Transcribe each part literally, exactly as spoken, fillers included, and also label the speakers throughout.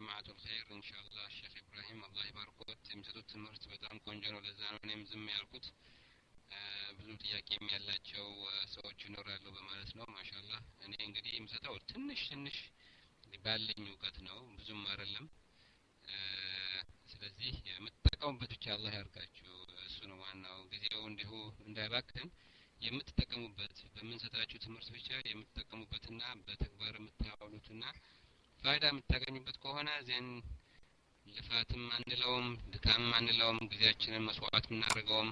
Speaker 1: جماعة الخير إن شاء الله الشيخ إبراهيم الله يباركوት የሚሰጡት ትምህርት በጣም ቆንጆ ነው። ለዛ ነው እኔም ዝም ያልኩት። ብዙ ጥያቄም ያላቸው ሰዎች ይኖራሉ በማለት ነው። ማሻአላህ እኔ እንግዲህ የምሰጠው ትንሽ ትንሽ ባለኝ እውቀት ነው፣ ብዙም አይደለም። ስለዚህ የምትጠቀሙበት ብቻ አላህ ያርጋችሁ። እሱ ነው ዋናው። ጊዜው እንዲሁ እንዳይባክን የምትጠቀሙበት በምንሰጣችሁ ትምህርት ብቻ የምትጠቀሙበትና በተግባር የምታውሉትና ፋይዳ የምታገኙበት ከሆነ ዜን ልፋትም አንለውም ድካም አንለውም ጊዜያችንን መስዋዕት የምናደርገውም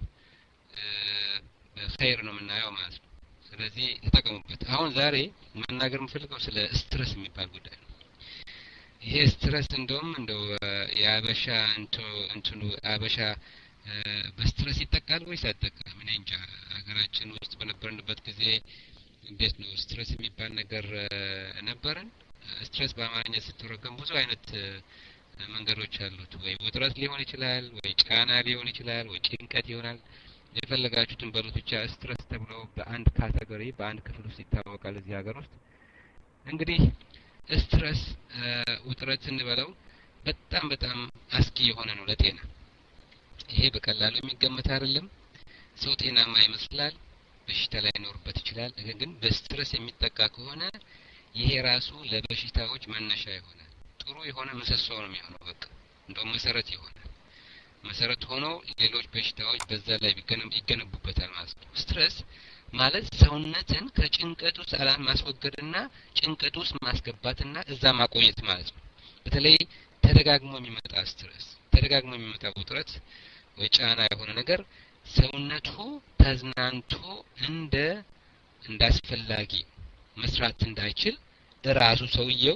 Speaker 1: በኸይር ነው የምናየው ማለት ነው። ስለዚህ ተጠቀሙበት። አሁን ዛሬ መናገር የምፈልገው ስለ ስትረስ የሚባል ጉዳይ ነው። ይሄ ስትረስ እንደውም እንደው የአበሻ እንቱ እንትኑ አበሻ በስትረስ ይጠቃል ወይስ አይጠቃም? እኔ እንጃ። ሀገራችን ውስጥ በነበርንበት ጊዜ እንዴት ነው ስትረስ የሚባል ነገር ነበረን? ስትረስ በአማርኛ ስትተረጎም ብዙ አይነት መንገዶች አሉት። ወይ ውጥረት ሊሆን ይችላል፣ ወይ ጫና ሊሆን ይችላል፣ ወይ ጭንቀት ይሆናል። የፈለጋችሁትን በሉት ብቻ ስትረስ ተብሎ በአንድ ካቴጎሪ በአንድ ክፍል ውስጥ ይታወቃል እዚህ ሀገር ውስጥ። እንግዲህ ስትረስ ውጥረት እንበለው በጣም በጣም አስጊ የሆነ ነው ለጤና። ይሄ በቀላሉ የሚገመት አይደለም። ሰው ጤናማ ይመስላል፣ በሽታ ላይ ይኖርበት ይችላል። ነገር ግን በስትረስ የሚጠቃ ከሆነ ይሄ ራሱ ለበሽታዎች መነሻ ይሆናል። ጥሩ የሆነ ምሰሶ ነው የሚሆነው። በቃ እንደውም መሰረት ይሆናል። መሰረት ሆኖ ሌሎች በሽታዎች በዛ ላይ ይገነቡበታል ማለት ነው። ስትረስ ማለት ሰውነትን ከጭንቀት ውስጥ አላም ማስወገድና ጭንቀት ውስጥ ማስገባትና እዛ ማቆየት ማለት ነው። በተለይ ተደጋግሞ የሚመጣ ስትረስ፣ ተደጋግሞ የሚመጣ ውጥረት ወይ ጫና የሆነ ነገር ሰውነቱ ተዝናንቶ እንደ እንዳስፈላጊ መስራት እንዳይችል ራሱ ሰውየው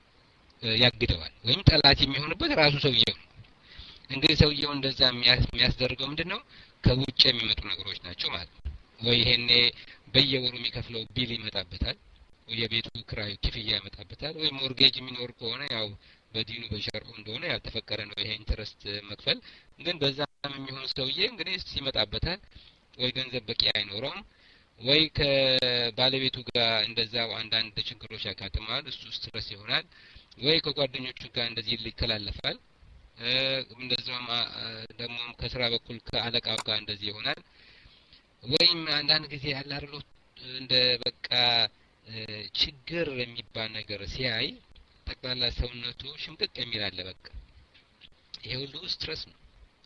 Speaker 1: ያግደዋል፣ ወይም ጠላት የሚሆንበት ራሱ ሰውየው። እንግዲህ ሰውየው እንደዛ የሚያስደርገው ምንድነው? ከውጭ የሚመጡ ነገሮች ናቸው ማለት ነው። ወይ ይሄኔ በየወሩ የሚከፍለው ቢል ይመጣበታል፣ ወይ የቤቱ ክራይ ክፍያ ይመጣበታል፣ ወይ ሞርጌጅ የሚኖር ከሆነ ያው በዲኑ በሸርዑ እንደሆነ ያልተፈቀደ ነው ይሄ ኢንተረስት መክፈል። ግን በዛም የሚሆን ሰውዬ እንግዲህ ይመጣበታል። ወይ ገንዘብ በቂ አይኖረውም፣ ወይ ከባለቤቱ ጋር እንደዛው አንዳንድ ችግሮች ያጋጥማል፣ እሱ ስትረስ ይሆናል። ወይ ከጓደኞቹ ጋር እንደዚህ ይከላለፋል። እንደዛውም ደግሞ ከስራ በኩል ከአለቃው ጋር እንደዚህ ይሆናል። ወይም አንዳንድ ጊዜ ያለ አይደል እንደ በቃ ችግር የሚባል ነገር ሲያይ ጠቅላላ ሰውነቱ ሽምቅቅ የሚል አለ። በቃ ይሄ ሁሉ ስትረስ ነው።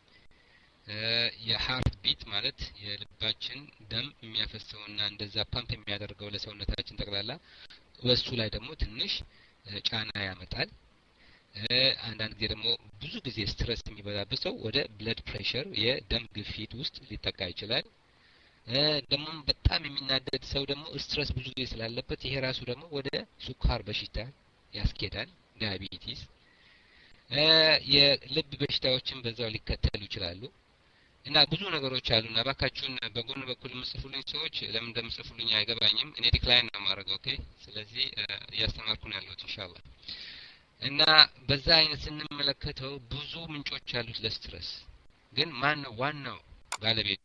Speaker 1: የሃርት ቢት ማለት የልባችን ደም የሚያፈሰውና እንደዛ ፓምፕ የሚያደርገው ለሰውነታችን ጠቅላላ በሱ ላይ ደግሞ ትንሽ ጫና ያመጣል። አንዳንድ ጊዜ ደግሞ ብዙ ጊዜ ስትረስ የሚበዛበት ሰው ወደ ብለድ ፕሬሸር የደም ግፊት ውስጥ ሊጠቃ ይችላል። ደግሞ በጣም የሚናደድ ሰው ደግሞ ስትረስ ብዙ ጊዜ ስላለበት ይሄ ራሱ ደግሞ ወደ ሱካር በሽታ ያስኬዳል፣ ዳያቢቲስ። የልብ በሽታዎችን በዛው ሊከተሉ ይችላሉ። እና ብዙ ነገሮች አሉና ባካችሁን በጎን በኩል የምጽፉልኝ ሰዎች ለምን እንደምጽፉልኝ አይገባኝም። እኔ ዲክላይን ነው ማድረገው። ኦኬ። ስለዚህ እያስተማርኩ ነው ያለሁት ኢንሻአላህ። እና በዛ አይነት ስንመለከተው ብዙ ምንጮች አሉት ለስትረስ። ግን ማን ነው ዋናው ባለቤት?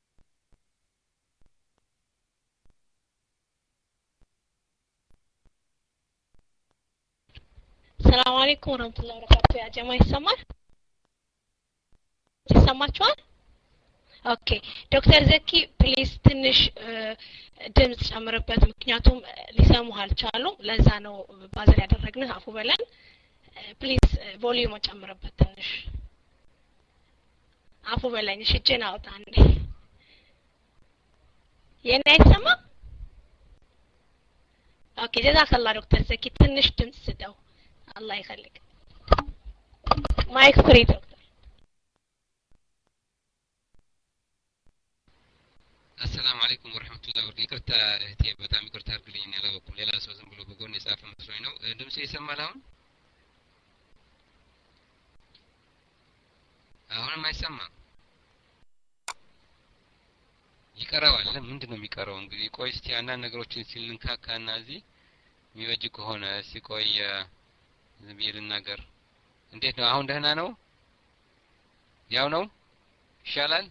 Speaker 2: ሰላም አለይኩም ወራህመቱላሂ ወበረካቱ። ያ ጀማ ይሰማል? ይሰማችኋል? ኦኬ። ዶክተር ዘኪ ፕሊዝ ትንሽ ድምጽ ጨምርበት፣ ምክንያቱም ሊሰሙህ አልቻሉም። ለዛ ነው ባዘር ያደረግንህ። አፉ በለን ፕሊዝ። ቮሊዩም ጨምርበት ትንሽ። አፉ በለኝ። እሺ እጄን አውጣ እንዴ። የኔ አይሰማም? ኦኬ። ጀዛከላህ ዶክተር ዘኪ ትንሽ ድምጽ ስጠው። አላህ ይፈልግ። ማይክ ፍሪ ዶክተር።
Speaker 1: አሰላሙ አለይኩም ወራህመቱላሂ ወበረካቱ። ይቅርታ እህቴ፣ በጣም ይቅርታ አድርግልኝ። ያላወኩም ሌላ ሰው ዝም ብሎ በጎን የጻፈ መስሎኝ ነው። ድምጽ ይሰማል አሁን? አሁንም አይሰማም? ይቀራዋል። ምንድን ነው የሚቀረው? እንግዲህ ቆይ እስቲ አንዳንድ ነገሮችን ሲልንካካና እዚህ የሚበጅ ከሆነ እስቲ ቆይ ዝም ብዬ ልናገር። እንዴት ነው አሁን? ደህና ነው? ያው ነው? ይሻላል?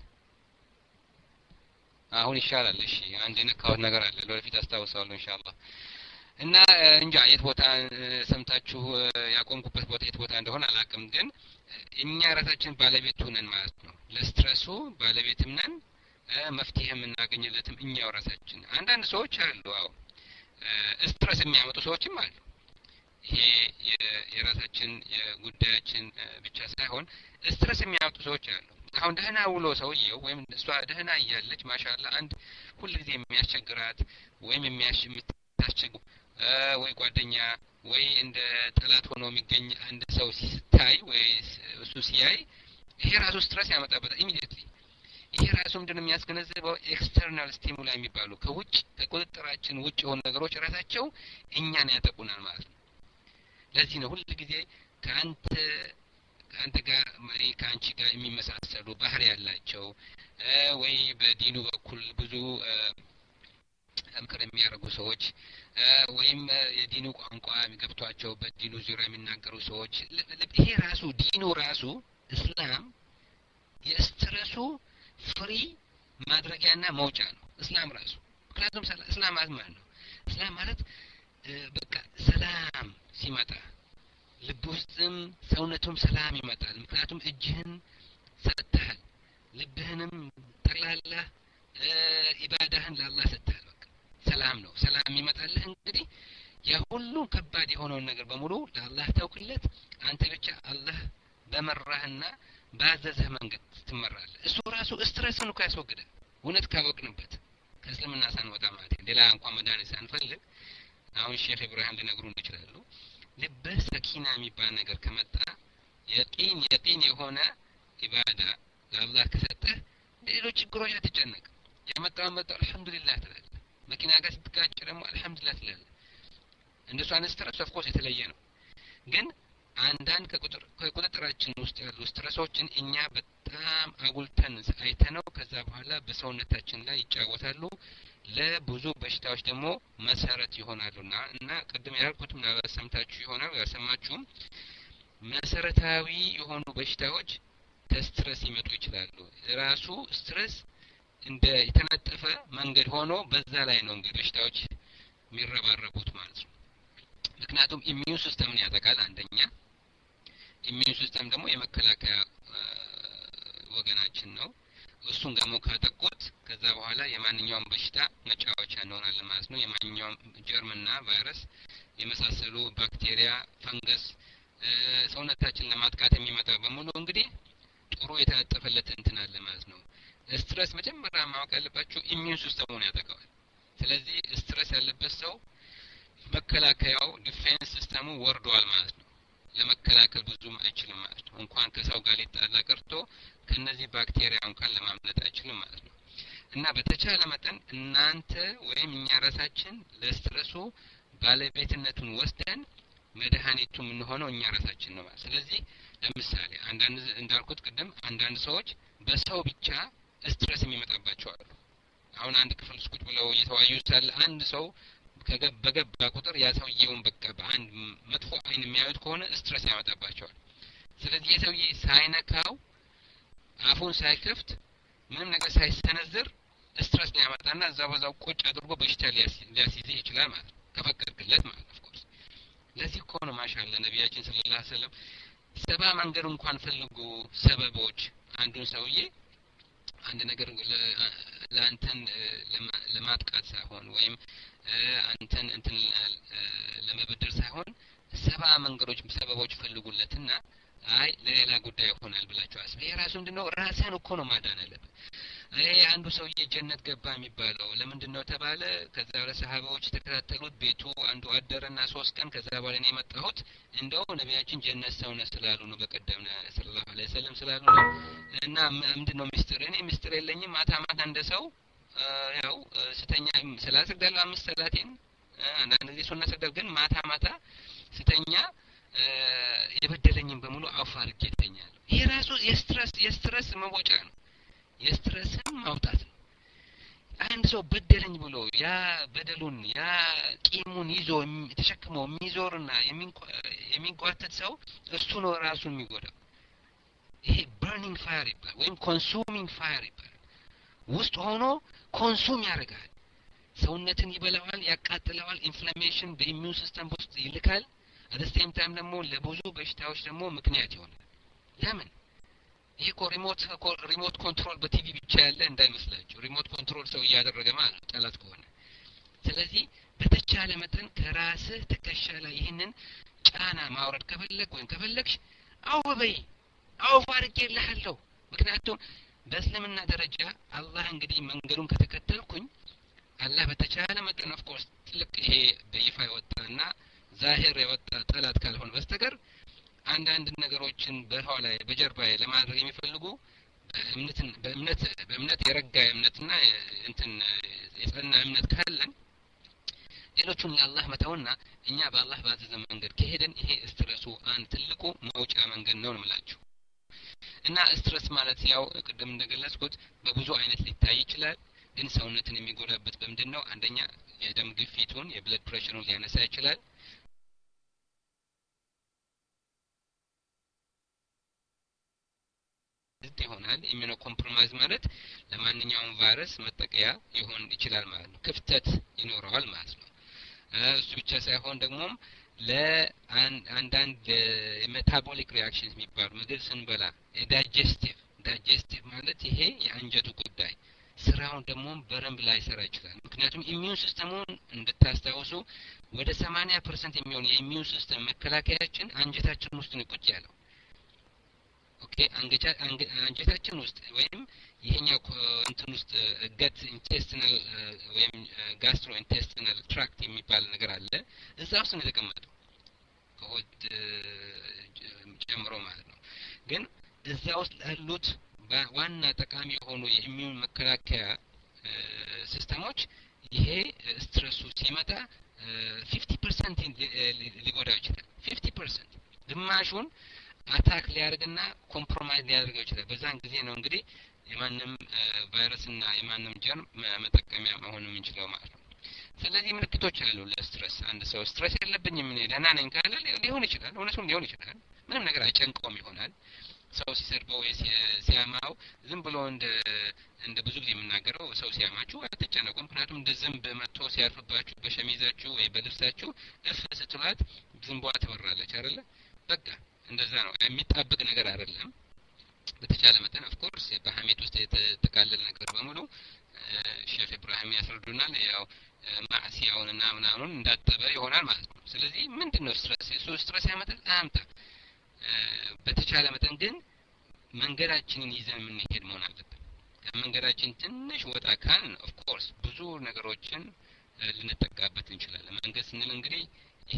Speaker 1: አሁን ይሻላል። እሺ አንድ የነካሁት ነገር አለ፣ ለወደፊት አስታውሳለሁ ኢንሻአላህ። እና እንጃ የት ቦታ ሰምታችሁ ያቆምኩበት ቦታ የት ቦታ እንደሆነ አላውቅም ግን እኛ ራሳችን ባለቤት ሆነን ማለት ነው ለስትረሱ ባለቤትም ነን መፍትሄ የምናገኝለትም እኛው ራሳችን አንዳንድ ሰዎች አሉ አዎ ስትረስ የሚያመጡ ሰዎችም አሉ ይሄ የራሳችን የጉዳያችን ብቻ ሳይሆን ስትረስ የሚያመጡ ሰዎች አሉ አሁን ደህና ውሎ ሰውየው ወይም እሷ ደህና እያለች ማሻአላ አንድ ሁሉ ጊዜ የሚያስቸግራት ወይም የሚያስቸግሩ ወይ ጓደኛ ወይ እንደ ጠላት ሆኖ የሚገኝ አንድ ሰው ሲታይ ወይ እሱ ሲያይ ይሄ ራሱ ስትረስ ያመጣበታል ኢሚዲየትሊ ይሄ ራሱ ምንድነው የሚያስገነዝበው ኤክስተርናል ስቲሙላይ የሚባሉ ከውጭ ከቁጥጥራችን ውጭ የሆኑ ነገሮች ራሳቸው እኛን ያጠቁናል ማለት ነው ለዚህ ነው ሁሉ ጊዜ ካንተ ካንተ ጋር ማሪ ካንቺ ጋር የሚመሳሰሉ ባህሪ ያላቸው ወይ በዲኑ በኩል ብዙ ምክር የሚያደርጉ ሰዎች ወይም የዲኑ ቋንቋ የሚገብቷቸው በዲኑ ዙሪያ የሚናገሩ ሰዎች ይሄ ራሱ ዲኑ ራሱ እስላም የስትረሱ ፍሪ ማድረጊያና መውጫ ነው እስላም ራሱ ምክንያቱም እስላም ማለት ነው እስላም ማለት በቃ ሰላም ሲመጣ ልብ ውስጥም ሰውነቱም ሰላም ይመጣል ምክንያቱም እጅህን ሰጥተሃል ልብህንም ጠቅላላ ኢባዳህን ለአላህ ሰጥተሃል በቃ ሰላም ነው ሰላም ይመጣልህ እንግዲህ ያ ሁሉ ከባድ የሆነውን ነገር በሙሉ ለአላህ ተውክለት አንተ ብቻ አላህ በመራህና ባዘዘህ መንገድ ትመራለህ እሱ ራሱ ስትረስን እኮ ያስወግዳል እውነት ካወቅንበት ከእስልምና ሳንወጣ ማለት ሌላ እንኳን መድኃኒት ሳንፈልግ አሁን ሼክ ኢብራሂም ሊነግሩን ይችላሉ ልብህ ሰኪና የሚባል ነገር ከመጣ የቂን የቂን የሆነ ኢባዳ ለአላህ ከሰጠህ ሌሎች ችግሮች አትጨነቅ ያመጣው መጣው አልহামዱሊላህ ትላለህ መኪና ጋር ስትጋጭ ደግሞ አልহামዱሊላህ ትላለህ እንደሱ አይነት ስትረስ ኦፍ ኮርስ የተለየ ነው ግን አንዳንድ ከቁጥር ከቁጥጥራችን ውስጥ ያሉ ስትረሶችን እኛ በጣም አጉልተን አይተነው ከዛ በኋላ በሰውነታችን ላይ ይጫወታሉ ለብዙ በሽታዎች ደግሞ መሰረት ይሆናሉና እና ቅድም ያልኩት ምናልባት ሰምታችሁ ይሆናል ያሰማችሁም መሰረታዊ የሆኑ በሽታዎች ከስትረስ ይመጡ ይችላሉ ራሱ ስትረስ እንደ የተነጠፈ መንገድ ሆኖ በዛ ላይ ነው እንግዲህ በሽታዎች የሚረባረቡት ማለት ነው ምክንያቱም ኢሚዩን ሲስተምን ያጠቃል አንደኛ ኢሚዩን ሲስተም ደግሞ የመከላከያ ወገናችን ነው እሱን ደግሞ ካጠቁት ከዛ በኋላ የማንኛውም በሽታ መጫወቻ እንሆናለን ማለት ነው የማንኛውም ጀርምና ቫይረስ የመሳሰሉ ባክቴሪያ ፈንገስ ሰውነታችን ለማጥቃት የሚመጣው በሙሉ እንግዲህ ጥሩ የተነጠፈለት እንትን አለ ማለት ነው ስትረስ መጀመሪያ ማወቅ ያለባችሁ ኢሚዩን ሲስተሙን ያጠቃዋል ስለዚህ ስትረስ ያለበት ሰው መከላከያው ዲፌንስ ሲስተሙ ወርዷል ማለት ነው ለመከላከል ብዙም አይችልም ማለት ነው እንኳን ከሰው ጋር ሊጣላ ቀርቶ ከነዚህ ባክቴሪያ እንኳን ለማምለጥ አይችልም ማለት ነው እና በተቻለ መጠን እናንተ ወይም እኛ ራሳችን ለስትረሱ ባለቤትነቱን ወስደን መድኃኒቱ ምን ሆነው እኛ ራሳችን ነው ማለት ስለዚህ ለምሳሌ አንዳንድ እንዳልኩት ቀደም አንዳንድ ሰዎች በሰው ብቻ ስትረስ የሚመጣባቸው አሉ አሁን አንድ ክፍል ውስጥ ብለው እየተዋዩ ሳለ አንድ ሰው ከገበገባ ቁጥር ያ ሰውየውን በቃ በአንድ መጥፎ አይን የሚያዩት ከሆነ ስትረስ ያመጣባቸዋል ስለዚህ የሰውዬ ሳይነካው አፉን ሳይከፍት ምንም ነገር ሳይሰነዝር ስትረስ ሊያመጣና እዛው በዛው ቁጭ አድርጎ በሽታ ሊያስይዝ ይችላል ማለት ነው ከፈቀድክለት ማለት ነው ኦፍኮርስ ለዚህ እኮ ነው ማሻአላ ነብያችን ሰለላሁ ዐለይሂ ወሰለም ሰባ መንገድ እንኳን ፈልጉ ሰበቦች አንዱን ሰውዬ አንድ ነገር ለአንተን ለማጥቃት ሳይሆን ወይም አንተን እንትን ለመበደር ሳይሆን ሰባ መንገዶች ሰበቦች ፈልጉለትና አይ ለሌላ ጉዳይ ይሆናል ብላችሁ አስበ የራሱ እንደው ራስህን እኮ ነው ማዳን አለበት አይ አንዱ ሰውዬ ጀነት ገባ የሚባለው ለምንድነው ተባለ ከዛ ለሰሃባዎች ተከታተሉት ቤቱ አንዱ አደረና ሶስት ቀን ከዛ በኋላ ነው የመጣሁት እንደው ነብያችን ጀነት ሰው ነው ስላሉ ነው በቀደም ሰለላሁ ዐለይሂ ወሰለም ስላሉ ነው እና ምንድነው ሚስጥር እኔ ሚስጥር የለኝም ማታ ማታ እንደሰው ያው ስተኛ ሰላሳ ሰግዳለሁ አምስት ሰላቴን አንዳንድ ጊዜ ሱና ሰግዳል ግን ማታ ማታ ስተኛ የበደለኝን በሙሉ አፍ አድርጌ እተኛለሁ ይሄ ራሱ የስትረስ የስትረስ መወጫ ነው የስትረስን ማውጣት ነው አንድ ሰው በደለኝ ብሎ ያ በደሉን ያ ቂሙን ይዞ ተሸክሞ የሚዞርና የሚንቋተት ሰው እሱ ነው ራሱን የሚጎዳው ይሄ በርኒንግ ፋየር ይባላል ወይም ኮንሱሚንግ ፋየር ይባላል ውስጥ ሆኖ ኮንሱም ያደርጋል ሰውነትን ይበላዋል ያቃጥለዋል ኢንፍላሜሽን በኢሚዩን ሲስተም ውስጥ ይልካል at the same time ደግሞ ለብዙ በሽታዎች ደግሞ ምክንያት ይሆናል ለምን ይሄ እኮ ሪሞት ሪሞት ኮንትሮል በቲቪ ብቻ ያለ እንዳይመስላችሁ ሪሞት ኮንትሮል ሰው እያደረገ ማለት ነው ጠላት ከሆነ ስለዚህ በተቻለ መጠን ከራስህ ትከሻ ላይ ይሄንን ጫና ማውረድ ከፈለክ ወይም ከፈለክሽ አው በይ አው ፋርቄልሃለሁ ምክንያቱም በእስልምና ደረጃ አላህ እንግዲህ መንገዱን ከተከተልኩኝ አላህ በተቻለ መጠን of course ትልቅ ይሄ በይፋ የወጣና ዛሂር የወጣ ጠላት ካልሆነ በስተቀር አንዳንድ ነገሮችን በኋላ በጀርባዬ ለማድረግ የሚፈልጉ በእምነትን በእምነት በእምነት የረጋ እምነትና እንትን የጸና እምነት ካለን ሌሎቹን ለአላህ መተውና እኛ በአላህ ባዘዘ መንገድ ከሄደን ይሄ ስትረሱ አንድ ትልቁ መውጫ መንገድ ነው ማለት እና ስትረስ ማለት ያው ቅድም እንደገለጽኩት በብዙ አይነት ሊታይ ይችላል ግን ሰውነትን የሚጎዳበት በምንድነው አንደኛ የደም ግፊቱን የብለድ ፕሬሸሩን ሊያነሳ ይችላል ይሆናል ኢሚኖ ኮምፕሮማይዝ ማለት ለማንኛውም ቫይረስ መጠቀያ ይሆን ይችላል ማለት ነው ክፍተት ይኖረዋል ማለት ነው እሱ ብቻ ሳይሆን ደግሞ ለአንዳንድ ሜታቦሊክ ሪአክሽንስ የሚባሉ ምግብ ስንበላ ዳይጀስቲቭ ዳይጀስቲቭ ማለት ይሄ የአንጀቱ ጉዳይ ስራውን ደግሞ በረምብ ላይ ሰራ ይችላል ምክንያቱም ኢሚዩን ሲስተሙን እንድታስተውሱ ወደ ሰማንያ ፐርሰንት የሚሆን የኢሚዩን ሲስተም መከላከያችን አንጀታችን ውስጥ ነው ቁጭ ያለው ኦኬ አንገቻ አንጀታችን ውስጥ ወይም ይሄኛው እንትን ውስጥ ገት ኢንቴስቲናል ወይም ጋስትሮ ኢንቴስቲናል ትራክት የሚባል ነገር አለ እዛ ውስጥ ነው የተቀመጠው ከሆድ ጨምሮ ማለት ነው ግን እዛ ውስጥ ያሉት ዋና ጠቃሚ የሆኑ የኢሚዩን መከላከያ ሲስተሞች ይሄ ስትረሱ ሲመጣ fifty percent ሊጎዳው ይችላል fifty percent ግማሹን አታክ ሊያርግና ኮምፕሮማይዝ ሊያደርገው ይችላል በዛን ጊዜ ነው እንግዲህ የማንም ቫይረስና የማንም ጀርም መጠቀሚያ መሆን የምንችለው ማለት ነው ስለዚህ ምልክቶች አሉ ለስትረስ አንድ ሰው ስትረስ ያለብኝም እኔ ደህና ነኝ ካለ ሊሆን ይችላል እውነቱም ሊሆን ይችላል ምንም ነገር አይጨንቀውም ይሆናል ሰው ሲሰርበው ወይ ሲያማው ዝም ብሎ እንደ እንደ ብዙ ጊዜ የምናገረው ሰው ሲያማችሁ አትጨነቁ ምክንያቱም እንደ ዝንብ መጥቶ ሲያርፍባችሁ በሸሚዛችሁ ወይ በልብሳችሁ እፍ ስትሏት ዝንቧ ትበራለች አይደለ በቃ እንደዛ ነው የሚጣበቅ ነገር አይደለም በተቻለ መጠን of course በሐሜት ውስጥ የተጠቃለለ ነገር በሙሉ ሼፍ ኢብራሂም ያስረዱናል ያው ማዕሲያውንና ምናምን እንዳጠበ ይሆናል ማለት ነው ስለዚህ ምንድነው ስትረስ እሱ ስትረስ ያመጣል አምጣ በተቻለ መጠን ግን መንገዳችንን ይዘን የምንሄድ መሆን አለብን ከመንገዳችን ትንሽ ወጣ ካልን of course ብዙ ነገሮችን ልንጠቃበት እንችላለን መንገድ ስንል እንግዲህ ይሄ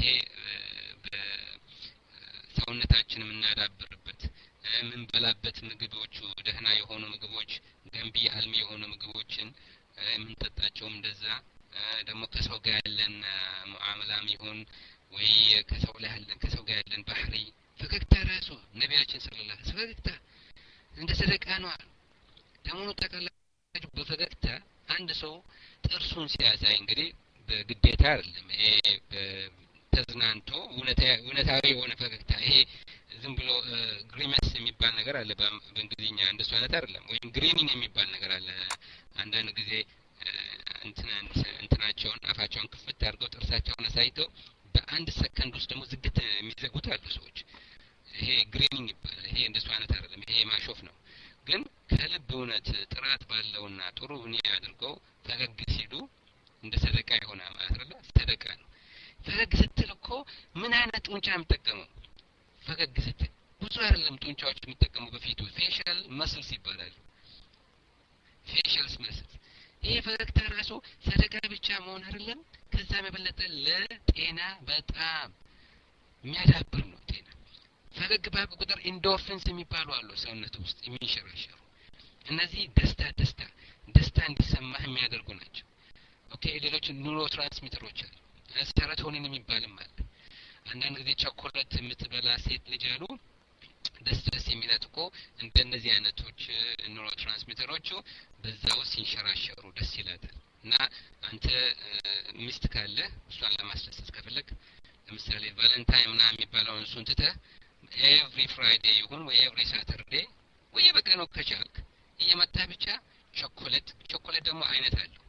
Speaker 1: ሰውነታችን የምናዳብርበት የምንበላበት ምግቦቹ ደህና የሆኑ ምግቦች ገንቢ አልሚ የሆኑ ምግቦችን የምንጠጣቸውም እንደዛ ደግሞ ከሰው ጋር ያለን ሙዓመላም ይሁን ወይ ከሰው ላይ ያለን ከሰው ጋር ያለን ባህሪ ፈገግታ ራሱ ነቢያችን ሰለላሁ ዐለይሂ ወሰለም ፈገግታ እንደ ሰደቃ ነው ደግሞ ተቀላጭ በፈገግታ አንድ ሰው ጥርሱን ሲያሳይ እንግዲህ በግዴታ አይደለም ይሄ ተዝናንቶ እውነታዊ የሆነ ፈገግታ ይሄ ዝም ብሎ ግሪመስ የሚባል ነገር አለ በእንግሊዝኛ እንደሱ አይነት አይደለም ወይም ግሪኒንግ የሚባል ነገር አለ አንዳንድ ጊዜ እንትና እንትናቸውን አፋቸውን ክፍት አድርገው ጥርሳቸውን አሳይተው በአንድ ሰከንድ ውስጥ ደግሞ ዝግት የሚዘጉት አሉ ሰዎች ይሄ ግሪኒንግ ይባላል ይሄ እንደሱ አይነት አይደለም ይሄ ማሾፍ ነው ግን ከልብ እውነት ጥራት ባለውና ጥሩ ሁኔ አድርገው ፈገግ ሲሉ እንደ ሰደቃ ይሆናል ማለት ነው ሰደቃ ነው ፈገግ ስትል እኮ ምን አይነት ጡንቻ የምትጠቀመው ፈገግ ስትል ብዙ አይደለም ጡንቻዎች የሚጠቀሙ በፊቱ ፌሻል መስልስ ይባላሉ ፌሻል መስልስ ይሄ ፈገግታ ራሱ ሰደቃ ብቻ መሆን አይደለም ከዛም የበለጠ ለጤና በጣም የሚያዳብር ነው ጤና ፈገግ ባልኩ ቁጥር ኢንዶርፊንስ የሚባሉ አሉ ሰውነት ውስጥ የሚንሸራሸሩ እነዚህ ደስታ ደስታ ደስታ እንዲሰማህ የሚያደርጉ ናቸው ኦኬ ሌሎች ኒውሮ ትራንስሚተሮች አሉ ሰራቶኒን የሚባልም አለ አንዳንድ ጊዜ ቸኮሌት የምትበላ ሴት ልጅ አሉ ደስ ደስ የሚላት እኮ እንደነዚህ አይነቶች ኒውሮ ትራንስሚተሮቹ በዛው ሲንሸራሸሩ ደስ ይላታል እና አንተ ሚስት ካለ እሷን ለማስደሰት ከፈለክ ለምሳሌ ቫለንታይን ምናምን የሚባለውን እሱን ትተህ ኤቭሪ ፍራይዴ ይሁን ወይ ኤቭሪ ሳተርዴ ወይ በቀኑ ከቻልክ እየመጣ ብቻ ቸኮሌት ቸኮሌት ደግሞ አይነት አለው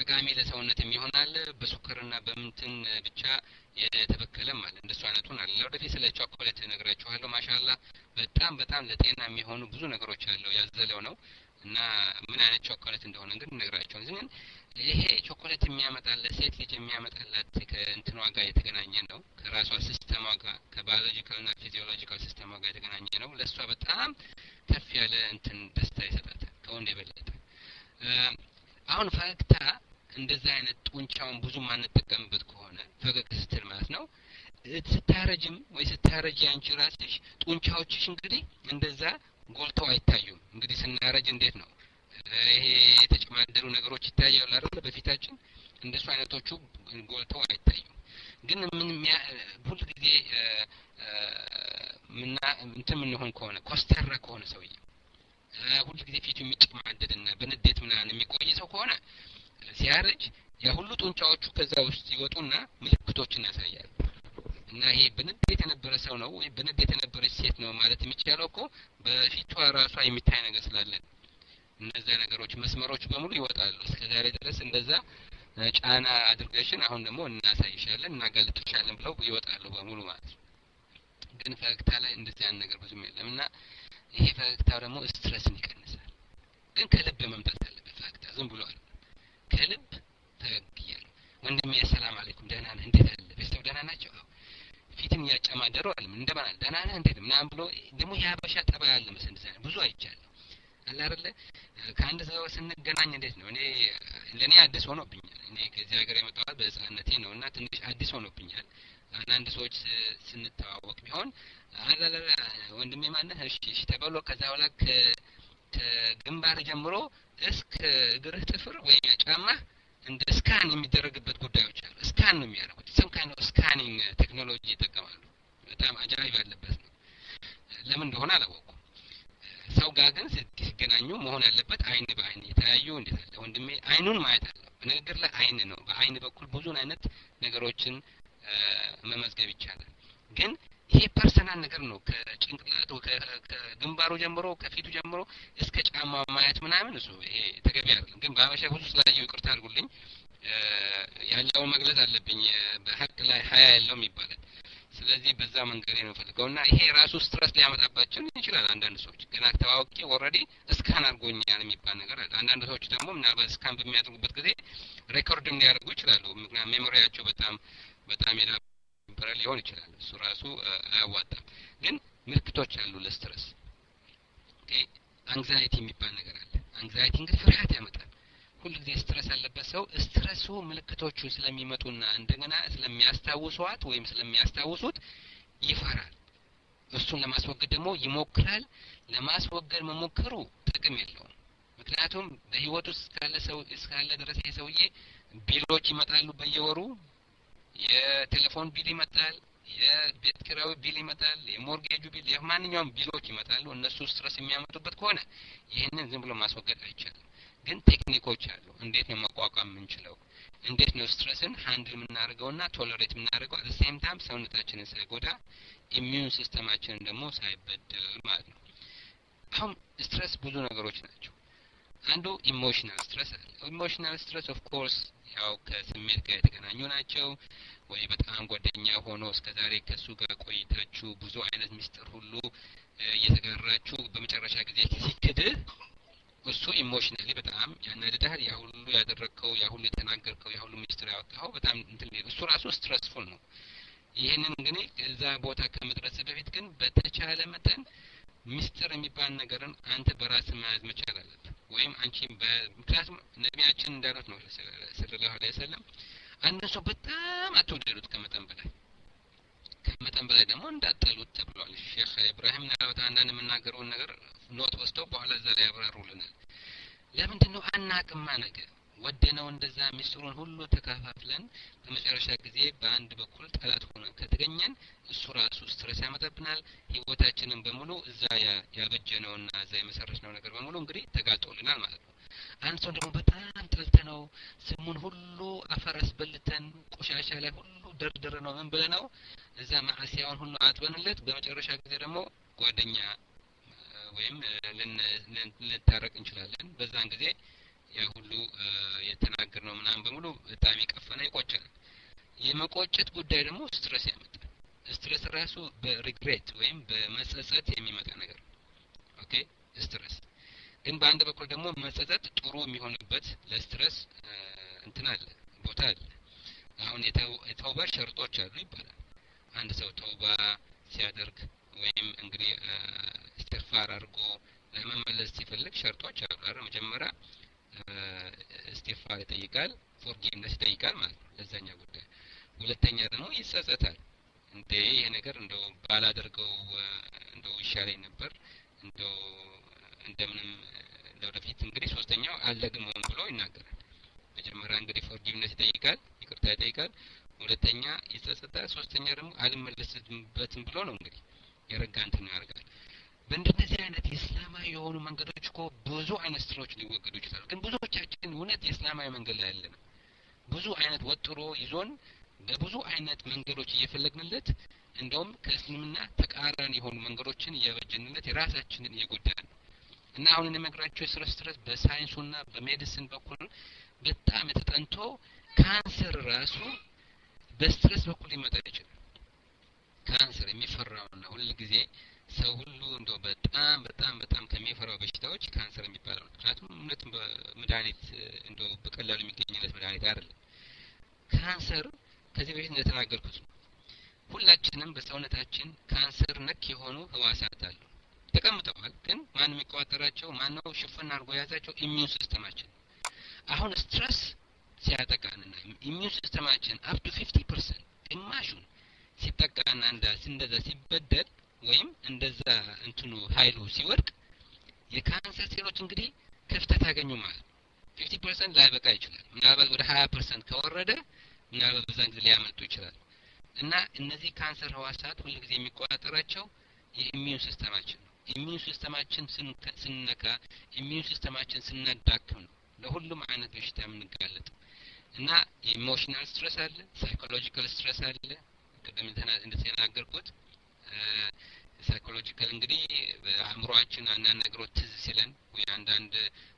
Speaker 1: ጠቃሚ ለሰውነት የሚሆን አለ በሱከርና በምንትን ብቻ የተበከለም አለ እንደሱ አይነቱን አለ ለወደፊት ስለ ቾኮሌት ነግራችኋለሁ ማሻአላ በጣም በጣም ለጤና የሚሆኑ ብዙ ነገሮች አለው ያዘለው ነው እና ምን አይነት ቾኮሌት እንደሆነ ግን ነግራችኋለሁ ግን ይሄ ቾኮሌት የሚያመጣለት ሴት ልጅ የሚያመጣላት ከእንትኗ ጋር የተገናኘ ነው ከራሷ ሲስተሟ ጋር ከባዮሎጂካል እና ፊዚዮሎጂካል ሲስተሟ ጋር የተገናኘ ነው ለሷ በጣም ከፍ ያለ እንትን ደስታ ይሰጣታል ከወንድ የበለጠ አሁን ፈገግታ እንደዛ አይነት ጡንቻውን ብዙ ማንጠቀምበት ከሆነ ፈገግ ስትል ማለት ነው ስታረጅም ወይ ስታረጅ አንቺ ራስሽ ጡንቻዎችሽ እንግዲህ እንደዛ ጎልተው አይታዩም እንግዲህ ስናረጅ እንዴት ነው ይሄ የተጨማደሩ ነገሮች ይታያሉ አይደል በፊታችን እንደሱ አይነቶቹ ጎልተው አይታዩም ግን ምን ሁሉ ጊዜ ምና እንትን ምን ሆን ከሆነ ኮስተራ ከሆነ ሰውዬ ሁሉ ጊዜ ፊቱ የሚጨማደድና በንዴት ምናምን የሚቆይ ሰው ከሆነ ሲያረጅ ያ ሁሉ ጡንቻዎቹ ከዛ ውስጥ ይወጡና ምልክቶችን ያሳያሉ እና ይሄ በንዴት የነበረ ሰው ነው ወይ በንዴት የነበረች ሴት ነው ማለት የሚቻለው እኮ በፊቷ ራሷ የሚታይ ነገር ስላለ እነዛ ነገሮች መስመሮች በሙሉ ይወጣሉ እስከዛሬ ድረስ እንደዛ ጫና አድርገሽን አሁን ደግሞ እናሳይሻለን እናጋልጥሻለን ብለው ይወጣሉ በሙሉ ማለት ነው ግን ፈገግታ ላይ እንደዚህ ያን ነገር ብዙም የለምና ይሄ ፈገግታ ደግሞ ስትረስን ይቀንሳል ግን ከልብ መምጣት አለበት ፈገግታ ዝም ብሎ አይደለም ከልብ ፈገግ ወንድሜ ሰላም አለይኩም ደህና ነህ እንዴት አለ ቤተሰብ ደህና ናቸው ፊትን ያጨማደሩ አለም እንደማና ደህና ነህ እንዴት ምናምን ብሎ ደግሞ ያበሻ ጠባይ አለ መሰለኝ ብዙ አይቻለሁ አለ አይደለ ከአንድ ሰው ስንገናኝ እንዴት ነው እኔ ለኔ አዲስ ሆኖብኛል እኔ ከዚህ ሀገር የመጣሁት በህፃንነቴ ነውና ትንሽ አዲስ ሆኖብኛል አንዳንድ ሰዎች ስንተዋወቅ ቢሆን አላላ ወንድሜ ማነህ እሺ እሺ ተበሎ ከዛ በኋላ ከግንባር ጀምሮ እስከ እግርህ ጥፍር ወይም ጫማ እንደ ስካን የሚደረግበት ጉዳዮች አሉ ስካን ነው የሚያደርጉት some kind of scanning ቴክኖሎጂ ይጠቀማሉ በጣም አጃይብ ያለበት ነው ለምን እንደሆነ አላወኩም ሰው ጋር ግን ሲገናኙ መሆን ያለበት አይን በአይን የተያዩ እንዴት አለ ወንድሜ አይኑን ማየት አለ በንግግር ላይ አይን ነው በአይን በኩል ብዙ አይነት ነገሮችን መመዝገብ ይቻላል ግን ይሄ ፐርሰናል ነገር ነው ከጭንቅላቱ ከግንባሩ ጀምሮ ከፊቱ ጀምሮ እስከ ጫማው ማየት ምናምን እሱ ይሄ ተገቢ አይደለም ግን ባበሻ ብዙ ስላየው ይቅርታ አድርጉልኝ ያለው መግለጽ አለብኝ በሐቅ ላይ ሀያ ያለው ይባላል ስለዚህ በዛ መንገድ ነው ፈልገውና ይሄ ራሱ ስትረስ ሊያመጣባቸው ይችላል አንዳንድ ሰዎች ገና ተዋውቂ ኦሬዲ ስካን አድርጎኛል የሚባል ነገር አለ አንዳንድ ሰዎች ደግሞ ምናልባት ስካን በሚያደርጉበት ጊዜ ሬኮርድም ሊያደርጉ ይችላሉ ምክንያቱም ሜሞሪያቸው በጣም በጣም የዳበረ ሊሆን ይችላል እሱ ራሱ አያዋጣም ግን ምልክቶች አሉ ለስትረስ ኦኬ አንግዛይቲ የሚባል ነገር አለ አንግዛይቲ እንግዲህ ፍርሃት ያመጣል ሁሉ ጊዜ ስትረስ ያለበት ሰው ስትረሱ ምልክቶቹ ስለሚመጡና እንደገና ስለሚያስታውሱት ወይም ስለሚያስታውሱት ይፈራል እሱን ለማስወገድ ደግሞ ይሞክራል ለማስወገድ መሞከሩ ጥቅም የለውም ምክንያቱም በህይወት ውስጥ ካለ ሰው እስካለ ድረስ የሰውዬ ቢሎች ይመጣሉ በየወሩ የቴሌፎን ቢል ይመጣል የቤት ኪራይ ቢል ይመጣል የሞርጌጁ ቢል የማንኛውም ቢሎች ይመጣሉ እነሱ ስትረስ የሚያመጡበት ከሆነ ይሄንን ዝም ብሎ ማስወገድ አይቻልም ግን ቴክኒኮች አሉ እንዴት ነው መቋቋም የምንችለው እንዴት ነው ስትረስን ሃንድል የምናደርገውና ቶለሬት የምናደርገው at the same time ሰውነታችንን ሳይጎዳ ኢሚዩን ሲስተማችንን ደግሞ ሳይበደል ማለት ነው አሁን ስትረስ ብዙ ነገሮች ናቸው አንዱ ኢሞሽናል ስትረስ አለ ኢሞሽናል ስትረስ ኦፍ ኮርስ ያው ከስሜት ጋር የተገናኙ ናቸው ወይ በጣም ጓደኛ ሆኖ እስከዛሬ ከሱ ጋር ቆይታችሁ ብዙ አይነት ሚስጥር ሁሉ እየተጋራችሁ በመጨረሻ ጊዜ ሲክድህ እሱ ኢሞሽናሊ በጣም ያናደዳል ያ ሁሉ ያደረከው ያ ሁሉ የተናገርከው ያ ሁሉ ሚስጥር ያወጣው በጣም እንትን እሱ ራሱ ስትረስፉል ነው ይሄንን ግን እዛ ቦታ ከመድረስ በፊት ግን በተቻለ መጠን ሚስጥር የሚባል ነገርን አንተ በራስ መያዝ መቻል አለብህ ወይም አንቺም በምክንያቱም ነቢያችን እንዳሉት ነው ሰለላሁ ዐለይሂ ወሰለም አንድ ሰው በጣም አትወደዱት ከመጠን በላይ ከመጠን በላይ ደግሞ እንዳጠሉት ተብሏል ሼክ ኢብራሂም ናውታ አንዳንድ የምናገረውን ነገር ኖት ወስደው በኋላ እዛ ላይ ያብራሩልናል ለምንድን ነው አናቅማ ነገር ወደነው እንደዛ ሚስጥሩን ሁሉ ተካፋፍለን በመጨረሻ ጊዜ በአንድ በኩል ጠላት ሆነን ከተገኘን እሱ ራሱ ስትረስ ያመጣብናል ህይወታችንን በሙሉ እዛ ያበጀነውና እዛ የመሰረትነው ነገር በሙሉ እንግዲህ ተጋልጦልናል ማለት ነው አንድ ሰው ደግሞ በጣም ጠልተነው ስሙን ሁሉ አፈረስ በልተን ቆሻሻ ላይ ሁሉ ደርደረ ነው ምን ብለነው እዛ ማዕሲያውን ሁሉ አጥበንለት በመጨረሻ ጊዜ ደግሞ ጓደኛ ወይም ልንታረቅ እንችላለን በዛን ጊዜ ያ ሁሉ የተናገርነው ምናምን በሙሉ በጣም ይቀፈና ይቆጫል። የመቆጨት ጉዳይ ደግሞ ስትረስ ያመጣል። ስትረስ ራሱ በሪግሬት ወይም በመጸጸት የሚመጣ ነገር ኦኬ ስትረስ ግን በአንድ በኩል ደግሞ መጸጸት ጥሩ የሚሆንበት ለስትረስ እንትን አለ ቦታ አለ። አሁን የተውባ ሸርጦች አሉ ይባላል። አንድ ሰው ተውባ ሲያደርግ ወይም እንግዲህ ኢስቲግፋር አድርጎ ለመመለስ ሲፈልግ ሸርጦች አሉ አይደል? መጀመሪያ ኢስቲግፋር ይጠይቃል፣ ፎርጊቭነስ ይጠይቃል ማለት ነው ለዛኛ ጉዳይ። ሁለተኛ ደግሞ ይጸጸታል። እንዴ ይሄ ነገር እንደው ባላደርገው እንደው ይሻለኝ ነበር እንደው እንደምንም ለወደፊት እንግዲህ ሶስተኛው አልደግመውም ብሎ ይናገራል። መጀመሪያ እንግዲህ ፎርጊቭነስ ይጠይቃል፣ ይቅርታ ይጠይቃል። ሁለተኛ ይጸጸታል። ሶስተኛ ደግሞ አልመለስበትም ብሎ ነው እንግዲህ የረጋ እንትን ያደርጋል። በእንደዚህ አይነት የእስላማዊ የሆኑ መንገዶች እኮ ብዙ አይነት ስራዎች ሊወገዱ ይችላሉ። ግን ብዙዎቻችን እውነት የእስላማዊ መንገድ ላይ ያለ ነው። ብዙ አይነት ወጥሮ ይዞን በብዙ አይነት መንገዶች እየፈለግንለት እንደውም ከእስልምና ተቃራኒ የሆኑ መንገዶችን እያበጀንለት የራሳችንን እየጎዳን ነው። እና አሁን እንደነገራችሁ የስትረስ ስትረስ በሳይንሱና በሜዲሲን በኩል በጣም ተጠንቶ ካንሰር ራሱ በስትረስ በኩል ሊመጣ ይችላል። ካንሰር የሚፈራውና ሁሉ ጊዜ ሰው ሁሉ እንደው በጣም በጣም በጣም ከሚፈራው በሽታዎች ካንሰር የሚባለው ነው። ምክንያቱም እውነትም በመድኃኒት እንደው በቀላሉ የሚገኝለት መድኃኒት አይደለም። ካንሰር ከዚህ በፊት እንደተናገርኩት ነው። ሁላችንም በሰውነታችን ካንሰር ነክ የሆኑ ህዋሳት አሉ ተቀምጠዋል። ግን ማን የሚቆጣጠራቸው ማን ነው ሽፍን አድርጎ የያዛቸው? ኢሚዩን ሲስተማችን። አሁን ስትረስ ሲያጠቃንና ኢሚዩን ሲስተማችን አፕ ቱ ፊፍቲ ፐርሰንት ግማሹን ሲጠቃና እንደዛ ሲበደል ወይም እንደዛ እንትኑ ኃይሉ ሲወድቅ የካንሰር ሴሎች እንግዲህ ክፍተት ያገኙ ማለት ፊፍቲ ፐርሰንት ላይ በቃ ይችላል። ምናልባት ወደ ሀያ ፐርሰንት ከወረደ ምናልባት በዛን ጊዜ ሊያመልጡ ይችላል። እና እነዚህ ካንሰር ህዋሳት ሁሉ ጊዜ የሚቆጣጠራቸው የኢሚዩን ሲስተማችን ነው። ኢሚዩን ሲስተማችን ስንነካ ኢሚዩን ሲስተማችን ስናዳክም ነው ለሁሉም አይነት በሽታ የምንጋለጠው። እና ኢሞሽናል ስትረስ አለ፣ ሳይኮሎጂካል ስትረስ አለ። ቅድም እንደተናገርኩት ሳይኮሎጂካል እንግዲህ አእምሮአችን አንዳንድ ነገሮች ትዝ ሲለን ወይ አንዳንድ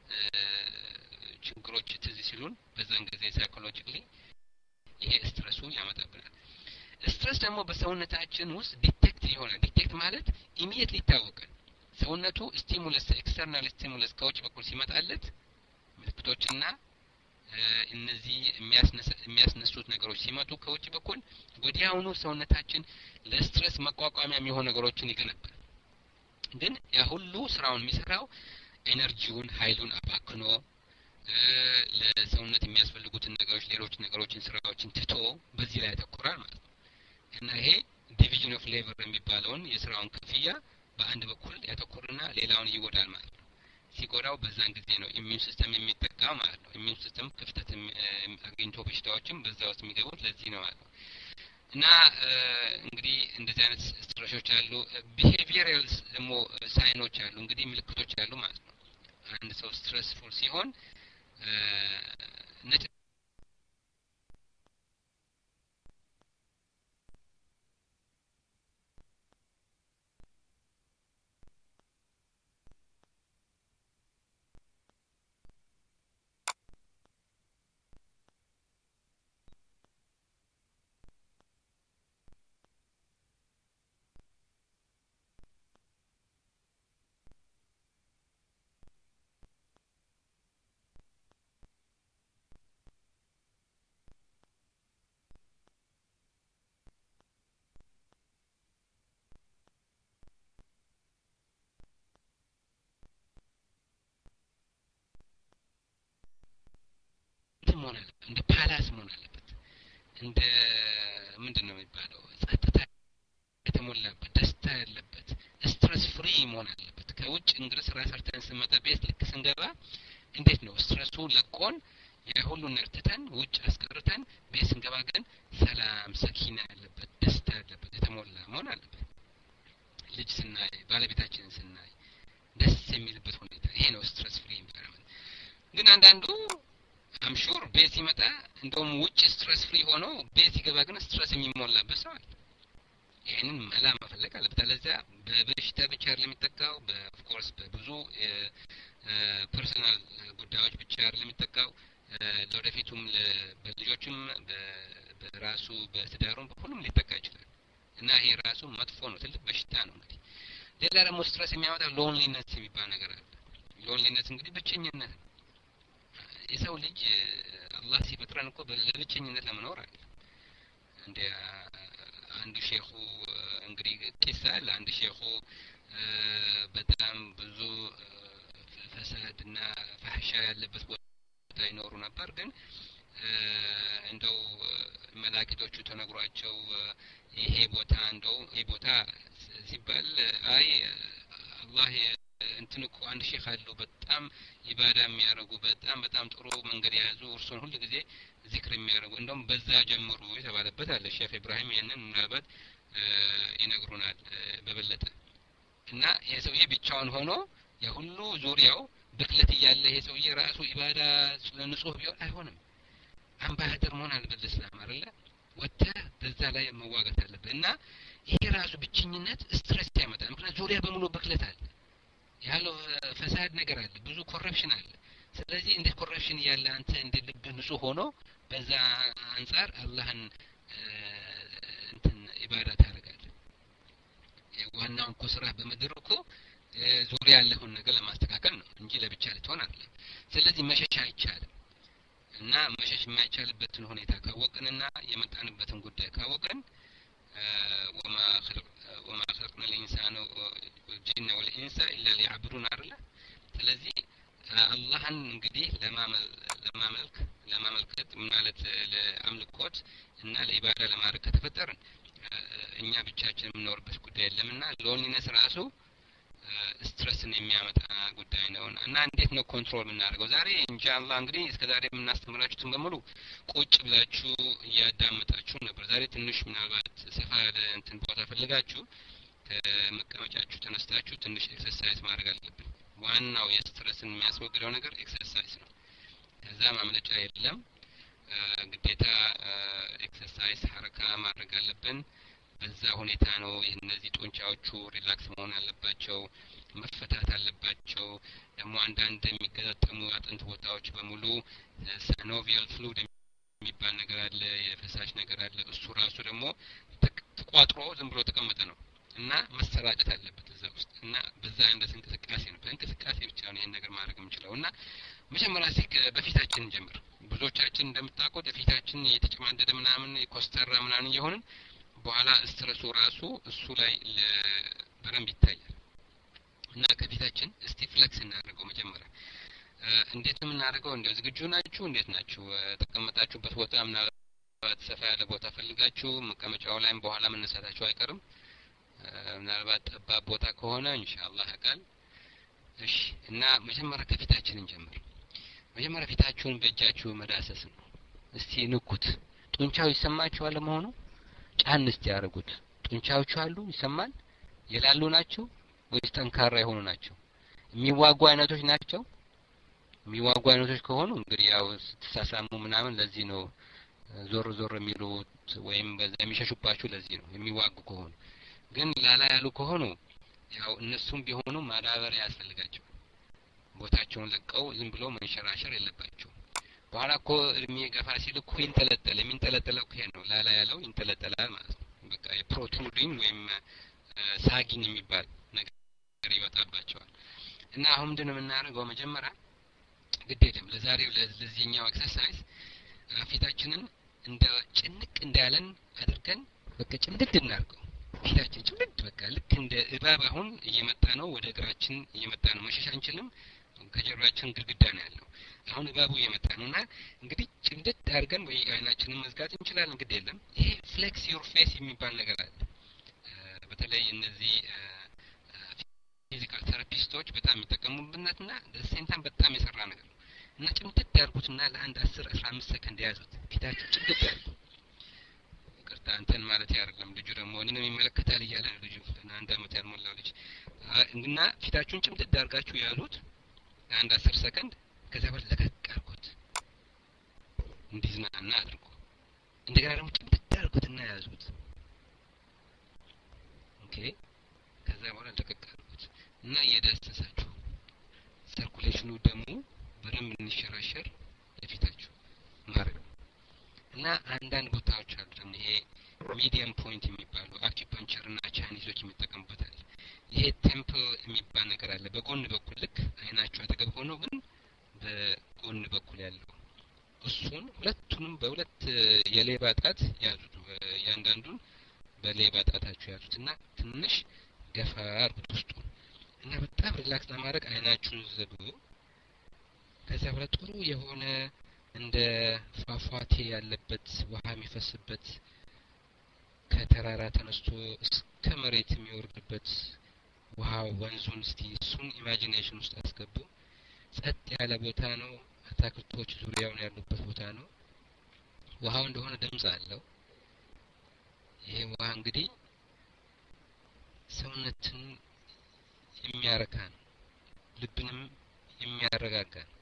Speaker 1: ችግሮች ትዝ ሲሉን በዛን ጊዜ ሳይኮሎጂካሊ ይሄ ስትረሱ ያመጣብናል። ስትረስ ደግሞ በሰውነታችን ውስጥ ዲቴክት ይሆናል። ዲቴክት ማለት ኢሚዲየትሊ ይታወቃል። ሰውነቱ ስቲሙለስ ኤክስተርናል ስቲሙለስ ከውጭ በኩል ሲመጣለት ምልክቶችና እነዚህ የሚያስነሱት ነገሮች ሲመጡ ከውጭ በኩል ወዲያውኑ ሰውነታችን ለስትረስ መቋቋሚያ የሚሆኑ ነገሮችን ይገነባል። ግን ያ ሁሉ ስራውን የሚሰራው ኤነርጂውን ኃይሉን አባክኖ ለሰውነት የሚያስፈልጉትን ነገሮች ሌሎች ነገሮችን ስራዎችን ትቶ በዚህ ላይ ያተኩራል ማለት ነው። እና ይሄ ዲቪዥን ኦፍ ሌበር የሚባለውን የስራውን ክፍያ በአንድ በኩል ያተኩርና ሌላውን ይጎዳል ማለት ነው። ሲጎዳው በዛን ጊዜ ነው ኢሚዩን ሲስተም የሚጠቃው ማለት ነው። ኢሚዩን ሲስተም ክፍተት አግኝቶ በሽታዎችም በዛ ውስጥ የሚገቡት ለዚህ ነው ማለት ነው። እና እንግዲህ እንደዚህ አይነት ስትረሶች አሉ። ቢሄቪየራል ደግሞ ሳይኖች አሉ፣ እንግዲህ ምልክቶች አሉ ማለት ነው። አንድ ሰው ስትረስፉል ሲሆን ነት መሆን አለበት፣ እንደ ፓላስ መሆን አለበት። እንደ ምንድን ነው የሚባለው ጸጥታ የተሞላበት ደስታ ያለበት ስትረስ ፍሪ መሆን አለበት። ከውጭ እንግዲህ ስራ ሰርተን ስንመጣ ቤት ልክ ስንገባ እንዴት ነው ስትረሱ ለቆን የሁሉን ነገር ትተን ውጭ አስቀርተን ቤት ስንገባ ግን ሰላም ሰኪና ያለበት ደስታ ያለበት የተሞላ መሆን አለበት። ልጅ ስናይ ባለቤታችንን ስናይ ደስ የሚልበት ሁኔታ ይሄ ነው ስትረስ ፍሪ ኢንቫይሮንመንት። ግን አንዳንዱ አም ሹር ቤት ሲመጣ እንደውም ውጭ ስትረስ ፍሪ ሆኖ ቤት ሲገባ ግን ስትረስ የሚሞላበት ሰው አለ። ይሄንን መላ መፈለግ አለበት። አለዚያ በበሽታ ብቻ አይደለም የሚጠቃው፣ በኦፍ ኮርስ በብዙ ፐርሰናል ጉዳዮች ብቻ አይደለም የሚጠቃው ለወደፊቱም በልጆችም በራሱ በትዳሩም በሁሉም ሊጠቃ ይችላል እና ይሄ ራሱ መጥፎ ነው ትልቅ በሽታ ነው እንግዲህ ሌላ ደግሞ ስትረስ የሚያመጣው ሎንሊነስ የሚባል ነገር አለ ሎንሊነስ እንግዲህ ብቸኝነት የሰው ልጅ አላህ ሲፈጥረን እኮ ለብቸኝነት ለመኖር አይደል እንደ አንድ ሼኹ እንግዲህ ቂሳ ለአንድ ሼኹ በጣም ብዙ ፈሳድና ፈህሻ ያለበት ቦታ ይኖሩ ነበር ግን እንደው መላእክቶቹ ተነግሯቸው ይሄ ቦታ እንደው ይሄ ቦታ ሲባል አይ አላህ እንትን እኮ አንድ ሼኽ አለው በጣም ኢባዳ የሚያደርጉ በጣም በጣም ጥሩ መንገድ የያዙ እርሱን ሁሉ ጊዜ ዚክር የሚያደርጉ እንደውም በዛ ጀምሩ የተባለበት አለ ሼኽ ኢብራሂም ያንን ምናልባት ይነግሩናል በበለጠ እና ይሄ ሰውዬ ብቻውን ሆኖ የሁሉ ዙሪያው ብክለት እያለ ይሄ ሰውዬ ራሱ ኢባዳ ንጹህ ቢሆን አይሆንም አምባህደር መሆን አለበት እስላም አይደለ ወጥተህ በዛ ላይ መዋጋት አለበት እና ይሄ ራሱ ብቸኝነት ስትረስ ያመጣል ምክንያቱም ዙሪያ በሙሉ ብክለት አለ ያለው ፈሳድ ነገር አለ ብዙ ኮረፕሽን አለ ስለዚህ እንደ ኮረፕሽን ያለ አንተ እንደ ልብ ንጹህ ሆኖ በዛ አንፃር አላህን እንትን ኢባዳ ታደርጋለህ ዋናውን እኮ ስራ በምድር እኮ ዙሪያ ያለውን ነገር ለማስተካከል ነው እንጂ ለብቻ ልትሆን አይደለም ስለዚህ መሸሽ አይቻልም እና መሸሽ የማይቻልበትን ሁኔታ ካወቅንና የመጣንበትን ጉዳይ ካወቅን ወማ خلق وما خلقنا الانسان والجن والانس الا ليعبدون አይደለ ስለዚህ አላህን እንግዲህ ለማመልክ ለማመልከት ማለት ለአምልኮት እና ለኢባዳ ለማድረግ ከተፈጠርን እኛ ብቻችን የምንኖርበት ጉዳይ የለምና ሎንሊነስ ራሱ ስትረስን የሚያመጣ ጉዳይ ነው እና እንዴት ነው ኮንትሮል የምናደርገው ዛሬ ኢንሻአላህ እንግዲህ እስከዛሬ የምናስተምራችሁትን በሙሉ ቁጭ ብላችሁ እያዳመጣችሁ ነበር ዛሬ ትንሽ ምናልባት ሰፋ ያለ እንትን ቦታ ፈልጋችሁ ከመቀመጫችሁ ተነስታችሁ ትንሽ ኤክሰርሳይዝ ማድረግ አለብን ዋናው የስትረስን የሚያስወግደው ነገር ኤክሰርሳይዝ ነው ከዛ ማምለጫ የለም ግዴታ ኤክሰርሳይዝ ሐረካ ማድረግ አለብን በዛ ሁኔታ ነው እነዚህ ጡንቻዎቹ ሪላክስ መሆን አለባቸው መፈታት አለባቸው ደግሞ አንዳንድ የሚገጣጠሙ አጥንት ቦታዎች በሙሉ ሳኖቪያል ፍሉድ የሚባል ነገር አለ የፈሳሽ ነገር አለ እሱ ራሱ ደግሞ ተቋጥሮ ዝም ብሎ ተቀመጠ ነው እና መሰራጨት አለበት እዛ ውስጥ እና በዛ እንደ እንቅስቃሴ ነው በእንቅስቃሴ ብቻ ነው ይሄን ነገር ማድረግ የምንችለው እና መጀመሪያ ሲክ በፊታችን ጀምር ብዙዎቻችን እንደምታውቁት በፊታችን የተጨማደደ ምናምን ኮስተራ ምናምን እየሆንን በኋላ ስትረሱ ራሱ እሱ ላይ በደንብ ይታያል እና ከፊታችን እስቲ ፍሌክስ እናደርገው መጀመሪያ እንዴት ነው የምናደርገው እንደው ዝግጁ ናችሁ እንዴት ናችሁ ተቀመጣችሁበት ቦታ ምናልባት ሰፋ ያለ ቦታ ፈልጋችሁ መቀመጫው ላይም በኋላ መነሳታችሁ አይቀርም ምናልባት ጠባብ ቦታ ከሆነ ኢንሻአላህ አቃል እሺ እና መጀመሪያ ከፊታችን እንጀምር መጀመሪያ ፊታችሁን በእጃችሁ መዳሰስ ነው እስቲ ንኩት ጡንቻው ይሰማችኋል ለመሆኑ ጫን እስቲ ያረጉት ጡንቻዎቹ አሉ ይሰማል የላሉ ናቸው ወይስ ጠንካራ የሆኑ ናቸው የሚዋጉ አይነቶች ናቸው የሚዋጉ አይነቶች ከሆኑ እንግዲህ ያው ስትሳሳሙ ምናምን ለዚህ ነው ዞር ዞር የሚሉት ወይም በዛ የሚሸሹባችሁ ለዚህ ነው የሚዋጉ ከሆኑ ግን ላላ ያሉ ከሆኑ ያው እነሱም ቢሆኑ ማዳበሪያ ያስፈልጋቸው ቦታቸውን ለቀው ዝም ብሎ መንሸራሸር የለባቸው በኋላ እኮ እድሜ ገፋ ሲል እኮ ይንጠለጠል የሚንጠለጠለው ይሄ ነው ላላ ያለው ይንጠለጠላል ማለት ነው በቃ የፕሮትሩዲንግ ወይም ሳጊንግ የሚባል ነገር ይወጣባቸዋል እና አሁን ምንድነው የምናደርገው መጀመሪያ ግዴለም ለዛሬው ለዚህኛው ኤክሰርሳይዝ ፊታችንን እንደ ጭንቅ እንዳለን አድርገን በቃ ጭምድድ እናርገው ፊታችን ጭምድድ በቃ ልክ እንደ እባብ አሁን እየመጣ ነው ወደ እግራችን እየመጣ ነው መሸሽ አንችልም ከጀርባችን ግድግዳ ነው ያለው አሁን እባቡ እየመጣ ነውና እንግዲህ ጭምድድ አድርገን ወይ አይናችንን መዝጋት እንችላለን ግዴለም ይሄ ፍሌክስ ዩር ፌስ የሚባል ነገር አለ በተለይ እነዚህ ፊዚካል ቴራፒስቶች በጣም የሚጠቀሙበትና ደሴንታን በጣም የሰራ ነገር ነው እና ጭምድድ ያርጉትና ለአንድ አስር አስራ አምስት ሰከንድ ያዙት ፊታችሁ ጭምድድ ያርጉ ይቅርታ አንተን ማለት ያደርግም ልጁ ደግሞ እኔንም ይመለከታል እያለ ልጁ አንድ አመት ያልሞላው ልጅ እና ፊታችሁን ጭምድድ አድርጋችሁ ያዙት ለአንድ አስር ሰከንድ ከዛ በኋላ ለቀቅ አድርጉት እንዲዝናና አድርጉ እንደገና ደግሞ ጭምድድ አድርጉትና ያዙት ኦኬ ከዛ በኋላ ለቀቅ አድርጉት እና እየዳሰሳችሁ ሰርኩሌሽኑ ደግሞ በደንብ እንዲሸራሸር ለፊታችሁ ማድረግ እና አንዳንድ ቦታዎች አሉ ደግሞ ይሄ ሚዲየም ፖይንት የሚባሉ አኪፐንቸር እና ቻይኒዞች የሚጠቀሙበታል። ይሄ ቴምፕል የሚባል ነገር አለ በጎን በኩል ልክ አይናችሁ አጠገብ ሆኖ ግን በጎን በኩል ያለው እሱን ሁለቱንም በሁለት የሌባ ጣት ያዙት። ያንዳንዱን በሌባ ጣታችሁ ያዙት እና ትንሽ ገፋ አርጉት ውስጡ እና በጣም ሪላክስ ለማድረግ አይናችሁን ዘጉ። ከዛ በኋላ ጥሩ የሆነ እንደ ፏፏቴ ያለበት ውሃ የሚፈስበት ከተራራ ተነስቶ እስከ መሬት የሚወርድበት ውሃ ወንዙን እስቲ እሱን ኢማጂኔሽን ውስጥ አስገቡ። ጸጥ ያለ ቦታ ነው። አታክልቶች ዙሪያውን ያሉበት ቦታ ነው። ውሃው እንደሆነ ድምጽ አለው። ይሄ ውሃ እንግዲህ ሰውነትን የሚያረካ ነው፣ ልብንም የሚያረጋጋ ነው።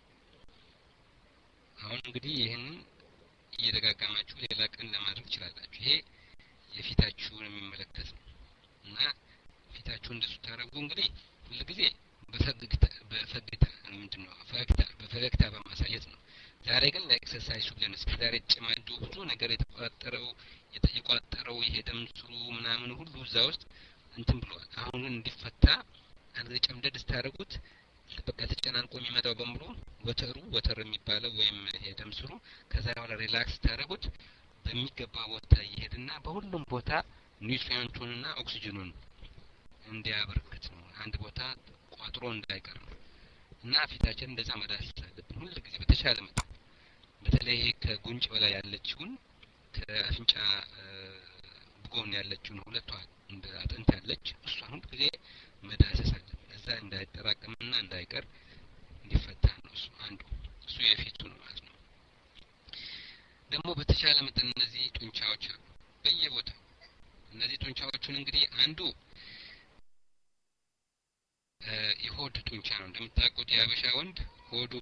Speaker 1: አሁን እንግዲህ ይሄን እየደጋጋማችሁ ሌላ ቀን ለማድረግ ትችላላችሁ። ይሄ የፊታችሁን የሚመለከት ነው እና ፊታችሁን እንደሱ ታረጉ እንግዲህ ሁሉ ጊዜ በፈገግታ በፈገግታ ምንድነው ፈገግታ በፈገግታ በማሳየት ነው። ዛሬ ግን ለኤክሰርሳይዝ ብለን እስከ ዛሬ ጭማዱ ብዙ ነገር የተቋጠረው የተቋጠረው ይሄ ደም ስሩ ምናምን ሁሉ እዛ ውስጥ እንትን ብሏል። አሁን እንዲፈታ አንተ ጨምደድ ስታረጉት በቃ ተጨናንቆ የሚመጣው በሙሉ ወተሩ ወተር የሚባለው ወይም ይሄ ደም ስሩ ከዛ በኋላ ሪላክስ ታረጉት በሚገባ ቦታ ይሄድና በሁሉም ቦታ ኒውትሪየንቱንና ኦክሲጅኑን እንዲያበረክት ነው። አንድ ቦታ ቋጥሮ እንዳይቀር ነው እና ፊታችን እንደዛ መዳሰስ አለብን ሁሉ ጊዜ በተቻለ መጠን። በተለይ ከጉንጭ በላይ ያለችውን ከአፍንጫ ጎን ያለችውን ሁለቷ እንደ አጥንት ያለች እሷን ሁሉ ጊዜ መዳሰስ አለብን። እዛ እንዳይጠራቀምና እንዳይቀር እንዲፈታ ነው። እሱ አንዱ እሱ የፊቱ ነው ማለት ነው። ደግሞ በተቻለ መጠን እነዚህ ጡንቻዎች አሉ በየቦታው። እነዚህ ጡንቻዎቹን እንግዲህ አንዱ የሆድ ጡንቻ ነው። እንደምታውቁት የሀበሻ ወንድ ሆዱ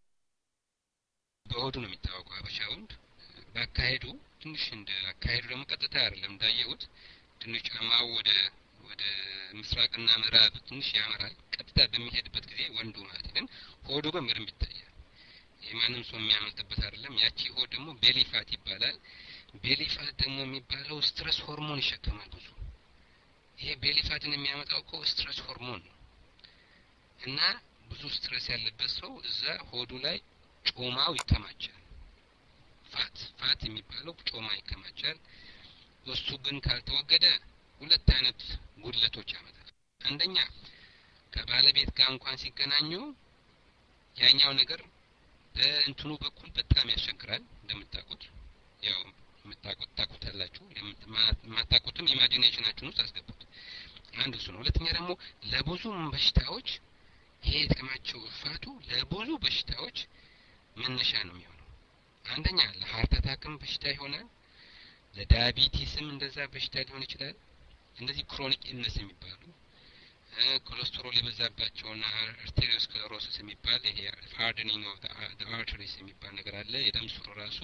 Speaker 1: በሆዱ ነው የሚታወቀው። ሀበሻ ወንድ በአካሄዱ ትንሽ እንደ አካሄዱ ደግሞ ቀጥታ አይደለም እንዳየሁት ትንሽ ጫማው ወደ ወደ ምስራቅና ምዕራብ ትንሽ ያመራል። ቀጥታ በሚሄድበት ጊዜ ወንዱ ማለት ግን ሆዱ ግን በደንብ ይታያል። የማንም ሰው የሚያመልጥበት አይደለም። ያቺ ሆድ ደግሞ ቤሊ ፋት ይባላል። ቤሊ ፋት ደግሞ የሚባለው ስትረስ ሆርሞን ይሸከማል ብዙ። ይሄ ቤሊ ፋትን የሚያመጣው እኮ ስትረስ ሆርሞን ነው እና ብዙ ስትረስ ያለበት ሰው እዛ ሆዱ ላይ ጮማው ይከማቻል። ፋት ፋት የሚባለው ጮማ ይከማቻል። እሱ ግን ካልተወገደ ሁለት አይነት ጉድለቶች ያመጣል። አንደኛ ከባለቤት ጋር እንኳን ሲገናኙ ያኛው ነገር በእንትኑ በኩል በጣም ያስቸግራል። እንደምታውቁት ያው የምታውቁት ታውቁታላችሁ። የማታውቁትም ኢማጂኔሽናችሁን ውስጥ አስገቡት። አንዱ እሱ ነው። ሁለተኛ ደግሞ ለብዙ በሽታዎች ይሄ የተከማቸው ፋቱ ለብዙ በሽታዎች መነሻ ነው የሚሆነው። አንደኛ ለሃርት አታክም በሽታ ይሆናል። ለዳያቢቲስም እንደዛ በሽታ ሊሆን ይችላል። እነዚህ ክሮኒክ ኢልነስ የሚባሉ ኮሌስትሮል የበዛባቸውና አርቴሪዮስክለሮሲስ የሚባል ይሄ ሃርደኒንግ ኦፍ ዘ አርተሪስ የሚባል ነገር አለ። የደም ስሩ ራሱ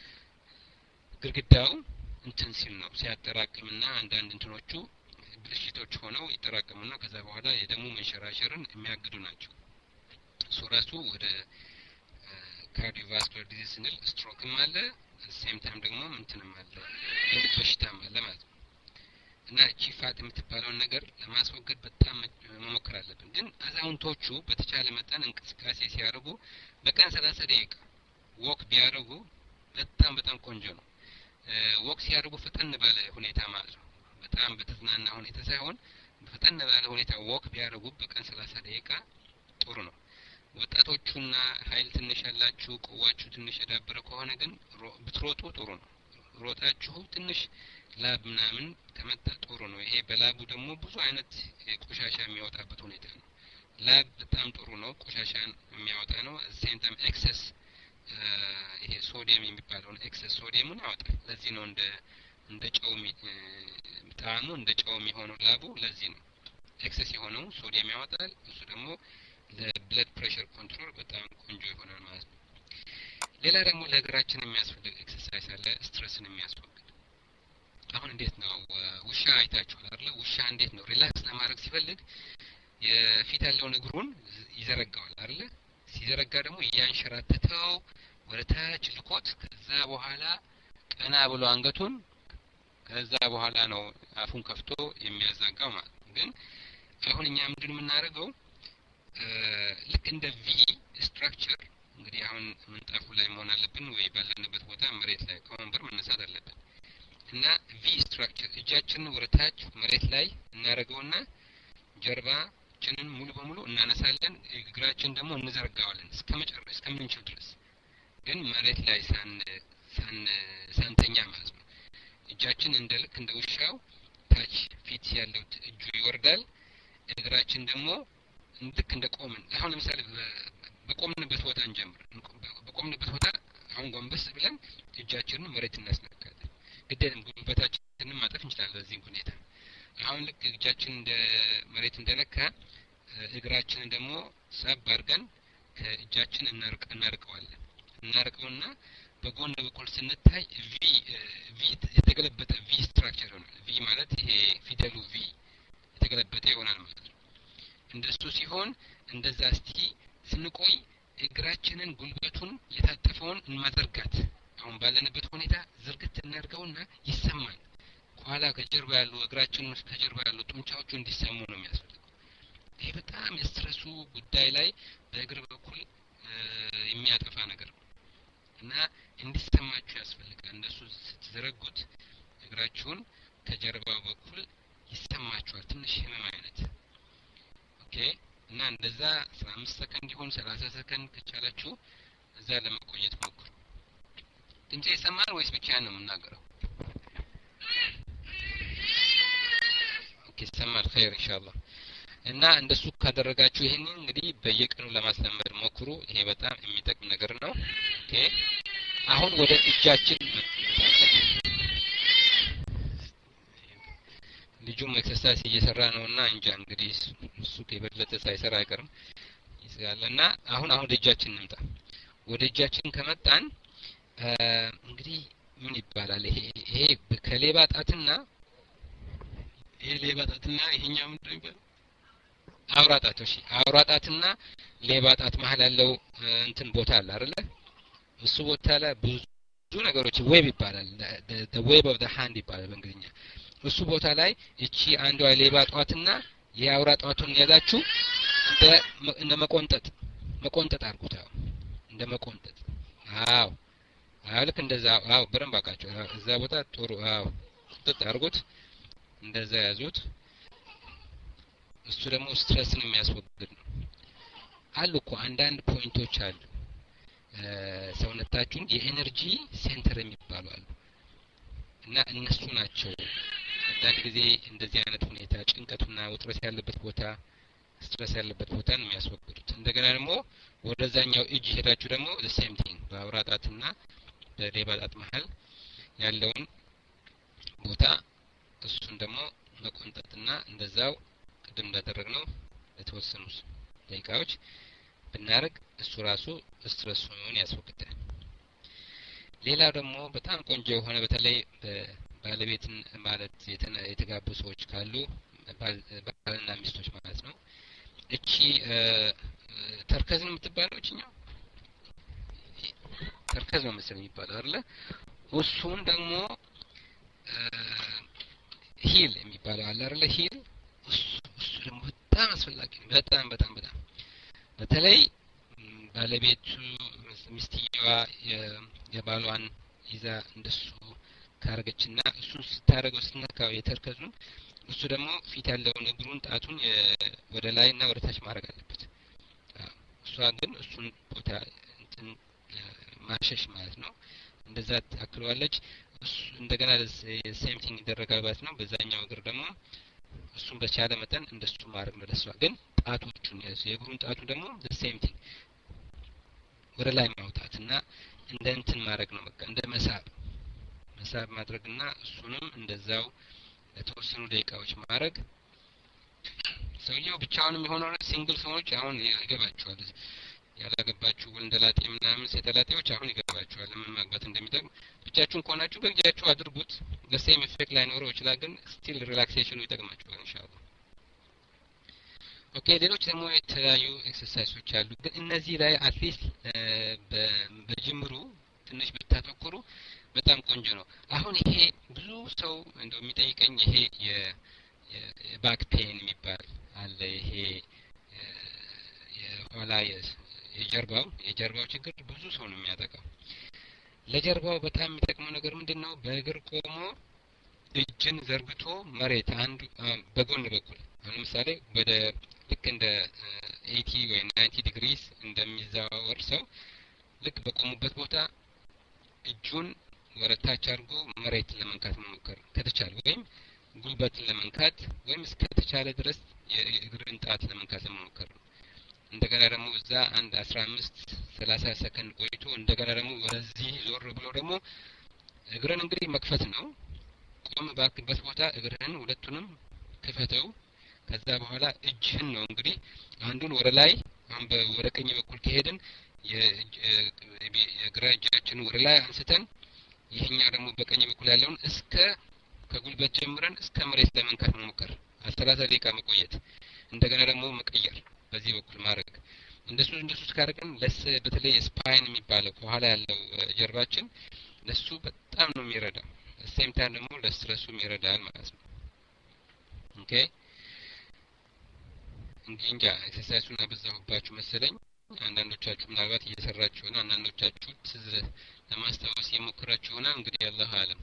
Speaker 1: ግድግዳው እንትን ሲል ነው ሲያጠራቅምና አንዳንድ እንትኖቹ ብልሽቶች ሆነው ይጠራቀሙና ከዛ በኋላ የደሙ መንሸራሸርን የሚያግዱ ናቸው። እሱ ራሱ ወደ ካርዲዮቫስኩላር ዲዚዝ ስንል ስትሮክም አለ፣ ሴም ታይም ደግሞ እንትንም አለ ልብ በሽታም አለ ማለት ነው። እና እቺ ፋት የምትባለውን ነገር ለማስወገድ በጣም መሞከር አለብን። ግን አዛውንቶቹ በተቻለ መጠን እንቅስቃሴ ሲያደርጉ በቀን ሰላሳ ደቂቃ ወክ ቢያደርጉ በጣም በጣም ቆንጆ ነው። ወክ ሲያደርጉ ፈጠን ባለ ሁኔታ ማለት ነው። በጣም በተዝናና ሁኔታ ሳይሆን ፈጠን ባለ ሁኔታ ወክ ቢያደርጉ በቀን ሰላሳ ደቂቃ ጥሩ ነው። ወጣቶቹና ኃይል ትንሽ ያላችሁ ቁዋችሁ ትንሽ የዳበረ ከሆነ ግን ብትሮጡ ጥሩ ነው። ሮጣችሁ ትንሽ ላብ ምናምን ከመጣ ጥሩ ነው። ይሄ በላቡ ደግሞ ብዙ አይነት ቆሻሻ የሚያወጣበት ሁኔታ ነው። ላብ በጣም ጥሩ ነው፣ ቆሻሻን የሚያወጣ ነው። ሴንተም ኤክሰስ ይሄ ሶዲየም የሚባለውን ኤክሰስ ሶዲየሙን ያወጣል። ለዚህ ነው እንደ እንደ ጨው ጣዕሙ እንደ ጨው የሚሆነው ላቡ ለዚህ ነው። ኤክሰስ የሆነው ሶዲየም ያወጣል። እሱ ደግሞ ለብለድ ፕሬሸር ኮንትሮል በጣም ቆንጆ ይሆናል ማለት ነው። ሌላ ደግሞ ለእግራችን የሚያስፈልግ ኤክሰርሳይዝ አለ፣ ስትረስን የሚያስወግድ። አሁን እንዴት ነው ውሻ አይታችኋል አይደል? ውሻ እንዴት ነው ሪላክስ ለማድረግ ሲፈልግ የፊት ያለውን እግሩን ይዘረጋዋል አይደለ? ሲዘረጋ ደግሞ ያንሸራተተው ወደ ታች ልኮት ከዛ በኋላ ቀና ብሎ አንገቱን ከዛ በኋላ ነው አፉን ከፍቶ የሚያዛጋው ማለት ነው። ግን አሁን እኛ ምንድን የምናደርገው ልክ እንደ ቪ ስትራክቸር እንግዲህ አሁን ምንጣፉ ላይ መሆን አለብን ወይ ባለንበት ቦታ መሬት ላይ ከወንበር መነሳት አለብን እና ቪ ስትራክቸር እጃችንን ወደ ታች መሬት ላይ እናደርገውና ጀርባችንን ሙሉ በሙሉ እናነሳለን። እግራችን ደግሞ እንዘረጋዋለን እስከመጨረሻ እስከምንችል ድረስ ግን መሬት ላይ ሳን ሳን ሳንተኛ ማለት ነው። እጃችን እንደ ልክ እንደ ውሻው ታች ፊት ያለው እጁ ይወርዳል። እግራችን ደግሞ ልክ እንደ ቆምን አሁን ለምሳሌ በቆምንበት ቦታ እንጀምር። በቆምንበት ቦታ አሁን ጎንበስ ብለን እጃችንን መሬት እናስነካለን። ግዴለም ጉልበታችንን ማጠፍ እንችላለን በዚህ ሁኔታ። አሁን ልክ እጃችን እንደ መሬት እንደነካ እግራችንን ደግሞ ሳብ አድርገን ከእጃችን እናርቅ እናርቀዋለን። እናርቀውና በጎን በኩል ስንታይ ቪ ቪ የተገለበጠ ቪ ስትራክቸር ይሆናል። ቪ ማለት ይሄ ፊደሉ ቪ የተገለበጠ ይሆናል ማለት ነው። እንደሱ ሲሆን እንደዛ እስቲ ስንቆይ እግራችንን ጉልበቱን የታጠፈውን እንመዘርጋት። አሁን ባለንበት ሁኔታ ዝርግት እናርገውና ይሰማል። ከኋላ ከጀርባ ያሉ እግራችን ከጀርባ ያሉ ጡንቻዎቹ እንዲሰሙ ነው የሚያስፈልገው። ይሄ በጣም የስትረሱ ጉዳይ ላይ በእግር በኩል የሚያጠፋ ነገር ነው እና እንዲሰማችሁ ያስፈልጋል። እንደሱ ስትዘረጉት እግራችሁን ከጀርባው በኩል ይሰማችኋል ትንሽ ህመም አይነት ኦኬ። እና እንደዛ አስራ አምስት ሰከንድ ይሁን ሰላሳ ሰከንድ ከቻላችሁ እዛ ለመቆየት ሞክሩ። ድምጼ ይሰማል ወይስ ብቻ ነው የምናገረው? ኦኬ ይሰማል። ኸይር ኢንሻአላህ። እና እንደሱ ካደረጋችሁ ይሄን እንግዲህ በየቀኑ ለማስለመድ ሞክሩ። ይሄ በጣም የሚጠቅም ነገር ነው። ኦኬ አሁን ወደ እጃችን ልጁም ኤክሰርሳይዝ እየሰራ ነውና እንጃ እንግዲህ እሱ ከበለጠ ሳይሰራ አይቀርም ይስጋልና አሁን አሁን እጃችን እንምጣ። ወደ እጃችን ከመጣን እንግዲህ ምን ይባላል ይሄ ይሄ ከሌባ ጣትና ይሄ ሌባ ጣትና ይሄኛው ምንድን ነው ይባላል? አውራ ጣት። እሺ አውራ ጣትና ሌባ ጣት መሃል ያለው እንትን ቦታ አለ አይደለ? እሱ ቦታ ላይ ብዙ ነገሮች ዌብ ይባላል። the web of the hand ይባላል በእንግሊዝኛ። እሱ ቦታ ላይ እቺ አንዷ ሌባ ጣትና የአውራ ጣቱን ያዛችሁ እንደ እንደ መቆንጠጥ መቆንጠጥ አድርጉት። አዎ እንደ መቆንጠጥ። አዎ አዎ ልክ እንደዛ። አዎ በረም ባካችሁ እዛ ቦታ ጥሩ። አዎ ጥጥ አድርጉት እንደዛ ያዙት። እሱ ደግሞ ስትረስን የሚያስወግድ ነው። አሉ እኮ አንዳንድ ፖይንቶች አሉ ሰውነታችሁን የኤነርጂ ሴንተር የሚባሉ አሉ እና እነሱ ናቸው አንዳንድ ጊዜ እንደዚህ አይነት ሁኔታ ጭንቀቱና ውጥረት ያለበት ቦታ ስትረስ ያለበት ቦታን የሚያስወግዱት። እንደገና ደግሞ ወደዛኛው እጅ ሄዳችሁ ደግሞ the same thing በአውራ ጣትና በሌባ ጣት መሃል ያለውን ቦታ እሱን ደግሞ መቆንጠጥና እንደዛው ቅድም እንዳደረግነው ለተወሰኑ ደቂቃዎች ብናረግ እሱ ራሱ ስትረሱን ያስወግዳል። ሌላው ደግሞ በጣም ቆንጆ የሆነ በተለይ ባለቤትን ማለት የተጋቡ ሰዎች ካሉ ባልና ሚስቶች ማለት ነው እቺ ተርከዝን የምትባለው እቺኛው ተርከዝ ነው መሰለኝ የሚባለው አይደለ? እሱን ደግሞ ሂል የሚባለው አለ አይደለ? ሂል እሱ ደግሞ በጣም አስፈላጊ ነው። በጣም በጣም በጣም በተለይ ባለቤቱ ሚስትየዋ የባሏን ይዛ እንደሱ ካረገችና እሱን ስታረገው ስትነካው የተርከዙን እሱ ደግሞ ፊት ያለውን እግሩን ጣቱን ወደ ላይና ወደ ታች ማድረግ አለበት። እሷ ግን እሱን ቦታ እንትን ማሸሽ ማለት ነው። እንደዛ ታክለዋለች። እሱ እንደገና ሴም ቲንግ ይደረጋል ማለት ነው። በዛኛው እግር ደግሞ እሱን በቻለ መጠን እንደሱ ማድረግ ነው። ለሷ ግን ጣቶቹን የእግሩን ጣቱ ደግሞ ሴም ቲንግ ወደ ላይ ማውጣትና እንደ እንትን ማድረግ ነው። በቃ እንደ መሳብ መሳብ ማድረግና እሱንም እንደዛው ለተወሰኑ ደቂቃዎች ማድረግ። ሰውየው ብቻውንም የሆነው ሲንግል ሰዎች አሁን ይገባቸዋል። ያላገባችሁ ወንደላጤ ምናምን ሴተላጤዎች አሁን ይገባቸዋል ለምን ማግባት እንደሚጠቅም። ብቻችሁን ከሆናችሁ በእጃችሁ አድርጉት። ለሴም ኢፌክት ላይ ኖረው ይችላል፣ ግን ስቲል ሪላክሴሽኑ ይጠቅማችኋል ኢንሻአላህ። ኦኬ ሌሎች ደግሞ የተለያዩ ኤክሰርሳይሶች አሉ ግን እነዚህ ላይ አትሊስት በጅምሩ ትንሽ ብታተኩሩ በጣም ቆንጆ ነው አሁን ይሄ ብዙ ሰው እንደው የሚጠይቀኝ ይሄ የባክ ፔን የሚባል አለ ይሄ የኋላ የጀርባው የጀርባው ችግር ብዙ ሰው ነው የሚያጠቃው ለጀርባው በጣም የሚጠቅመው ነገር ምንድነው በእግር ቆሞ እጅን ዘርግቶ መሬት አንዱ በጎን በኩል ለምሳሌ ወደ ልክ እንደ eighty ወይ ninety ዲግሪስ እንደሚዛወር ሰው ልክ በቆሙበት ቦታ እጁን ወረታች አድርጎ መሬት ለመንካት መሞከር ከተቻለ ወይም ጉልበትን ለመንካት ወይም እስከተቻለ ድረስ የእግርን ጣት ለመንካት መሞከር እንደገና ደግሞ እዛ አንድ fifteen thirty ሰከንድ ቆይቶ እንደገና ደግሞ ወደዚህ ዞር ብሎ ደግሞ እግርን እንግዲህ መክፈት ነው ቆም ባክበት ቦታ እግርን ሁለቱንም ክፈተው ከዛ በኋላ እጅህን ነው እንግዲህ አንዱን ወደ ላይ አሁን ወደ ቀኝ በኩል ከሄድን የግራ እጃችንን ወደ ላይ አንስተን ይሄኛው ደግሞ በቀኝ በኩል ያለውን እስከ ከጉልበት ጀምረን እስከ መሬት ለመንካት መሞከር thirty ደቂቃ መቆየት እንደገና ደግሞ መቀየር በዚህ በኩል ማድረግ እንደሱ እንደሱ ካደረግን ለስ በተለይ ስፓይን የሚባለው ከኋላ ያለው ጀርባችን ለሱ በጣም ነው የሚረዳው ሴም ታይም ደግሞ ለስትረሱም ይረዳል ማለት ነው ኦኬ እንግዲህ ኤክሰርሳይሱን አበዛሁባችሁ መሰለኝ አንዳንዶቻችሁ ምናልባት እየሰራችሁ ነው አንዳንዶቻችሁ ትዝ ለማስታወስ እየሞከራችሁ ነው እንግዲህ አላህ አለም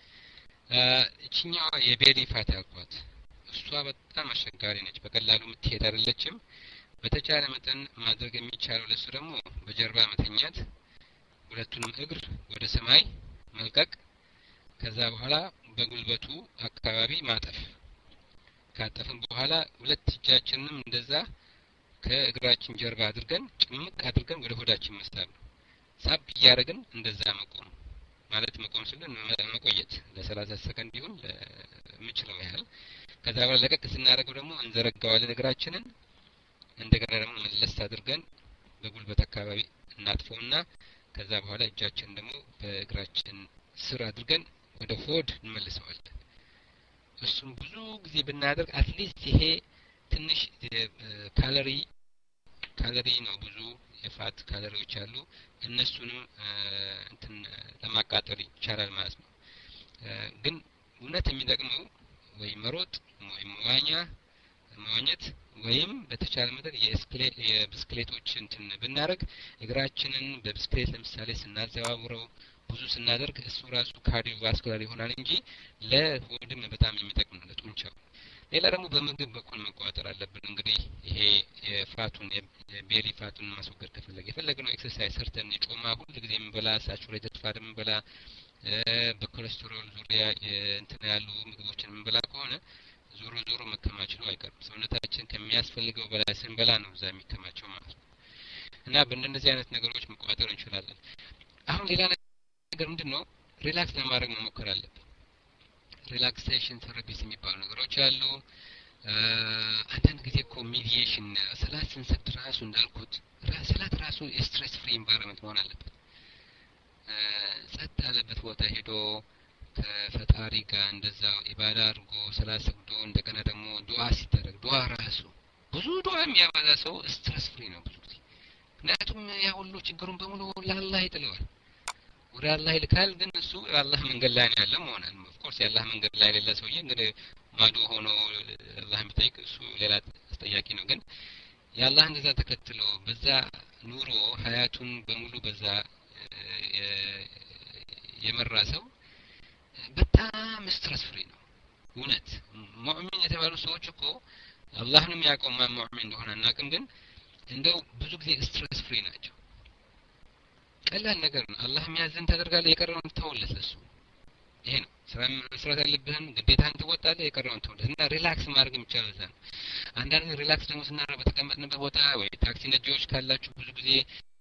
Speaker 1: እቺኛዋ የቤሊ ፋት ያልኳት እሷ በጣም አስቸጋሪ ነች በቀላሉ የምትሄድ አይደለችም በተቻለ መጠን ማድረግ የሚቻለው ለሱ ደግሞ በጀርባ መተኛት ሁለቱንም እግር ወደ ሰማይ መልቀቅ ከዛ በኋላ በጉልበቱ አካባቢ ማጠፍ ካጠፍን በኋላ ሁለት እጃችንንም እንደዛ ከእግራችን ጀርባ አድርገን ጭምቅ አድርገን ወደ ሆዳችን መስጠት ሳብ ያረግን እንደዛ መቆም ማለት መቆም ስልን መቆየት ለ30 ሰከንድ ይሁን ለምችለው ያህል ከዛ በኋላ ለቀቅ ስናደርገው ደግሞ እንዘረጋዋለን እግራችንን እንደገና ደግሞ መለስ አድርገን በጉልበት አካባቢ እናጥፈውና ከዛ በኋላ እጃችንን ደግሞ በእግራችን ስር አድርገን ወደ ሆድ እንመልሰዋለን እሱም ብዙ ጊዜ ብናደርግ አትሊስት ይሄ ትንሽ ካሎሪ ካሎሪ ነው ብዙ የፋት ካሎሪዎች አሉ እነሱንም እንትን ለማቃጠል ይቻላል ማለት ነው ግን እውነት የሚጠቅመው ወይ መሮጥ ወይ መዋኛ መዋኘት ወይም በተቻለ መጠን የስክሌት የብስክሌቶች እንትን ብናረግ እግራችንን በብስክሌት ለምሳሌ ስናዘዋውረው ብዙ ስናደርግ እሱ ራሱ ካርዲዮቫስኩላር ይሆናል እንጂ ለሆድም በጣም የሚጠቅም ነው ለጡንቻው ሌላ ደግሞ በምግብ በኩል መቋጠር አለብን እንግዲህ ይሄ የፋቱን የቤሊ ፋቱን ማስወገድ ከፈለገ የፈለግነው ኤክሰርሳይዝ ሰርተን የጮማ ሁሉ ጊዜ የምንበላ ሳቹሬትድ ፋት የምንበላ በኮሌስትሮል ዙሪያ እንትን ያሉ ምግቦችን የምንበላ ከሆነ ዞሮ ዞሮ መከማችሉ አይቀርም ሰውነታችን ከሚያስፈልገው በላይ ስንበላ ነው እዛ የሚከማቸው ማለት ነው እና በእንደዚህ አይነት ነገሮች መቋጠር እንችላለን አሁን ሌላ ነገር ምንድነው ሪላክስ ለማድረግ መሞከር አለብን ሪላክሴሽን ቴራፒስ የሚባሉ ነገሮች አሉ አንዳንድ ጊዜ እኮ ሚዲዬሽን ሰላት ስንሰግድ ራሱ እንዳልኩት ሰላት ራሱ ስትሬስ ፍሪ ኢንቫይሮንመንት መሆን አለበት ጸጥ ያለበት ቦታ ሄዶ ከፈጣሪ ጋር እንደዛው ኢባዳ አድርጎ ሰላት ሰግዶ እንደገና ደግሞ ዱዓ ሲደረግ ዱዓ ራሱ ብዙ ዱዓ የሚያበዛ ሰው ስትሬስ ፍሪ ነው ብዙ ጊዜ ምክንያቱም ያ ሁሉ ችግሩን በሙሉ ለአላህ ይጥለዋል ወደ አላህ ይልካል ግን እሱ አላህ መንገድ ላይ ነው ያለው ማለት ነው ኦፍ ኮርስ የአላህ መንገድ ላይ ያለ ሰውዬ እንግዲህ ማዶ ሆኖ አላህ የሚጠይቅ እሱ ሌላ አስጠያቂ ነው ግን የአላህ እንደዛ ተከትሎ በዛ ኑሮ ሀያቱን በሙሉ በዛ የመራ ሰው በጣም ስትረስ ፍሪ ነው እውነት ሙእሚን የተባሉ ሰዎች እኮ አላህንም ያውቀው ማን ሙእሚን እንደሆነ እናቅም ግን እንደው ብዙ ጊዜ ስትረስ ፍሪ ናቸው ቀላል ነገር ነው አላህ የሚያዝን ታደርጋለህ የቀረውን ተወለት ለሱ ይሄ ነው ስራ መስራት ያለብህን ግዴታህን ትወጣለህ የቀረውን ተወለት እና ሪላክስ ማድረግ የሚቻለው እዛ ነው አንዳንድ ሪላክስ ደግሞ ስናደርግ በተቀመጥንበት ቦታ ወይ ታክሲ ነጂዎች ካላችሁ ብዙ ጊዜ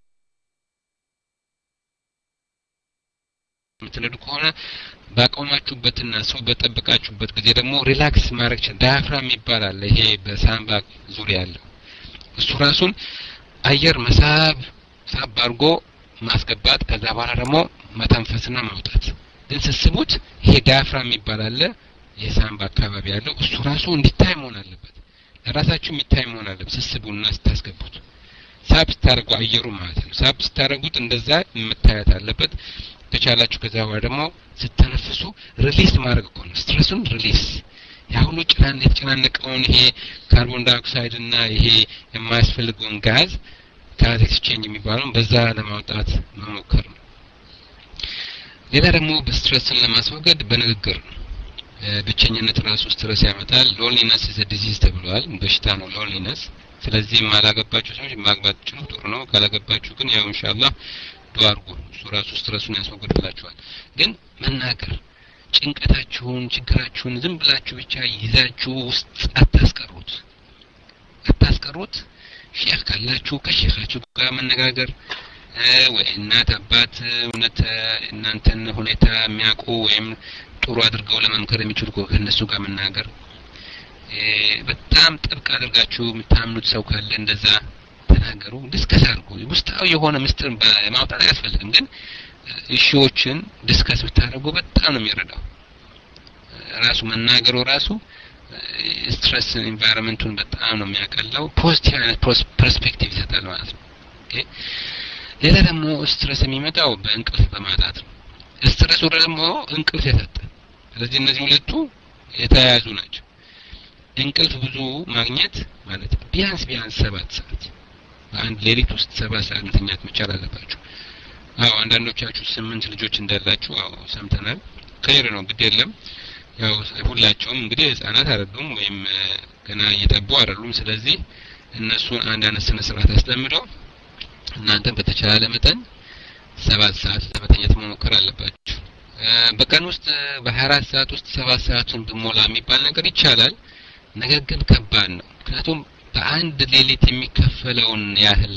Speaker 1: ምትነዱ ከሆነ ባቆማችሁበትና ሰው በጠበቃችሁበት ጊዜ ደግሞ ሪላክስ ማድረግ ዳያፍራም ይባላል ይሄ በሳምባ ዙሪያ ያለው እሱ ራሱን አየር መሳብ ሳብ አድርጎ ማስገባት ከዛ በኋላ ደግሞ መተንፈስና ማውጣት ግን ስስቡት ይሄ ዳያፍራም ይባላል የሳምባ አካባቢ ያለው እሱ ራሱ እንዲታይ መሆን አለበት ራሳችሁ የሚታይ መሆን አለበት ስስቡና ስታስገቡት ሳብ ስታረጉ አየሩ ማለት ነው ሳብ ስታረጉት እንደዛ መታየት አለበት ከቻላችሁ ከዛ በኋላ ደግሞ ስተነፍሱ ሪሊዝ ማድረግ እኮ ነው ስትረሱን ሪሊዝ ያ ሁሉ ጭናን የተጨናነቀውን ይሄ ካርቦን ዳይኦክሳይድ እና ይሄ የማያስፈልገውን ጋዝ ጋዝ ኤክስቼንጅ የሚባለው በዛ ለማውጣት መሞከር ነው ሌላ ደግሞ በስትረስን ለማስወገድ በንግግር ብቸኝነት ራሱ ስትረስ ያመጣል ሎንሊነስ is a disease ተብሏል በሽታ ነው ሎንሊነስ ስለዚህ ማላገባችሁ ሰዎች ማግባት ጥሩ ጥሩ ነው ካላገባችሁ ግን ያው ኢንሻአላህ ዱአ አድርጉ እሱ ራሱ ስትረሱን ያስወግድላችኋል ግን መናገር ጭንቀታችሁን ችግራችሁን ዝም ብላችሁ ብቻ ይዛችሁ ውስጥ አታስቀሩት አታስቀሩት ሼክ ካላችሁ ከሼኻችሁ ጋር መነጋገር ወይ እናት አባት እውነት እናንተን ሁኔታ የሚያውቁ ወይም ጥሩ አድርገው ለመምከር የሚችሉ ከነሱ ጋር መናገር በጣም ጥብቅ አድርጋችሁ የምታምኑት ሰው ካለ እንደዛ ተናገሩ ዲስከስ አድርጉ ውስጣው የሆነ ምስጢር ማውጣት አያስፈልግም ግን ኢሹዎችን ዲስከስ ብታደርጉ በጣም ነው የሚረዳው ራሱ መናገሩ ራሱ ስትረስ ኢንቫይሮንመንቱን በጣም ነው የሚያቀለው ፖዚቲቭ አይነት ፐርስፔክቲቭ ይሰጣል ማለት ነው ኦኬ ሌላ ደግሞ ስትረስ የሚመጣው በእንቅልፍ በማጣት ነው ስትረስ ደግሞ እንቅልፍ ያሳጣል ስለዚህ እነዚህ ሁለቱ የተያያዙ ናቸው እንቅልፍ ብዙ ማግኘት ማለት ቢያንስ ቢያንስ ሰባት ሰዓት በአንድ ሌሊት ውስጥ ሰባት ሰዓት መተኛት መቻል አለባችሁ አዎ አንዳንዶቻችሁ ስምንት ልጆች እንዳላችሁ አዎ ሰምተናል ከይር ነው ግድ የለም ያው ሁላቸውም እንግዲህ ህፃናት አይደሉም ወይም ገና እየጠቡ አይደሉም ስለዚህ እነሱን አንድ አነስ ስነ ስርዓት አስተምረው እናንተ በተቻለ መጠን ሰባት ሰዓት ለመተኛት መሞከር አለባችሁ በቀን ውስጥ በ24 ሰዓት ውስጥ ሰባት ሰዓቱን በሞላ የሚባል ነገር ይቻላል ነገር ግን ከባድ ነው ምክንያቱም በአንድ ሌሊት የሚከፈለውን ያህል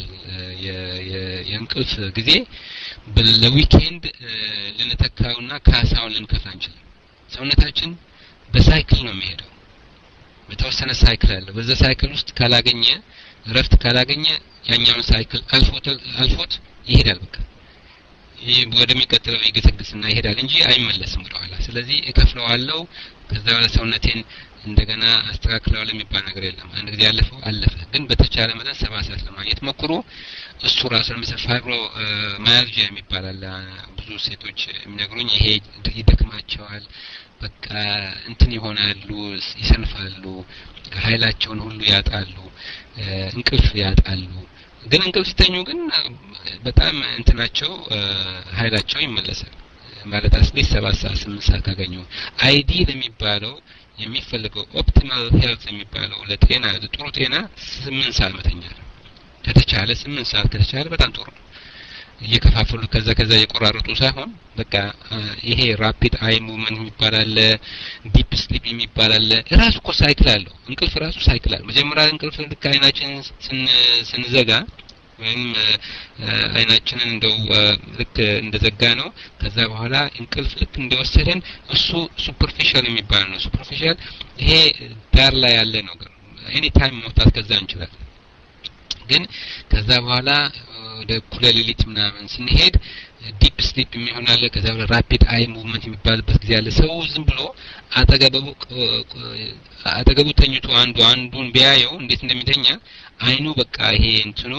Speaker 1: የእንቅልፍ ጊዜ ለዊኬንድ ልንተካውና ካሳውን ልንከፋ እንችላለን ሰውነታችን በሳይክል ነው የሚሄደው በተወሰነ ሳይክል አለ በዛ ሳይክል ውስጥ ካላገኘ ረፍት ካላገኘ ያኛውን ሳይክል አልፎት አልፎት ይሄዳል በቃ ይሄ ወደሚቀጥለው ይገሰግስና ይሄዳል እንጂ አይመለስም ወደኋላ ስለዚህ እከፍለዋለሁ ከዛ በኋላ ሰውነቴን እንደገና አስተካክለዋለሁ የሚባል ነገር የለም አንድ ጊዜ ያለፈው አለፈ ግን በተቻለ መጠን ሰባት ሰዓት ለማግኘት ሞክሩ እሱ ራሱ ለምሳሌ ፋይብሮ ማያልጂያ የሚባል አለ ብዙ ሴቶች የሚነግሩኝ ይሄ ይደክማቸዋል በቃ እንትን ይሆናሉ ይሰንፋሉ ኃይላቸውን ሁሉ ያጣሉ እንቅልፍ ያጣሉ ግን እንቅልፍ ሲተኙ ግን በጣም እንትናቸው ኃይላቸው ይመለሳል ማለት አስሊ ሰባት ሰዓት ስምንት ሰዓት ካገኙ አይዲ ለሚባለው የሚፈልገው ኦፕቲማል ሄልት የሚባለው ለጤና ጥሩ ጤና ስምንት ሰዓት መተኛት ከተቻለ ስምንት ሰዓት ከተቻለ በጣም ጥሩ እየከፋፈሉ ከዛ ከዛ የቆራረጡ ሳይሆን በቃ ይሄ ራፒድ አይ ሙቭመንት የሚባል ዲፕ ስሊፕ የሚባል አለ ራሱ እኮ ሳይክል አለው እንቅልፍ ራሱ ሳይክል አለው መጀመሪያ እንቅልፍ ልክ አይናችንን ስንዘጋ ወይም አይናችንን እንደው ልክ እንደዘጋ ነው ከዛ በኋላ እንቅልፍ ልክ እንደወሰደን እሱ ሱፐርፊሻል የሚባል ነው ሱፐርፊሻል ይሄ ዳር ላይ ያለ ነገር ኤኒ ታይም መውጣት ከዛ እንችላለን ግን ከዛ በኋላ ወደ ኩለሊት ምናምን ስንሄድ ዲፕ ስሊፕ የሚሆናል ከዛ በኋላ ራፒድ አይ ሙቭመንት የሚባልበት ጊዜ አለ ሰው ዝም ብሎ አጠገቡ አጠገቡ ተኝቶ አንዱ አንዱን ቢያየው እንዴት እንደሚተኛ አይኑ በቃ ይሄ እንትኑ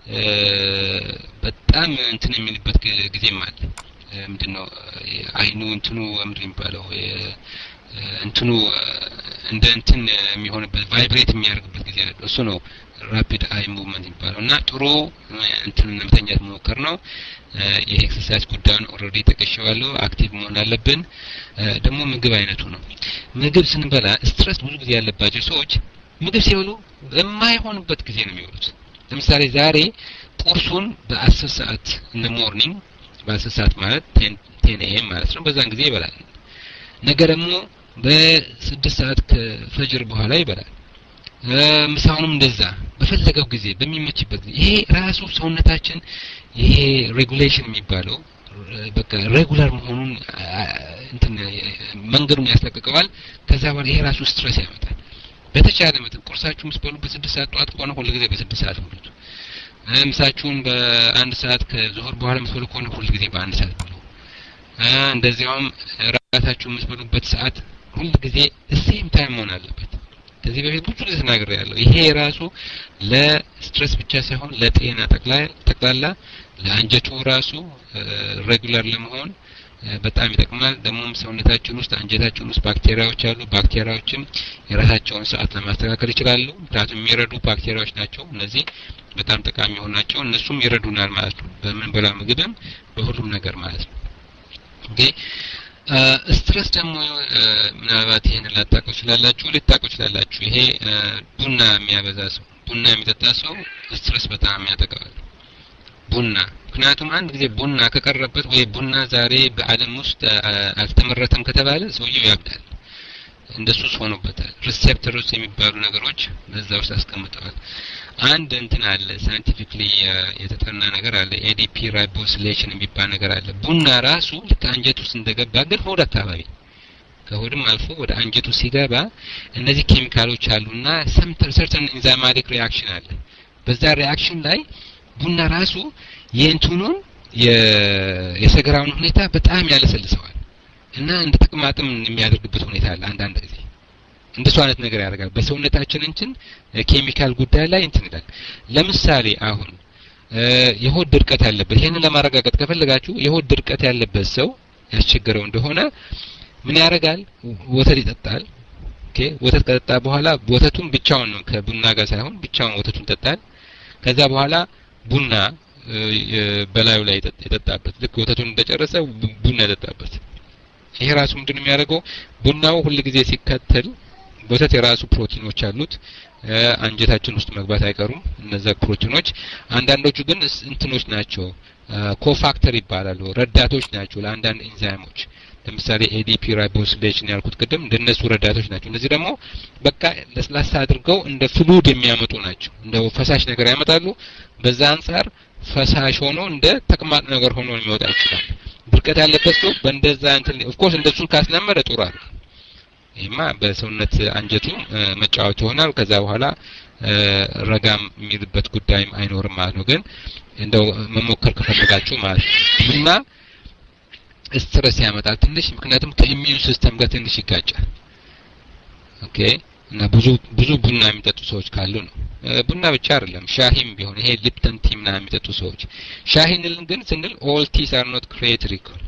Speaker 1: በጣም እንትን የሚልበት ጊዜም አለ ምንድነው አይኑ እንትኑ ምንድን የሚባለው እንትኑ እንደ እንትን የሚሆንበት ቫይብሬት የሚያደርግበት ጊዜ አለ እሱ ነው ራፒድ አይ ሙቭመንት የሚባለው እና ጥሩ እንትን ለመተኛት መሞከር ነው የኤክሰርሳይዝ ጉዳዩን ኦልሬዲ ተቀሽዋለሁ አክቲቭ መሆን አለብን ደግሞ ምግብ አይነቱ ነው ምግብ ስንበላ ስትረስ ብዙ ጊዜ ያለባቸው ሰዎች ምግብ ሲበሉ በማይሆንበት ጊዜ ነው የሚበሉት ለምሳሌ ዛሬ ቁርሱን በ10 ሰዓት in the morning በ10 ሰዓት ማለት ten a m ማለት ነው በዛን ጊዜ ይበላል ነገ ደግሞ በ6 ሰዓት ከፈጅር በኋላ ይበላል ምሳውንም እንደዛ በፈለገው ጊዜ በሚመችበት ጊዜ ይሄ ራሱ ሰውነታችን ይሄ ሬጉሌሽን የሚባለው በቃ ሬጉላር መሆኑን እንትን መንገዱን ያስለቀቀዋል ከዛ በኋላ ይሄ ራሱ ስትረስ ያመጣል በተቻለ መጠን ቁርሳችሁን መስበሉ በ6 ሰዓት ጧት ከሆነ ሁሉ ጊዜ በ6 ሰዓት ብሉት ምሳችሁን በአንድ ሰዓት ከዙሁር በኋላ መስበሉ ከሆነ ሁሉ ጊዜ በአንድ ሰዓት ብሉ እንደዚያውም ራታችሁን መስበሉበት ሰዓት ሁሉ ጊዜ ሴም ታይም መሆን አለበት ከዚህ በፊት ብዙ ጊዜ ተናግሬያለሁ። ይሄ ራሱ ለስትረስ ብቻ ሳይሆን ለጤና ጠቅላላ ለአንጀቱ ራሱ ሬጉላር ለመሆን በጣም ይጠቅማል። ደግሞም ሰውነታችን ውስጥ አንጀታችን ውስጥ ባክቴሪያዎች አሉ። ባክቴሪያዎችም የራሳቸውን ሰዓት ለማስተካከል ይችላሉ። ምክንያቱም የሚረዱ ባክቴሪያዎች ናቸው። እነዚህ በጣም ጠቃሚ ናቸው። እነሱም ይረዱናል ማለት ነው፣ በምን በላ ምግብም በሁሉም ነገር ማለት ነው። ኦኬ ስትረስ ደግሞ ምናልባት ይሄን ላታውቁ ይችላላችሁ፣ ልታውቁ ይችላላችሁ። ይሄ ቡና የሚያበዛ ሰው፣ ቡና የሚጠጣ ሰው ስትረስ በጣም ያጠቃዋል። ቡና ምክንያቱም አንድ ጊዜ ቡና ከቀረበት ወይ ቡና ዛሬ በአለም ውስጥ አልተመረተም ከተባለ ሰውየው ያብዳል። እንደሱ ሆኖበታል። ሪሴፕተሮች የሚባሉ ነገሮች በዛ ውስጥ አስቀምጠዋል። አንድ እንትን አለ ሳይንቲፊክሊ የተጠና ነገር አለ፣ ኤዲፒ ራይቦሲሌሽን የሚባል ነገር አለ። ቡና ራሱ ልክ አንጀት ውስጥ እንደገባ ግን ሆድ አካባቢ ከሆድም አልፎ ወደ አንጀቱ ሲገባ እነዚህ ኬሚካሎች አሉና ሰርተን ኢንዛይማቲክ ሪአክሽን አለ። በዛ ሪአክሽን ላይ ቡና ራሱ የእንትኑን የሰገራውን ሁኔታ በጣም ያለሰልሰዋል እና እንደ ተቅማጥም የሚያደርግበት ሁኔታ አለ። አንዳንድ ጊዜ እንደሱ አይነት ነገር ያደርጋል በሰውነታችን እንትን ኬሚካል ጉዳይ ላይ እንትን ይላል። ለምሳሌ አሁን የሆድ ድርቀት ያለበት፣ ይሄንን ለማረጋገጥ ከፈለጋችሁ የሆድ ድርቀት ያለበት ሰው ያስቸገረው እንደሆነ ምን ያደርጋል? ወተት ይጠጣል። ኦኬ ወተት ከጠጣ በኋላ ወተቱን ብቻውን ነው ከቡና ጋር ሳይሆን ብቻውን ወተቱን ይጠጣል። ከዛ በኋላ ቡና በላዩ ላይ የጠጣበት፣ ልክ ወተቱን እንደጨረሰ ቡና የጠጣበት። ይሄ ራሱ ምንድነው የሚያደርገው? ቡናው ሁሉ ጊዜ ሲከተል ወተት የራሱ ፕሮቲኖች አሉት፣ አንጀታችን ውስጥ መግባት አይቀሩም እነዛ ፕሮቲኖች። አንዳንዶቹ ግን እንትኖች ናቸው፣ ኮፋክተር ይባላሉ፣ ረዳቶች ናቸው ለአንዳንድ ኢንዛይሞች። ለምሳሌ ኤዲፒ ራይቦሲሌሽን ያልኩት ቅድም እንደነሱ ረዳቶች ናቸው። እነዚህ ደግሞ በቃ ለስላሳ አድርገው እንደ ፍሉድ የሚያመጡ ናቸው፣ እንደ ፈሳሽ ነገር ያመጣሉ። በዛ አንፃር ፈሳሽ ሆኖ እንደ ተቅማጥ ነገር ሆኖ የሚወጣ ይችላል። ድርቀት ያለበት ሰው በእንደዛ እንትን ኦፍ ኮርስ እንደሱን ካስለመደ ጥሩ አይደል። ይሄማ በሰውነት አንጀቱ መጫወት ይሆናል። ከዛ በኋላ ረጋም የሚልበት ጉዳይም አይኖርም ማለት ነው። ግን እንደው መሞከር ከፈለጋችሁ ማለት ነው እና ስትረስ ያመጣል ትንሽ፣ ምክንያቱም ከኢሚዩን ሲስተም ጋር ትንሽ ይጋጫል። ኦኬ እና ብዙ ብዙ ቡና የሚጠጡ ሰዎች ካሉ ነው። ቡና ብቻ አይደለም ሻሂም ቢሆን ይሄ ሊፕተን ቲ ምናምን የሚጠጡ ሰዎች፣ ሻሂን ግን ስንል ኦል ቲስ አር ኖት ክሬትድ ኢኳል።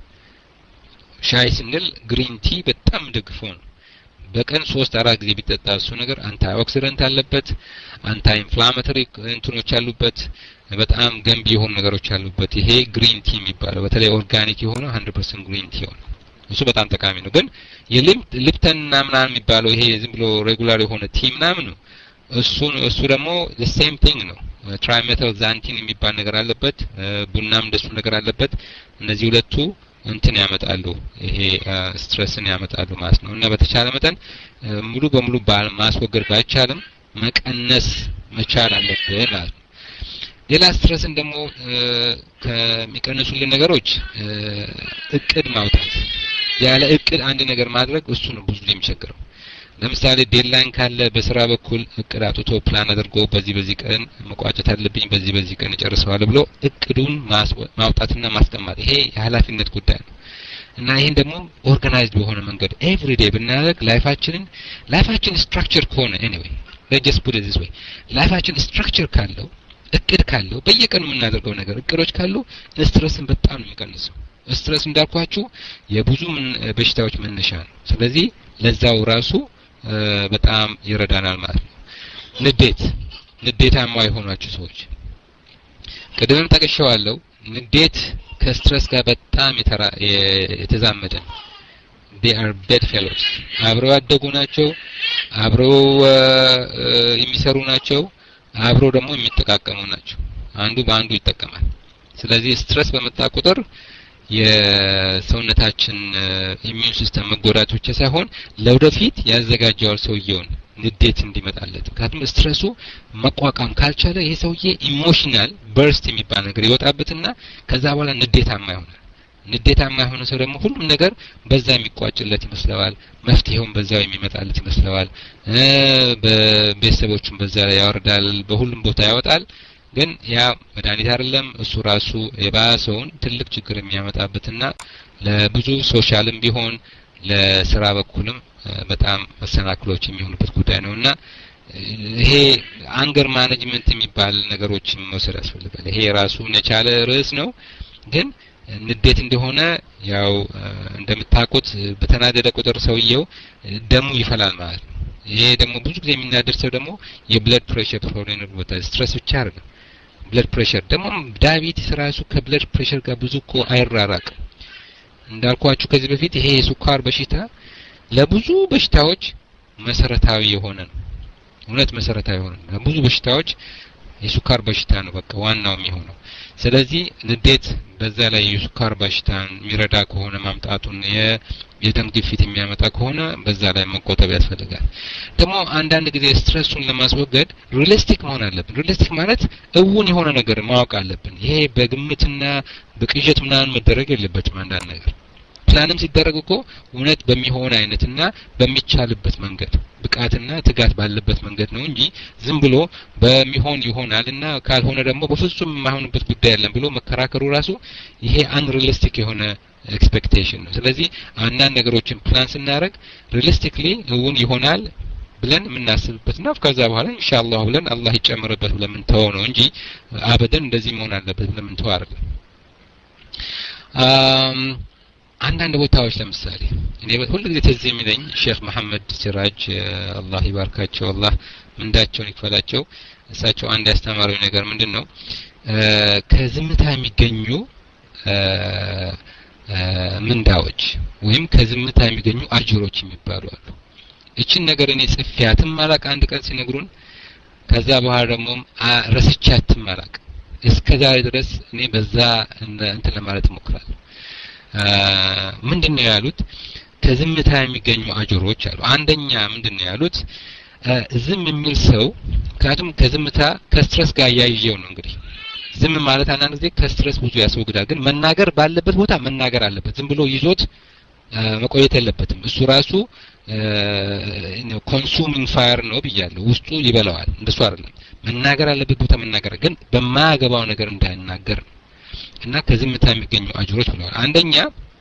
Speaker 1: ሻይ ስንል ግሪን ቲ በጣም ደግፎ ነው። በቀን ሶስት አራት ጊዜ ቢጠጣ እሱ ነገር አንታይ ኦክሲደንት አለበት፣ አንታይ ኢንፍላማቶሪ እንትኖች አሉበት፣ በጣም ገንቢ የሆኑ ነገሮች አሉበት። ይሄ ግሪን ቲ የሚባለው በተለይ ኦርጋኒክ የሆነ መቶ ፐርሰንት ግሪን ቲ ነው። እሱ በጣም ጠቃሚ ነው። ግን የሊፕተን ምናምን የሚባለው ይሄ ዝም ብሎ ሬጉላር የሆነ ቲ ምናምን ነው። እሱ እሱ ደግሞ the same thing ነው። ትራይሜታል ዛንቲን የሚባል ነገር አለበት፣ ቡናም እንደሱ ነገር አለበት። እነዚህ ሁለቱ እንትን ያመጣሉ፣ ይሄ ስትረስን ያመጣሉ ማለት ነው። እና በተቻለ መጠን ሙሉ በሙሉ ማስወገድ ባይቻልም መቀነስ መቻል አለብን ማለት ነው። ሌላ ስትረስን ደግሞ ከሚቀንሱልን ነገሮች እቅድ ማውጣት፣ ያለ እቅድ አንድ ነገር ማድረግ እሱ ነው ብዙ የሚቸግረው። ለምሳሌ ዴድላይን ካለ በስራ በኩል እቅድ አውጥቶ ፕላን አድርጎ በዚህ በዚህ ቀን መቋጨት አለብኝ፣ በዚህ በዚህ ቀን እጨርሰዋለሁ ብሎ እቅዱን ማውጣትና ማስቀመጥ፣ ይሄ የኃላፊነት ጉዳይ ነው። እና ይሄን ደግሞ ኦርጋናይዝድ በሆነ መንገድ ኤቭሪዴይ ብናደርግ ላይፋችንን ላይፋችን ስትራክቸር ከሆነ ኤኒዌይ let's just put it this way ላይፋችን ስትራክቸር ካለው እቅድ ካለው በየቀኑ የምናደርገው ነገር እቅዶች ካሉ ስትረስን በጣም ነው የሚቀንሰው። ስትረስ እንዳልኳችሁ የብዙ በሽታዎች መነሻ ነው። ስለዚህ ለዛው ራሱ በጣም ይረዳናል ማለት ነው። ንዴት ንዴታማ የሆናችሁ ሰዎች ቅድምም ጠቅሼዋለሁ። ንዴት ከስትረስ ጋር በጣም የተዛመደ ነው። they are bedfellows አብረው ያደጉ ናቸው፣ አብረው የሚሰሩ ናቸው፣ አብረው ደግሞ የሚጠቃቀሙ ናቸው። አንዱ በአንዱ ይጠቀማል። ስለዚህ ስትረስ በመጣ ቁጥር የሰውነታችን ኢሚዩን ሲስተም መጎዳት ብቻ ሳይሆን ለወደፊት ያዘጋጀው ሰውየውን ንዴት እንዲመጣለት፣ ምክንያቱም ስትረሱ መቋቋም ካልቻለ ይሄ ሰውዬ ኢሞሽናል በርስት የሚባል ነገር ይወጣበትና ከዛ በኋላ ንዴታማ ይሆናል። ንዴታማ የሆነ ሰው ደግሞ ሁሉም ነገር በዛ የሚቋጭለት ይመስለዋል፣ መፍትሄውን በዛው የሚመጣለት ይመስለዋል፣ በቤተሰቦቹም በዛ ላይ ያወርዳል፣ በሁሉም ቦታ ያወጣል። ግን ያ መድኃኒት አይደለም፣ እሱ ራሱ የባሰውን ትልቅ ችግር የሚያመጣበትና ለብዙ ሶሻልም ቢሆን ለስራ በኩልም በጣም መሰናክሎች የሚሆኑበት ጉዳይ ነውና ይሄ አንገር ማኔጅመንት የሚባል ነገሮችን መውሰድ ያስፈልጋል። ይሄ ራሱ የቻለ ርዕስ ነው። ግን ንዴት እንደሆነ ያው እንደምታውቁት በተናደደ ቁጥር ሰውየው ደሙ ይፈላል ማለት ነው። ይሄ ደግሞ ብዙ ጊዜ የሚናደድ ሰው ደግሞ የብለድ ፕሬሸር ፕሮብሌም ነው። ስትሬስ ብቻ አይደለም፣ ብለድ ፕሬሸር ደግሞ ዳያቤቲስ ራሱ ከብለድ ፕሬሸር ጋር ብዙ እኮ አይራራቅም። እንዳልኳችሁ ከዚህ በፊት ይሄ የስኳር በሽታ ለብዙ በሽታዎች መሰረታዊ የሆነ ነው። እውነት መሰረታዊ የሆነ ነው። ብዙ በሽታዎች የስኳር በሽታ ነው በቃ ዋናው የሚሆነው። ስለዚህ ንዴት በዛ ላይ የስኳር በሽታን የሚረዳ ከሆነ ማምጣቱን የደም ግፊት የሚያመጣ ከሆነ በዛ ላይ መቆጠብ ያስፈልጋል። ደግሞ አንዳንድ ጊዜ ስትሬሱን ለማስወገድ ሪሊስቲክ መሆን አለብን። ሪሊስቲክ ማለት እውን የሆነ ነገር ማወቅ አለብን። ይሄ በግምትና በቅዠት ምናምን መደረግ የለበትም። አንዳንድ ነገር ፕላንም ሲደረግ እኮ እውነት በሚሆን አይነትና በሚቻልበት መንገድ ብቃትና ትጋት ባለበት መንገድ ነው እንጂ ዝም ብሎ በሚሆን ይሆናልና ካልሆነ ደግሞ በፍጹም የማይሆንበት ጉዳይ አይደለም ብሎ መከራከሩ ራሱ ይሄ አንሪሊስቲክ የሆነ ኤክስፔክቴሽን ነው። ስለዚህ አንዳንድ ነገሮችን ፕላን ስናደርግ ሪሊስቲክሊ እውን ይሆናል ብለን የምናስብበትና ከዛ በኋላ ኢንሻአላህ ብለን አላህ ይጨምርበት ብለን ምንተው ነው እንጂ አበደን እንደዚህ መሆን አለበት ብለን ምንተው አይደለም። አም አንዳንድ ቦታዎች ለምሳሌ እኔ ሁሉ ጊዜ ትዝ የሚለኝ ሼክ መሐመድ ሲራጅ አላህ ይባርካቸው አላህ ምንዳቸውን ይክፈላቸው እሳቸው አንድ ያስተማሩኝ ነገር ምንድነው ከዝምታ የሚገኙ ምንዳዎች ወይም ከዝምታ የሚገኙ አጅሮች የሚባሉ አሉ። እቺን ነገር እኔ ጽፌያትም ማላቅ አንድ ቀን ሲነግሩን ከዛ በኋላ ደግሞ ረስቻትም ማላቅ እስከዛሬ ድረስ እኔ በዛ እንትን ለማለት ሞክራለሁ። ምንድነው ያሉት? ከዝምታ የሚገኙ አጅሮች አሉ። አንደኛ ምንድነው ያሉት? ዝም የሚል ሰው ምክንያቱም ከዝምታ ከስትረስ ጋር ያያይዘው ነው እንግዲህ ዝም ማለት አንዳንድ ጊዜ ከስትረስ ብዙ ያስወግዳል። ግን መናገር ባለበት ቦታ መናገር አለበት። ዝም ብሎ ይዞት መቆየት የለበትም። እሱ ራሱ ኮንሱሚንግ ፋየር ነው ብያለሁ። ውስጡ ይበላዋል። እንደሱ አይደለም። መናገር አለበት ቦታ መናገር፣ ግን በማያገባው ነገር እንዳይናገር እና ከዝምታ የሚገኙ አጅሮች ብለዋል። አንደኛ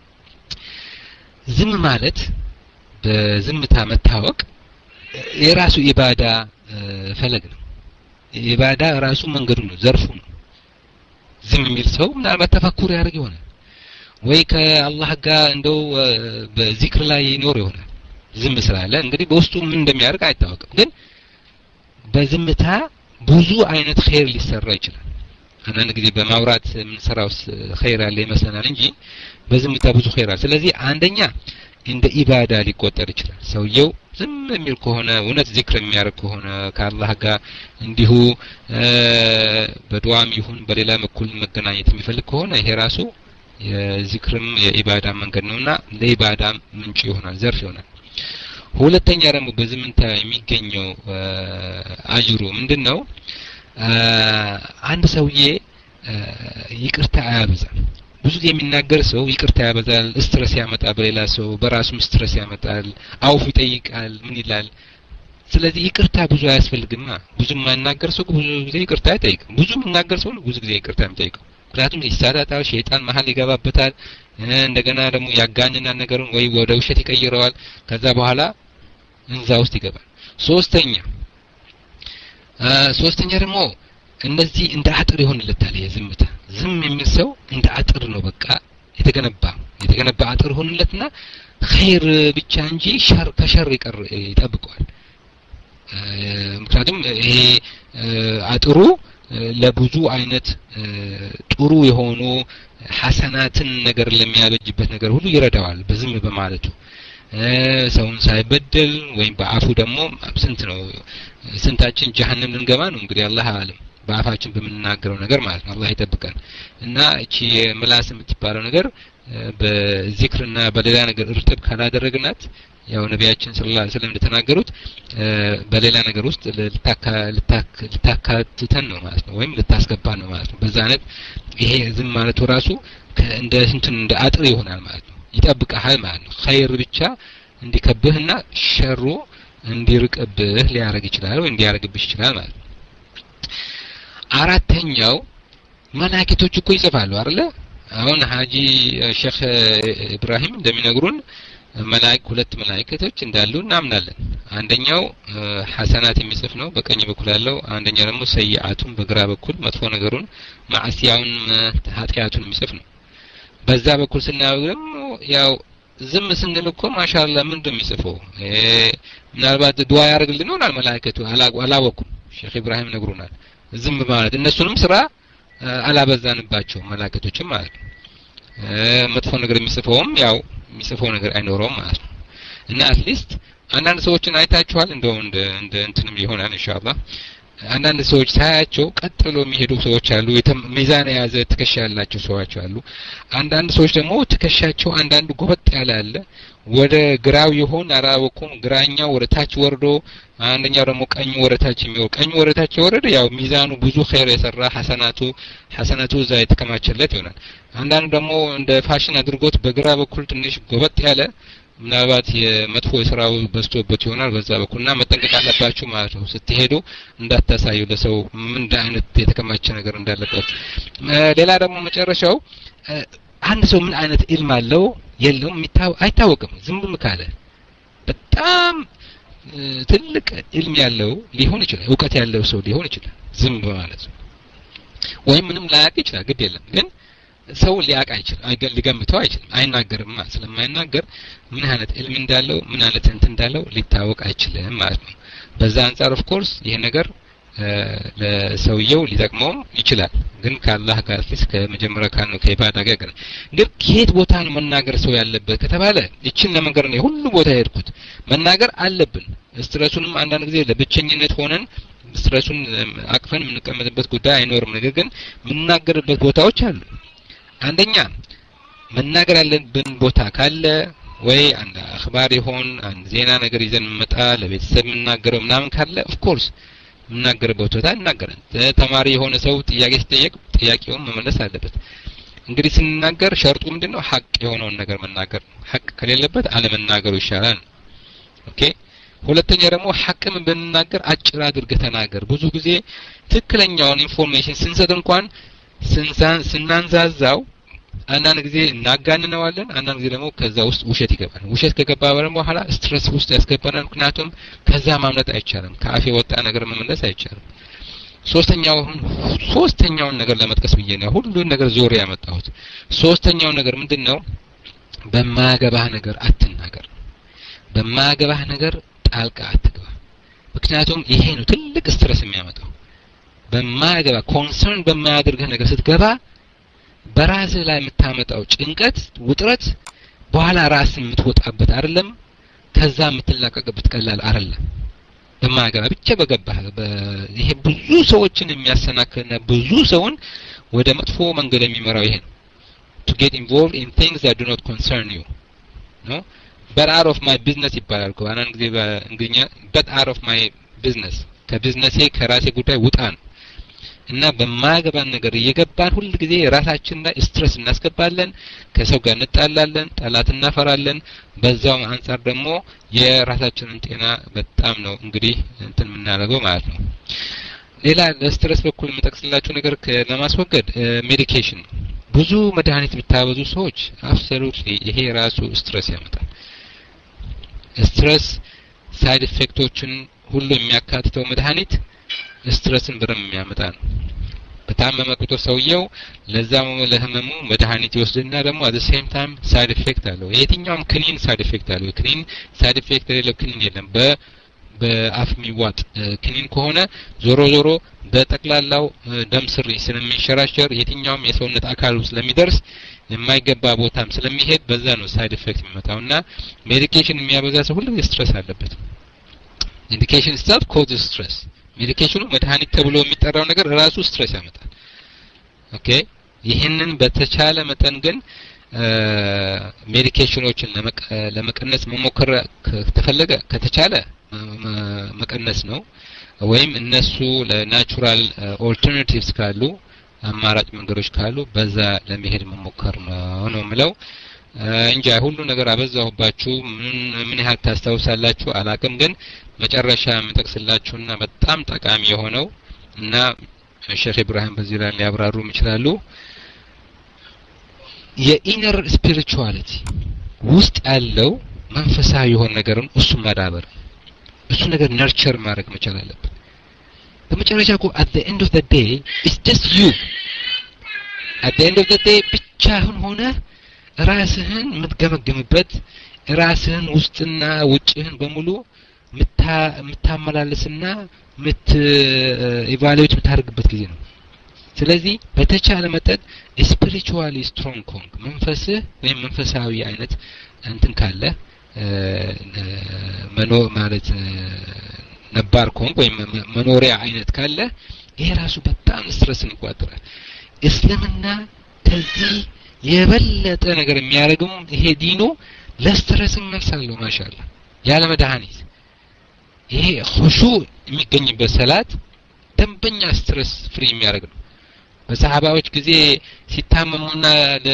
Speaker 1: ዝም ማለት በዝምታ መታወቅ የራሱ ኢባዳ ፈለግ ነው። ኢባዳ ራሱ መንገዱ ነው፣ ዘርፉ ነው። ዝም የሚል ሰው ምናልባት ተፈኩር ያደርግ ይሆናል ወይ ከአላህ ጋር እንደው በዚክር ላይ ይኖር ይሆናል። ዝም ስላለ እንግዲህ በውስጡ ምን እንደሚያደርግ አይታወቅም። ግን በዝምታ ብዙ አይነት ኸይር ሊሰራ ይችላል። አንዳንድ ጊዜ በማውራት የምንሰራው ኸይር አለ ይመስለናል እንጂ በዝምታ ብዙ ኸይር አለ። ስለዚህ አንደኛ እንደ ኢባዳ ሊቆጠር ይችላል። ሰውየው ዝም የሚል ከሆነ እውነት ዚክር የሚያደርግ ከሆነ ከአላህ ጋር እንዲሁ በዱዓም ይሁን በሌላ በኩል መገናኘት የሚፈልግ ከሆነ ይሄ ራሱ የዚክርም የኢባዳ መንገድ ነውና ለኢባዳ ምንጭ ይሆናል፣ ዘርፍ ይሆናል። ሁለተኛ ደግሞ በዝምታ የሚገኘው አጅሩ ምንድነው? አንድ ሰውዬ ይቅርታ አያበዛም። ብዙ የሚናገር ሰው ይቅርታ ያበዛል፣ ስትረስ ያመጣል፣ በሌላ ሰው በራሱም ስትረስ ያመጣል፣ አውፍ ይጠይቃል፣ ምን ይላል። ስለዚህ ይቅርታ ብዙ አያስፈልግማ። ብዙ የማይናገር ሰው ብዙ ጊዜ ይቅርታ አይጠይቅም። ብዙ የሚናገር ሰው ብዙ ጊዜ ይቅርታ የሚጠይቀው ምክንያቱም ይሳዳታል፣ ሸይጣን መሀል ይገባበታል። እንደገና ደግሞ ያጋንናል ነገሩን ወይ ወደ ውሸት ይቀይረዋል። ከዛ በኋላ እንዛ ውስጥ ይገባል። ሶስተኛ ሶስተኛ ደግሞ እነዚህ እንደ አጥር ይሆንለታል። የዝምታ ዝም የሚል ሰው እንደ አጥር ነው በቃ የተገነባ የተገነባ አጥር ሆንለትና ኸይር ብቻ እንጂ ሸር ከሸር ይቀር ይጠብቀዋል። ምክንያቱም ይሄ አጥሩ ለብዙ አይነት ጥሩ የሆኑ ሐሰናትን ነገር ለሚያበጅበት ነገር ሁሉ ይረዳዋል በዝም በማለቱ። ሰውን ሳይበደል ወይም በአፉ ደግሞ ስንት ነው ስንታችን ጀሃነም ልንገባ ነው እንግዲህ አላህ አለም በአፋችን በመናገረው ነገር ማለት ነው። አላህ ይጠብቀን። እና እቺ ምላስ የምትባለው ነገር በዚክርና በሌላ ነገር እርጥብ ካላደረግናት ያው ነቢያችን ሰለላሁ ዐለይሂ ወሰለም እንደተናገሩት በሌላ ነገር ውስጥ ልታካትተን ነው ማለት ነው፣ ወይም ልታስገባ ነው ማለት ነው። በዛ አይነት ይሄ ዝም ማለቱ ራሱ እንደ እንትን እንደ አጥር ይሆናል ማለት ነው፣ ይጠብቀሃል ማለት ነው። ኸይር ብቻ እንዲከብህና ሸሩ እንዲርቅብህ ሊያረግ ይችላል ወይ እንዲያረግብሽ ይችላል ማለት ነው። አራተኛው መላእክቶች እኮ ይጽፋሉ አይደለ? አሁን ሀጂ ሼክ ኢብራሂም እንደሚነግሩን መላእክ ሁለት መላእክቶች እንዳሉ እናምናለን። አንደኛው ሐሰናት የሚጽፍ ነው በቀኝ በኩል ያለው፣ አንደኛው ደግሞ ሰይአቱን በግራ በኩል መጥፎ ነገሩን ማዕሲያውን ኃጢያቱን የሚጽፍ ነው። በዛ በኩል ስናየው ደግሞ ያው ዝም ስንል እኮ ማሻአላ ምን እንደሚጽፈው ምናልባት ዱዓ ያደርግልን ይሆናል መላእክቱ አላወኩም። ሼክ ኢብራሂም ነግሩናል። ዝም ማለት እነሱንም ስራ አላበዛንባቸው መላእክቶችም ማለት ነው። መጥፎ ነገር የሚጽፈውም ያው የሚጽፈው ነገር አይኖርም ማለት ነው። እና አትሊስት አንዳንድ ሰዎችን አይታችኋል እንደው እንደ እንደ እንትንም ይሆናል ኢንሻአላህ አንዳንድ ሰዎች ሳያቸው ቀጥ ብሎ የሚሄዱ ሰዎች አሉ። ሚዛን የያዘ ትከሻ ያላቸው ሰዎች አሉ። አንዳንድ ሰዎች ደግሞ ትከሻቸው አንዳንድ ጎበጥ ያለ አለ። ወደ ግራው ይሆን አራወኩም ግራኛው ወደ ታች ወርዶ አንደኛው ደግሞ ቀኙ ወደ ታች የሚወርድ ቀኙ ወደ ታች ወረደ ያው ሚዛኑ ብዙ ኸይር የሰራ ሐሰናቱ ሐሰናቱ እዛ የተከማቸለት ይሆናል። አንዳንድ ደግሞ እንደ ፋሽን አድርጎት በግራ በኩል ትንሽ ጎበጥ ያለ ምናልባት የመጥፎ የሥራው በዝቶበት ይሆናል በዛ በኩልና መጠንቀቅ አለባችሁ ማለት ነው። ስትሄዱ እንዳታሳዩ ለሰው ምን አይነት የተከማቸ ነገር እንዳለባችሁ። ሌላ ደግሞ መጨረሻው አንድ ሰው ምን አይነት ኢልም አለው የለውም አይታወቅም። ዝም ብሎ ካለ በጣም ትልቅ ኢልም ያለው ሊሆን ይችላል፣ ዕውቀት ያለው ሰው ሊሆን ይችላል ዝም በማለት ወይም ምንም ላያውቅ ይችላል። ግድ የለም ግን ሰው ሊያውቅ አይችልም፣ አይገል ሊገምተው አይችልም። አይናገርም ስለማይናገር ምን አይነት ኢልም እንዳለው ምን አይነት እንትን እንዳለው ሊታወቅ አይችልም ማለት ነው። በዛ አንፃር ኦፍ ኮርስ ይሄ ነገር ለሰውየው ሊጠቅመው ይችላል። ግን ከአላህ ጋር ፊስ ከመጀመሪያ ካነው ከኢባዳ ጋር ግን ከየት ቦታ ነው መናገር ሰው ያለበት ከተባለ እቺን ለመንገር ነው ሁሉ ቦታ ሄድኩት። መናገር አለብን። ስትረሱንም አንዳንድ ጊዜ ለብቸኝነት ሆነን ስትረሱን አቅፈን የምንቀመጥበት ጉዳይ አይኖርም። ነገር ግን የምንናገርበት ቦታዎች አሉ። አንደኛ መናገር ያለብን ቦታ ካለ ወይ አንድ አخبار ይሆን አንድ ዜና ነገር ይዘን መጣ ለቤተሰብ የምናገረው ምናምን ካለ ኦፍ ኮርስ የምናገርበት ቦታ እናገራለን። ተማሪ የሆነ ሰው ጥያቄ ሲጠየቅ ጥያቄውን መመለስ አለበት። እንግዲህ ስንናገር ሸርጡ ምንድነው? ሐቅ የሆነውን ነገር መናገር ነው። ሐቅ ከሌለበት አለመናገሩ ይሻላል። ኦኬ። ሁለተኛ ደግሞ ሐቅም ብንናገር አጭር አድርገህ ተናገር። ብዙ ጊዜ ትክክለኛውን ኢንፎርሜሽን ስንሰጥ እንኳን ስንሳን ስናንዛዛው አንዳንድ ጊዜ እናጋንነዋለን፣ አንዳንድ ጊዜ ደግሞ ከዛ ውስጥ ውሸት ይገባል። ውሸት ከገባ በኋላ ስትረስ ውስጥ ያስገባናል። ምክንያቱም ከዛ ማምለጥ አይቻልም፣ ከአፍ የወጣ ነገር መመለስ አይቻልም። ሶስተኛው ሶስተኛውን ነገር ለመጥቀስ ብዬ ነው ሁሉን ነገር ዞር ያመጣሁት። ሶስተኛው ነገር ምንድነው? በማያገባህ ነገር አትናገር። በማያገባህ ነገር ጣልቃ አትግባ። ምክንያቱም ይሄ ነው ትልቅ ስትረስ የሚያመጣው። በማያገባ ኮንሰርን በማያደርግህ ነገር ስትገባ በራስህ ላይ የምታመጣው ጭንቀት ውጥረት በኋላ ራስን የምትወጣበት አይደለም፣ ከዛ የምትላቀቅበት ቀላል አይደለም። በማያገባ ብቻ በገባህ ይሄ ብዙ ሰዎችን የሚያሰናክልና ብዙ ሰውን ወደ መጥፎ መንገድ የሚመራው ይሄ ነው። to get involved in things that do not concern you no but out of my business ይባላል። አንዳንድ ጊዜ በእንግሊዝኛ but out of my business ከቢዝነሴ ከራሴ ጉዳይ ውጣ ነው። እና በማያገባን ነገር እየገባን ሁሉ ጊዜ ራሳችን ላይ ስትረስ እናስገባለን፣ ከሰው ጋር እንጣላለን፣ ጠላት እናፈራለን። በዛው አንፃር ደግሞ የራሳችንን ጤና በጣም ነው እንግዲህ እንትን የምናደርገው ማለት ነው። ሌላ ለስትረስ በኩል የምጠቅስላችሁ ነገር ለማስወገድ ሜዲኬሽን ብዙ መድኃኒት ብታበዙ ሰዎች አብሶሉትሊ ይሄ ራሱ ስትረስ ያመጣል። ስትረስ ሳይድ ኢፌክቶችን ሁሉ የሚያካትተው መድኃኒት ስትረስን በደም የሚያመጣ ነው። በታመመ ቁጥር ሰውየው ለዛው ለህመሙ መድኃኒት ይወስድና ደግሞ at the same time ሳይድ ኢፌክት አለው። የትኛውም ክኒን ሳይድ ኢፌክት አለው። ክኒን ሳይድ ኢፌክት የሌለው ክኒን የለም። በ በአፍ የሚዋጥ ክኒን ከሆነ ዞሮ ዞሮ በጠቅላላው ደም ስር ስለሚንሸራሸር የትኛውም የሰውነት አካል ውስጥ ስለሚደርስ የማይገባ ቦታም ስለሚሄድ በዛ ነው ሳይድ ኢፌክት የሚመጣውና ሜዲኬሽን የሚያበዛ ሰው ሁሉ ስትረስ አለበት። ሜዲኬሽን itself causes stress። ሜዲኬሽኑ መድኃኒት ተብሎ የሚጠራው ነገር ራሱ ስትረስ ያመጣል። ኦኬ። ይሄንን በተቻለ መጠን ግን ሜዲኬሽኖችን ለመቀነስ መሞከር ከተፈለገ ከተቻለ መቀነስ ነው። ወይም እነሱ ለናቹራል ኦልተርናቲቭስ ካሉ አማራጭ መንገዶች ካሉ በዛ ለመሄድ መሞከር ነው ነው የምለው እንጂ ሁሉ ነገር አበዛሁባችሁ። ምን ምን ያህል ታስተውሳላችሁ አላቅም። ግን መጨረሻ የምጠቅስላችሁና በጣም ጠቃሚ የሆነው እና ሼክ ኢብራሂም በዚህ ላይ ሊያብራሩ ይችላሉ የኢነር ስፒሪቹዋሊቲ ውስጥ ያለው መንፈሳዊ የሆነ ነገርን እሱ ማዳበር እሱ ነገር ነርቸር ማድረግ መቻል አለበት በመጨረሻ እኮ at the end of the day it's just you at the end of the day ብቻህን ሆነ ራስህን የምትገመግምበት ራስህን ውስጥና ውጭህን በሙሉ ምታ ምታመላለስና ምት ኢቫሉዌት ምታደርግበት ጊዜ ነው ስለዚህ በተቻለ መጠን spiritually strong ኮንክ መንፈስህ ወይም መንፈሳዊ አይነት እንትን ካለ መኖ ማለት ነባር ኮንክ ወይም መኖሪያ አይነት ካለ ይሄ ራሱ በጣም ስትረስን ይቋጥራል እስልምና ከዚህ የበለጠ ነገር የሚያደርገው ይሄ ዲኑ ለስትረስም መልሳለሁ ማሻአላ ያለ መድኃኒት ይሄ ኹሹዕ የሚገኝበት ሰላት ደንበኛ ስትረስ ፍሪ የሚያደርግ ነው በሰሃባዎች ጊዜ ሲታመሙና ለ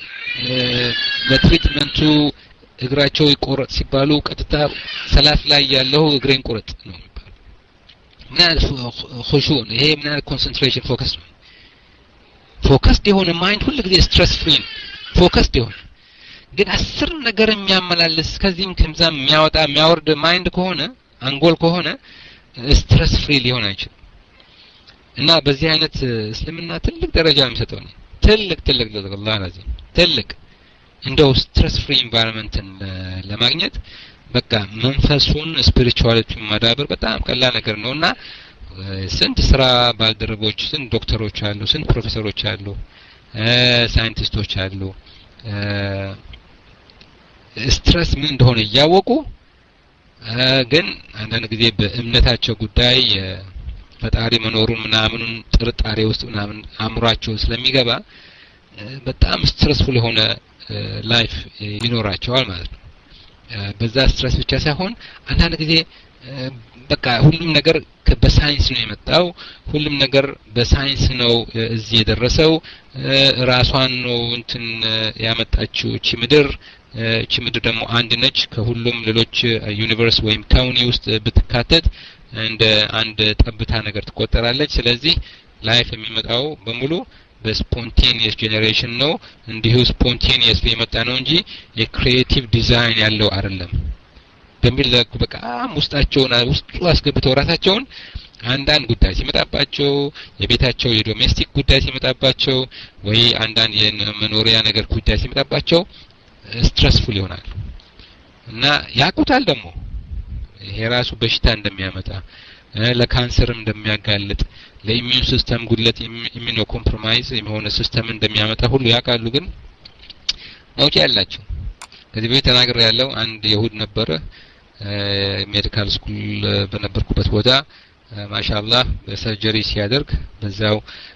Speaker 1: ለትሪትመንቱ እግራቸው ይቆረጥ ሲባሉ ቀጥታ ሰላት ላይ ያለው እግሬን ቆረጥ ነው የሚባለው ምን ኹሹዕ ይሄ ምን ኮንሰንትሬሽን ፎከስ ነው ፎከስድ የሆነ ማይንድ ሁሉ ጊዜ ስትረስ ፍሪ ፎከስድ የሆነ ግን አስር ነገር የሚያመላልስ ከዚህም ከዛም የሚያወጣ የሚያወርድ ማይንድ ከሆነ አንጎል ከሆነ ስትረስ ፍሪ ሊሆን አይችልም እና በዚህ አይነት እስልምና ትልቅ ደረጃ የሚሰጠው ነው ትልቅ ትልቅ ለአላህ ለዚህ ትልቅ እንደው ስትረስ ፍሪ ኢንቫይሮንመንትን ለማግኘት በቃ መንፈሱን ስፒሪቹዋሊቲውን ማዳበር በጣም ቀላል ነገር ነውና ስንት ስራ ባልደረቦች ስንት ዶክተሮች አሉ ስንት ፕሮፌሰሮች አሉ ሳይንቲስቶች አሉ ስትረስ ምን እንደሆነ ያወቁ ግን አንዳንድ ጊዜ በእምነታቸው ጉዳይ ፈጣሪ መኖሩን ምናምን ጥርጣሬ ውስጥ ምናምን አምሯቸው ስለሚገባ በጣም ስትረስፉል የሆነ ላይፍ ይኖራቸዋል ማለት ነው በዛ ስትረስ ብቻ ሳይሆን አንዳንድ ጊዜ በቃ ሁሉም ነገር በሳይንስ ነው የመጣው ሁሉም ነገር በሳይንስ ነው እዚህ የደረሰው ራሷን ነው እንትን ያመጣችው እቺ ምድር እቺ ምድር ደግሞ አንድ ነች ከሁሉም ሌሎች ዩኒቨርስ ወይም ካውኒ ውስጥ ብትካተት እንደ አንድ ጠብታ ነገር ትቆጠራለች ስለዚህ ላይፍ የሚመጣው በሙሉ በስፖንቴኒየስ ጄነሬሽን ነው እንዲሁ ስፖንቴኒየስሊ የመጣ ነው እንጂ የክሪኤቲቭ ዲዛይን ያለው አይደለም በሚል በቃ ውስጣቸውን ውስጡ አስገብተው ራሳቸውን አንዳንድ ጉዳይ ሲመጣባቸው የቤታቸው የዶሜስቲክ ጉዳይ ሲመጣባቸው ወይ አንዳንድ የመኖሪያ ነገር ጉዳይ ሲመጣባቸው ስትረስፉል ይሆናል እና ያቁታል ደግሞ ይሄ ራሱ በሽታ እንደሚያመጣ ለካንሰርም እንደሚያጋልጥ ለኢሚዩን ሲስተም ጉድለት ኢሚኖ ኮምፕሮማይዝ የሆነ ሲስተም እንደሚያመጣ ሁሉ ያውቃሉ ግን መውጫ ያላቸው ከዚህ በፊት ተናግሬ ያለው አንድ ይሁድ ነበረ ሜዲካል ስኩል በነበርኩበት ቦታ ማሻአላህ በሰርጀሪ ሲያደርግ በዛው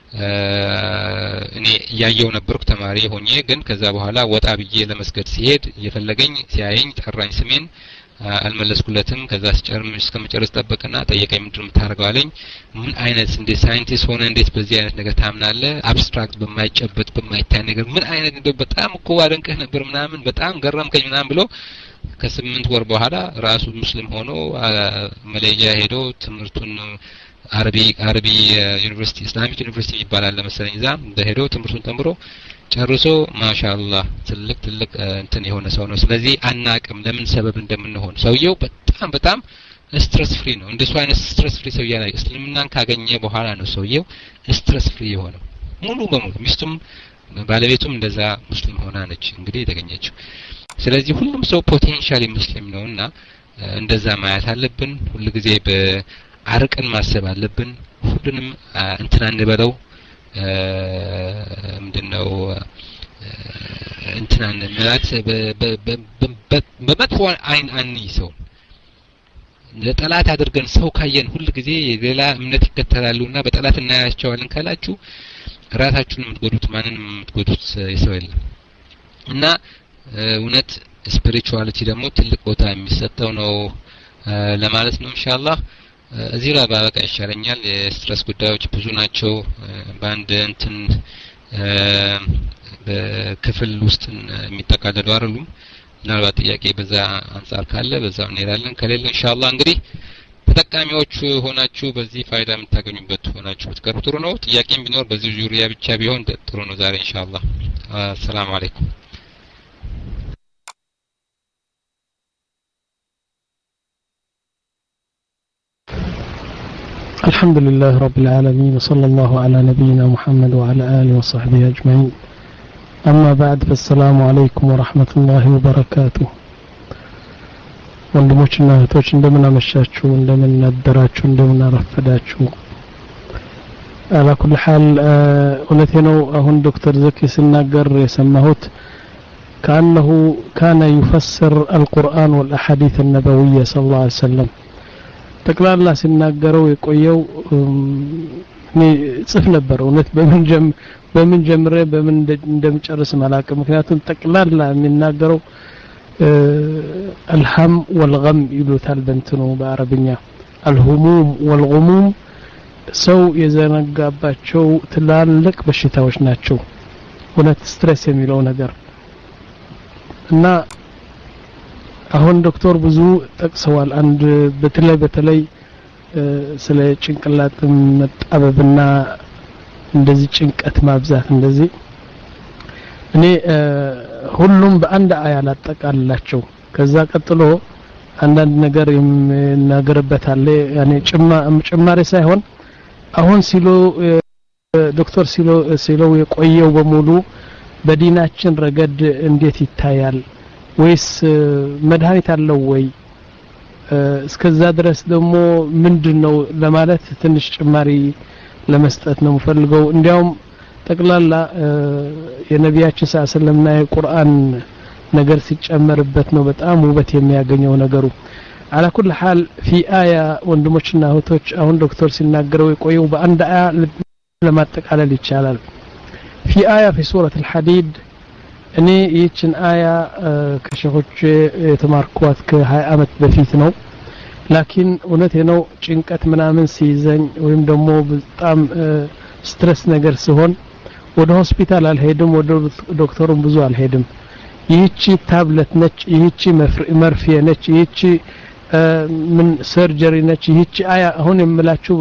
Speaker 1: እኔ ያየው ነበርኩ ተማሪ ሆኜ ግን ከዛ በኋላ ወጣ ብዬ ለመስገድ ሲሄድ እየፈለገኝ ሲያየኝ ጠራኝ ስሜን አልመለስኩለትም ከዛ ሲጨርም እስከመጨረስ ጠበቀና ጠየቀኝ ምንድነው የምታደርገው አለኝ ምን አይነት እንደ ሳይንቲስት ሆነ እንዴት በዚህ አይነት ነገር ታምናለህ አብስትራክት በማይጨበጥ በማይታይ ነገር ምን አይነት እንደ በጣም እኮ አደንቀህ ነበር ምናምን በጣም ገረምከኝ ምናምን ብሎ ከስምንት ወር በኋላ ራሱ ሙስሊም ሆኖ መለያ ሄዶ ትምህርቱን አረቢ አረቢ ዩኒቨርሲቲ ኢስላሚክ ዩኒቨርሲቲ ይባላል ለመሰለኝ እዛ ሄዶ ትምህርቱን ተምሮ ጨርሶ ማሻአላህ ትልቅ ትልቅ እንትን የሆነ ሰው ነው ስለዚህ አናቅም ለምን ሰበብ እንደምንሆን ሰውየው በጣም በጣም ስትረስ ፍሪ ነው እንደሱ አይነት ስትረስ ፍሪ ሰው ያለ እስልምናን ካገኘ በኋላ ነው ሰውየው ስትረስ ፍሪ የሆነው ሙሉ በሙሉ ሚስቱም ባለቤቱም እንደዛ ሙስሊም ሆና ነች እንግዲህ የተገኘችው ስለዚህ ሁሉም ሰው ፖቴንሻሊ ሙስሊም ነውና እንደዛ ማየት አለብን ሁሉ ጊዜ በአርቀን ማሰብ አለብን ሁሉንም እንትን አንበለው ምንድነው እንትን አንመላት በመጥፎ አይን አንይሰው ለጠላት አድርገን ሰው ካየን ሁሉ ጊዜ ሌላ እምነት ይከተላሉና በጠላት እናያቸዋለን ካላችሁ ራሳችሁን የምትጎዱት ማንንም የምትጎዱት ሰው የለም እና እውነት ስፒሪቹዋሊቲ ደግሞ ትልቅ ቦታ የሚሰጠው ነው ለማለት ነው ኢንሻአላህ እዚህ ላይ ባበቃ ይሻለኛል የስትረስ ጉዳዮች ብዙ ናቸው በአንድ እንትን በክፍል ውስጥ የሚጠቃለሉ አይደሉም ምናልባት ጥያቄ በዛ አንፃር ካለ በዛው እንሄዳለን ከሌለ ኢንሻአላህ እንግዲህ ተጠቃሚዎች ሆናችሁ በዚህ ፋይዳ የምታገኙበት ሆናችሁ ብትቀርቡ ጥሩ ነው ጥያቄም ቢኖር በዚህ ዙሪያ ብቻ ቢሆን ጥሩ ነው ዛሬ ኢንሻአላህ ሰላም አለይኩም
Speaker 3: الحمد لله رب العالمين وصلى الله على نبينا محمد وعلى آله وصحبه أجمعين أما بعد فالسلام عليكم ورحمة الله وبركاته ወንድሞችና እህቶች እንደምን አመሻችሁ እንደምን አደራችሁ እንደምን አረፈዳችሁ على كل حال እውነቴ ነው አሁን ዶክተር ዘኪ ሲናገር የሰማሁት كأنه كان يفسر القرآن والأحاديث النبوية صلى الله عليه وسلم ጠቅላላ ሲናገረው የቆየው እኔ ጽፍ ነበር እውነት በምን ጀም በምን ጀምሬ በምን እንደምጨርስ ማላቀ ምክንያቱም ጠቅላላ የሚናገረው الهم والغم ይሉታል በእንትኑ በአረብኛ الهموم والغموم ሰው የዘነጋባቸው ትላልቅ በሽታዎች ናቸው እውነት ስትሬስ የሚለው ነገር እና አሁን ዶክተር ብዙ ጠቅሰዋል አንድ በተለይ በተለይ ስለ ጭንቅላት መጣበብና እንደዚህ ጭንቀት ማብዛት እንደዚህ እኔ ሁሉም በአንድ አያ ላጠቃልላቸው ከዛ ቀጥሎ አንዳንድ ነገር እናገርበታል ያኔ ጭማ ጭማሪ ሳይሆን አሁን ሲሎ ዶክተር ሲሎ ሲሎ የቆየው በሙሉ በዲናችን ረገድ እንዴት ይታያል ወይስ መድኃኒት አለው ወይ እስከዛ ድረስ ደግሞ ምንድነው ለማለት ትንሽ ጭማሪ ለመስጠት ነው ፈልገው እንዲያውም ጠቅላላ የነቢያችን ሰለላሁ ዐለይሂ ቁርአን ነገር ሲጨመርበት ነው በጣም ውበት የሚያገኘው ነገሩ على كل حال في آية ወንድሞችና እህቶች አሁን ዶክተር ሲናገረው የቆየው በአንድ አያ ለማጠቃለል ይቻላል في آية في سورة الحديد እኔ ይህችን አያ ከሸኾች የተማርኳት ከ20 አመት በፊት ነው ላኪን እውነቴ ነው ጭንቀት ምናምን ሲይዘኝ ወይም ደግሞ በጣም ስትረስ ነገር ሲሆን ወደ ሆስፒታል አልሄድም ወደ ዶክተሩም ብዙ አልሄድም ይህቺ ታብሌት ነች ይህቺ መርፌ ነች ይህቺ ምን ሰርጀሪ ነች ይህቺ አያ አሁን የምላችሁ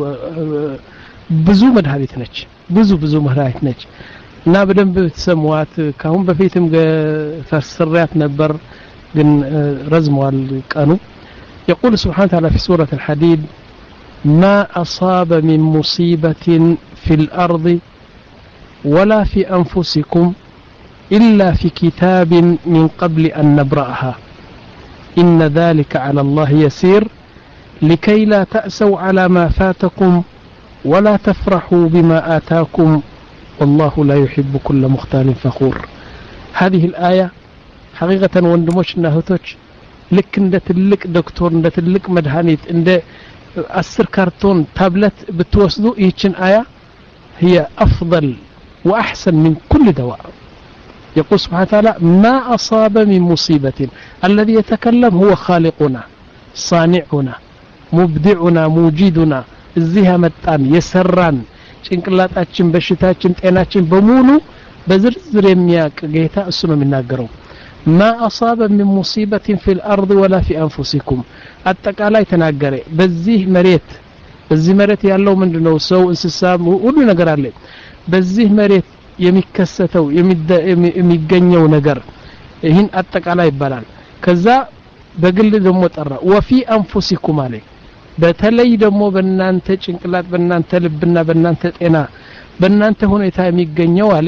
Speaker 3: ብዙ መድኃኒት ነች ብዙ ብዙ መድኃኒት ነች እና በደንብ ተሰማዋት ካሁን በፊትም ፈስሪያት ነበር ግን ረዝሟል ቀኑ يقول سبحانه وتعالى في سورة الحديد ما أصاب من مصيبة في الأرض ولا في أنفسكم إلا في كتاب من قبل أن نبرأها إن ذلك على الله يسير لكي لا تأسوا على ما فاتكم ولا تفرحوا بما آتاكم والله لا يحب كل مختال فخور هذه الآية حقيقة وندموشنا هتوش لك عند تلك دكتور عند تلك مدهانيت عند أسر كرتون تابلت بتوصدو يتشن آية هي أفضل وأحسن من كل دواء يقول سبحانه وتعالى ما أصاب من مصيبة الذي يتكلم هو خالقنا صانعنا مبدعنا موجدنا الزها متان يسران ጭንቅላታችን በሽታችን ጤናችን በሙሉ በዝርዝር የሚያቅ ጌታ እሱ ነው የሚናገረው ما أصاب من مصيبة في الأرض ولا في أنفسكم አጠቃላይ ተናገረ በዚህ መሬት በዚህ መሬት ያለው ምንድነው ሰው እንስሳ ሁሉ ነገር አለ በዚህ መሬት የሚከሰተው የሚገኘው ነገር ይህን አጠቃላይ ይባላል ከዛ በግል ደግሞ ጠራ وفي أنفسكم አለ በተለይ ደግሞ በእናንተ ጭንቅላት በእናንተ ልብና በእናንተ ጤና በእናንተ ሁኔታ የሚገኘው አለ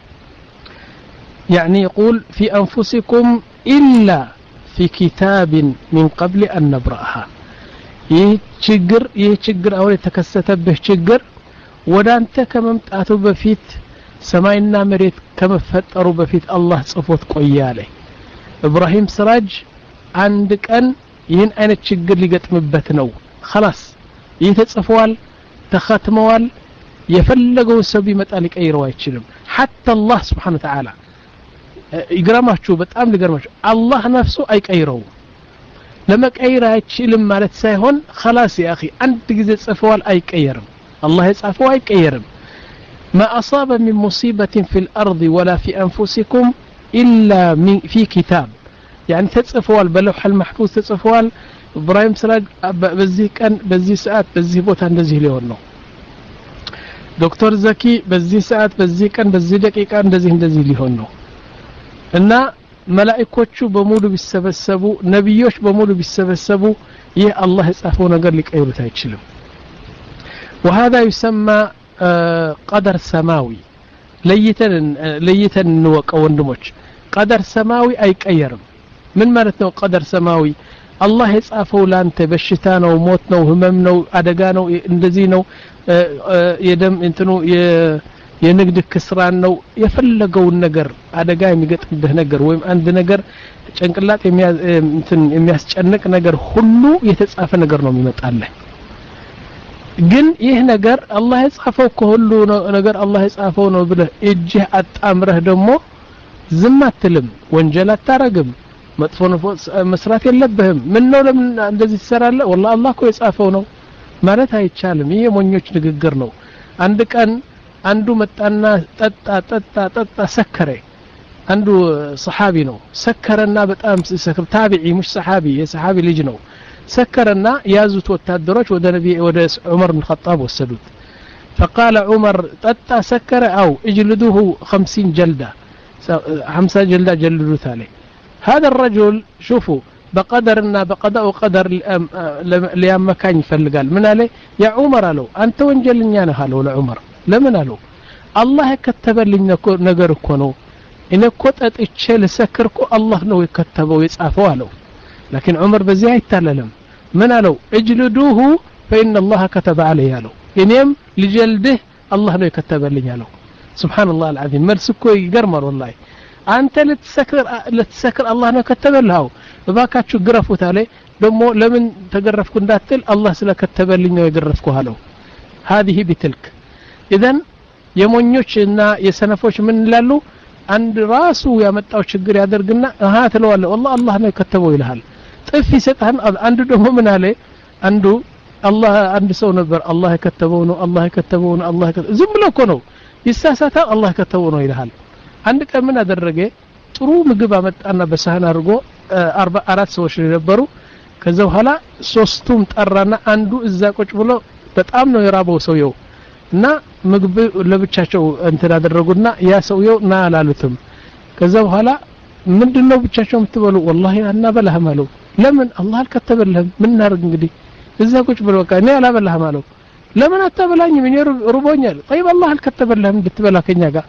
Speaker 3: يعني يقول في أنفسكم إلا في كتاب من قبل أن نبرأها ይህ ችግር ይህ ችግር አሁን የተከሰተበት ችግር ወዳንተ ከመምጣቱ በፊት ሰማይና መሬት ከመፈጠሩ በፊት አላህ ጽፎት ቆያለ ኢብራሂም ስራጅ አንድ ቀን ይህን አይነት ችግር ሊገጥምበት ነው خلاص يتጽፈዋል ተختመዋል የፈለገው ሰው ቢመጣ ሊቀይረው አይችልም حتى الله سبحانه وتعالى ይገርማችሁ በጣም ሊገርማችሁ አላህ ነፍሱ አይቀይረው ለመቀየር አይችልም ማለት ሳይሆን خلاص يا اخي አንድ ጊዜ ጽፈዋል አይቀየርም አላህ የጻፈው አይቀየርም ما أصاب من مصيبة في الأرض ولا في أنفسكم إلا من في كتاب يعني تتصفوال بلوح المحفوظ تتصفوال إبراهيم سراج بزي كان بزي ساعات بزي بوت እንደዚህ ሊሆን ነው ዶክተር ዘኪ በዚህ ሰዓት በዚህ ቀን በዚህ ደቂቃ እንደዚህ እንደዚህ ሊሆን ነው እና መላእክቶቹ በሙሉ ቢሰበሰቡ ነብዮች በሙሉ ቢሰበሰቡ ይህ አላህ የጻፈው ነገር ሊቀይሩት አይችልም وهذا يسمى قدر سماوي ليتن ليتن نوق ወንድሞች قدر سماوي አይቀየርም ምን ማለት ነው قدر سماوي الله የጻፈው ላንተ በሽታ ነው ሞት ነው ህመም ነው አደጋ ነው እንደዚህ ነው የደም እንትኑ የንግድ ክስራን ነው የፈለገው ነገር አደጋ የሚገጥምብህ ነገር ወይም አንድ ነገር ጭንቅላት እንትን የሚያስጨንቅ ነገር ሁሉ የተጻፈ ነገር ነው የሚመጣልህ ግን ይህ ነገር አላህ የጻፈው ሁሉ ነገር አላህ የጻፈው ነው ብለህ እጅህ አጣምረህ ደግሞ ዝም አትልም ወንጀል አታረግም መጥፎ መስራት የለብህም ምን ነው ለምን እንደዚህ ትሰራለህ والله አላህ እኮ የጻፈው ነው ማለት አይቻልም ይሄ ሞኞች ንግግር ነው አንድ ቀን አንዱ መጣና ጠጣ ጠጣ ጠጣ ሰከረ አንዱ ሰሃቢ ነው ሰከረና በጣም ሰከረ ታቢዒ مش ሰሃቢ የሰሃቢ ልጅ ነው ሰከረና ያዙት ወታደሮች ወደ ነብይ ወደ ዑመር ኢብኑ ኸጣብ ወሰዱት فقال عمر ጠጣ ሰከረ አው اجلدوه خمسين جلدة خمسة جلدة جلدوት عليه هذا الرجل شوفوا بقدرنا بقضاء وقدر ليام مكان يفلقال من عليه يا عمر قالوا أنت وانجلني أنا قالوا لعمر لمن قالوا الله كتب لي نجر كونو إن كنت أتشيل سكركو الله نو يكتبه ويصعفه قالوا لكن عمر بزي يتللم من قالوا اجلدوه فإن الله كتب عليه قالوا إنيم لجلده الله نو يكتب لي قالوا سبحان الله العظيم مرسكو يقرمر والله አንተ ለተሰክር ለተሰክር አላህ ነው ከተበልሃው በባካችሁ ግረፉት አለ ደሞ ለምን ተገረፍኩ እንዳትል አላህ ስለከተበልኝ ነው የገረፍኩ አለው هذه بتلك اذا የሞኞችና የሰነፎች ምን ይላሉ አንድ ራሱ ያመጣው ችግር ያደርግና አሃ ተለዋለ والله አላህ ነው ከተበው ይልሃል ጥፍ ይሰጣን አንዱ ደሞ ምን አለ አንዱ አላህ አንድ ሰው ነበር አላህ ከተበው ነው አላህ ከተበው ነው አላህ ዝም ብሎ እኮ ነው ይሳሳታ አላህ ከተበው ነው ይልሃል አንድ ቀን ምን አደረገ ጥሩ ምግብ አመጣና በሳህን አድርጎ አርባ አራት ሰዎች ነበሩ ከዛ በኋላ ሶስቱም ጠራና አንዱ እዛ ቁጭ ብሎ በጣም ነው የራበው ሰውየው እና ምግብ ለብቻቸው እንትን አደረጉና ያ ሰውየው ና አላሉትም ከዛ በኋላ ምንድነው ብቻቸው የምትበሉ والله አና በላህም አለው ለምን አላህ አልከተበልህም ምን እናርግ እንግዲህ እዛ ቁጭ ብሎ በቃ እኔ አላበላህም አለው ለምን አታበላኝም እኔ ሩቦኛል طيب الله አልከተበልህም እንድትበላ ከኛ ጋር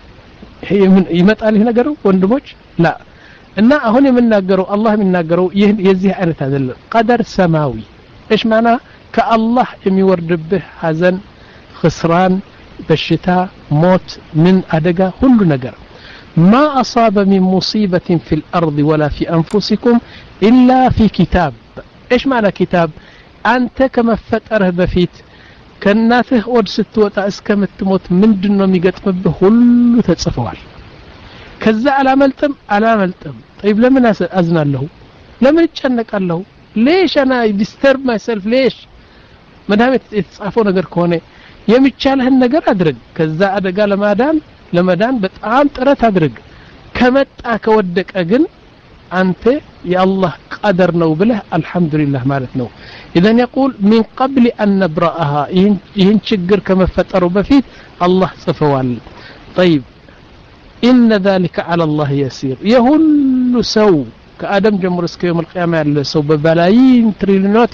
Speaker 3: ይመጣል ይሄ ነገር ወንድሞች لا እና አሁን የምናገረው አላህ የሚናገረው የዚህ አይነት አይደለም قدر سماوي ايش معنى كالله የሚወርድብህ ሐዘን خسران በሽታ ሞት ምን አደጋ ሁሉ ነገር ما اصاب من مصيبه في الارض ولا في انفسكم الا في كتاب ايش معنى كتاب انت كما فطره በፊት ከናትህ ወድ ስትወጣ እስከምትሞት ምንድነው የሚገጥምብህ ሁሉ ተጽፈዋል ከዛ አላመልጥም አላመልጥም طيب ለምን አዝናለሁ ለምን እጨነቃለሁ ليش انا disturb myself ليش መድኃኒት የተጻፈው ነገር ከሆነ የሚቻልህን ነገር አድርግ ከዛ አደጋ ለማዳን ለማዳን በጣም ጥረት አድርግ ከመጣ ከወደቀ ግን አንተ የአላህ ቀደር ነው ብለህ አልহামዱሊላህ ማለት ነው اذا يقول من قبل ان نبراها ይህን ችግር ከመፈጠሩ በፊት አላህ ጽፈዋል طيب ان ذلك على الله يسير የሁሉ ሰው ከአደም ጀምሮ እስከ يوم القيامه ያለ ሰው በበላይን ትሪሊዮናት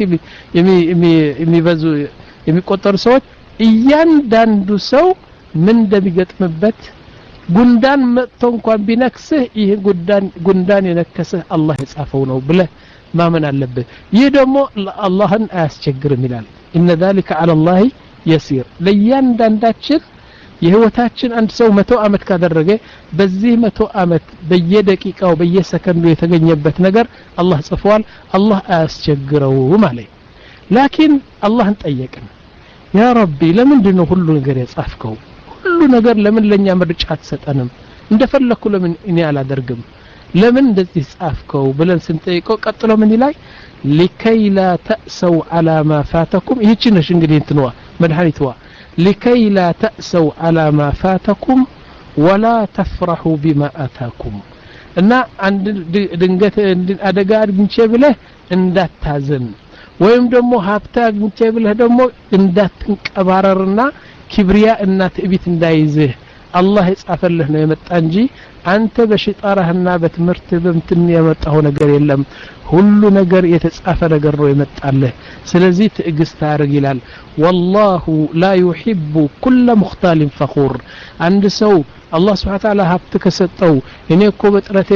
Speaker 3: የሚበዙ የሚቆጠሩ ሰዎች እያንዳንዱ ሰው ምን እንደሚገጥምበት ጉንዳን መጥቶ እንኳን ቢነክስህ ይሄ ጉንዳን ጉንዳን የነከሰህ አላህ የጻፈው ነው ብለህ ማመን አለብህ ይህ ደግሞ አላህን አያስቸግርም ይላል ان ذلك على الله يسير ለያንዳንዳችን የህይወታችን አንድ ሰው መቶ አመት ካደረገ በዚህ መቶ አመት በየደቂቃው በየሰከንዱ የተገኘበት ነገር አላህ ጽፏል አላህ አያስቸግረው ማለት ላኪን አላህን ጠየቅን ያ ረቢ ለምንድነው ሁሉ ነገር የጻፍከው ሁሉ ነገር ለምን ለኛ ምርጫ አትሰጠንም እንደፈለኩ ለምን እኔ አላደርግም ለምን እንደዚህ ጻፍከው ብለን ስንጠይቀው ቀጥሎ ምን ይላል لكي لا تأسوا على ما فاتكم ይህች ነሽ እንግዲህ እንትነዋ መድኃኒትዋ لكي لا تأسوا على ما فاتكم ولا تفرحوا بما آتاكم እና አንድ ድንገት አደጋ አግኝቼ ብለህ እንዳታዘን ወይም ደግሞ ሀብታ አግኝቼ ብለህ ደግሞ እንዳትንቀባረርና ኪብሪያ እና ትዕቢት እንዳይዝህ አላህ የጻፈልህ ነው የመጣ እንጂ አንተ በሽጣራህና በትምህርት በምትን የመጣው ነገር የለም ሁሉ ነገር የተጻፈ ነገር ነው የመጣልህ ስለዚህ ትዕግስት አድርግ ይላል والله لا يحب كل مختال فخور አንድ ሰው አላህ Subhanahu Wa Ta'ala ሀብት ከሰጠው እኔ እኮ በጥረቴ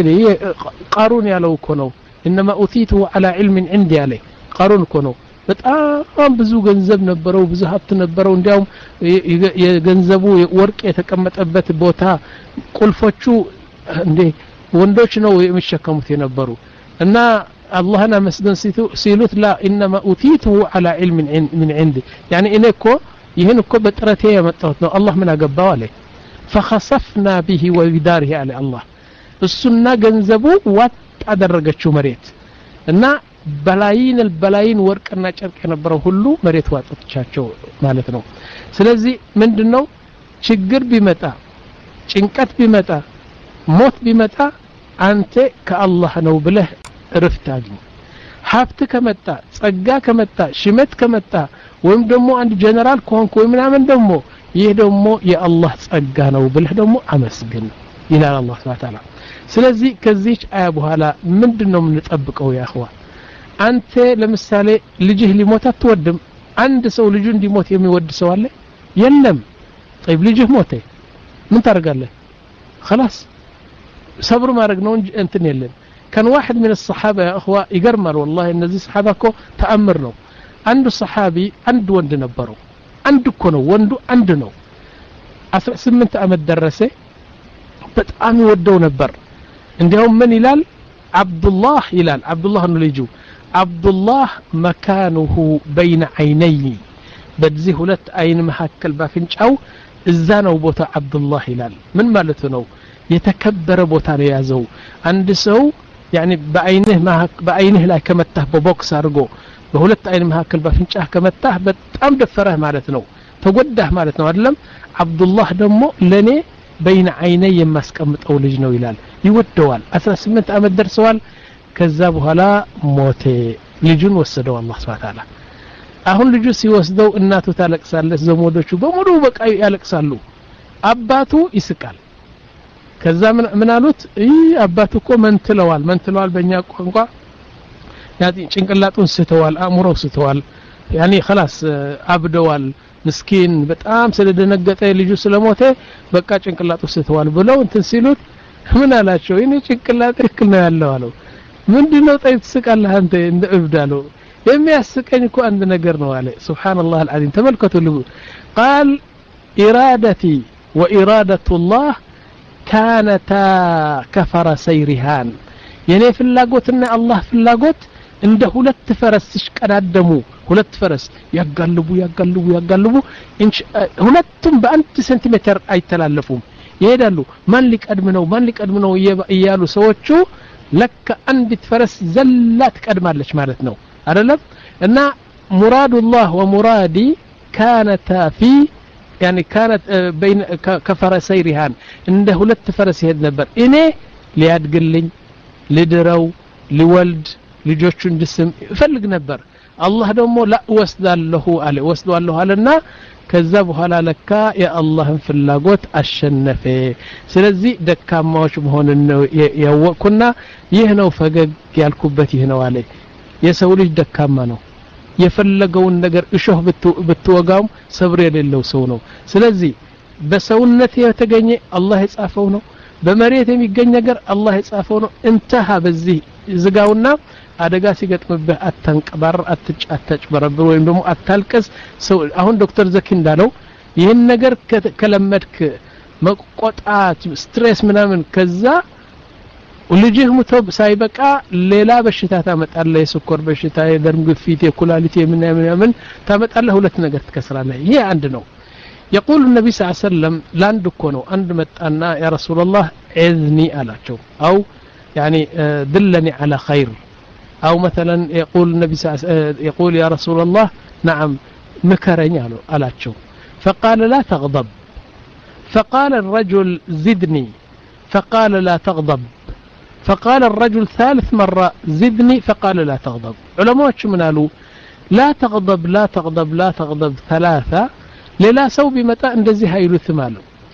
Speaker 3: ቃሩን ያለው እኮ ነው انما اوتيته على علم عندي عليه ቃሩን እኮ ነው በጣም ብዙ ገንዘብ ነበረው ብዙ ሀብት ነበረው እንዲያውም የገንዘቡ ወርቅ የተቀመጠበት ቦታ ቁልፎቹ እንዴ ወንዶች ነው የሚሸከሙት የነበሩ እና አላህና መስገን ሲሉት لا انما اوتيته على علم من عندي يعني እኔ እኮ ይሄን እኮ በጥረቴ ያመጣሁት ነው አላህ ምን አገባው አለ فخسفنا به وبداره على الله እሱና ገንዘቡ ዋጥ አደረገችው መሬት እና በላይን البلايين ወርቅና ጨርቅ የነበረው ሁሉ መሬት ዋጥቻቸው ማለት ነው ስለዚህ ምንድነው ችግር ቢመጣ ጭንቀት ቢመጣ ሞት ቢመጣ አንተ ከአላህ ነው ብለህ እረፍት አግኝ ሀብት ከመጣ ጸጋ ከመጣ ሽመት ከመጣ ወይም ደግሞ አንድ ጀነራል ኮንኮ ምናምን ደግሞ ይሄ ደግሞ የአላህ ጸጋ ነው ብለህ ደግሞ አመስግን ይላል አላህ Subhanahu Wa Ta'ala ስለዚህ ከዚህ አያ በኋላ ምንድነው የምንጠብቀው ያ አኽዋ አንተ ለምሳሌ ልጅህ ሊሞት አትወድም አንድ ሰው ልጁ እንዲሞት የሚወድ ሰው አለ የለም طيب ልጅህ ሞተ ምን ታደርጋለህ خلاص صبر ማድረግ ነው እንጂ እንትን የለም كان واحد من الصحابه يا اخوه يجرمر والله እነዚህ صحابه እኮ ተአምር ነው አንዱ صحابي አንድ ወንድ ነበረው አንድ እኮ ነው ወንዱ አንድ ነው አስራ ስምንት አመት ደረሰ በጣም ይወደው ነበር እንዲያውም ምን ይላል አብዱላህ ይላል አብዱላህ ነው ልጁ አብዱላህ መካኑሁ በይነ አይነይ በዚህ ሁለት አይን መካከል ባፍንጫው እዛ ነው ቦታ አብዱላህ ይላል ምን ማለት ነው የተከበረ ቦታ ነው ያዘው አንድ ሰው يعني በአይንህ በአይንህ ላይ ከመታህ በቦክስ አድርጎ በሁለት አይን መካከል ባፍንጫህ ከመታህ በጣም ደፈረህ ማለት ነው ተጎዳህ ማለት ነው አይደለም አብዱላህ ደግሞ ለኔ በይነ አይነይ የማስቀምጠው ልጅ ነው ይላል ይወደዋል አስራ ስምንት አመት ደርሰዋል ከዛ በኋላ ሞተ ልጁን ወሰደው አላህ Subhanahu Wa Ta'ala አሁን ልጁ ሲወስደው እናቱ ታለቅሳለች ዘመዶቹ በሙሉ በቃ ያለቅሳሉ አባቱ ይስቃል ከዛ ምን ምን አሉት እይ አባቱ እኮ መንትለዋል መንትለዋል በእኛ ቋንቋ ያዲ ጭንቅላቱን ስተዋል አእምሮው ስተዋል ያኒ خلاص አብደዋል ምስኪን በጣም ስለደነገጠ ልጁ ስለሞተ በቃ ጭንቅላቱ ስተዋል ብለው እንትን ሲሉት ምን አላቸው እኔ ጭንቅላቴ ትክክል ነው ያለው አለው ምንድነው ጠይት ስቃለህ አንተ እንደ እብዳለው የሚያስቀኝ እኮ አንድ ነገር ነው አለ ሱብሃንአላህ አልዓዚም ተመልከቱ ልቡ قال ارادتي واراده الله كانتا كفرسي رهان የኔ ፍላጎትና አላህ ፍላጎት እንደ ሁለት ፈረስ ሲሽቀዳደሙ ሁለት ፈረስ ያጋልቡ ያጋልቡ ያጋልቡ ሁለቱም በአንድ ሴንቲሜትር አይተላለፉም ይሄዳሉ ማን ሊቀድም ነው ማን ሊቀድም ነው እያሉ ሰዎቹ ለካ አንዲት ፈረስ ዘላት ቀድማለች ማለት ነው አይደለም እና ሙራዱላህ ወሙራዲ كانتا في يعني كانت بين كفرسي رهان እንደ ሁለት ፈረስ ይሄድ ነበር እኔ ሊያድግልኝ ልድረው ሊወልድ ልጆቹ እንድስም ይፈልግ ነበር አላህ ደግሞ ላ ወስዳለሁ አለ ወስዳለሁ አለና ከዛ በኋላ ለካ የአላህን ፍላጎት አሸነፈ ስለዚህ ደካማዎች መሆንን ነው ያወቅኩና ይህ ነው ፈገግ ያልኩበት ይህ ነው አለ የሰው ልጅ ደካማ ነው የፈለገውን ነገር እሾህ ብትወጋው ሰብር የሌለው ሰው ነው ስለዚህ በሰውነት የተገኘ አላህ የጻፈው ነው በመሬት የሚገኝ ነገር አላህ የጻፈው ነው እንተሃ በዚህ ዝጋውና አደጋ ሲገጥምብህ አታንቀባር አትጫታጭ በረብር ወይም ደግሞ አታልቀስ ሰው አሁን ዶክተር ዘኪ እንዳለው ይሄን ነገር ከለመድክ መቆጣት ስትሬስ ምናምን ከዛ ልጅህ ሙቶ ሳይበቃ ሌላ በሽታ ታመጣለህ የስኳር በሽታ የደም ግፊት የኩላሊት የምናምን ታመጣለህ ሁለት ነገር ትከስራለህ ይሄ አንድ ነው يقول النبي صلى الله عليه وسلم لاند كونو عند متانا يا رسول الله اذني الاچو او يعني دلني على خير او مثلا يقول النبي صلى الله عليه وسلم يقول يا رسول الله نعم مكرني الاچو فقال لا تغضب فقال الرجل زدني فقال لا تغضب فقال الرجل ثالث مرة زدني فقال لا تغضب علماء شو منالو لا تغضب لا تغضب لا تغضب ثلاثة ሌላ ሰው ቢመጣ እንደዚህ አይሉትም አሉ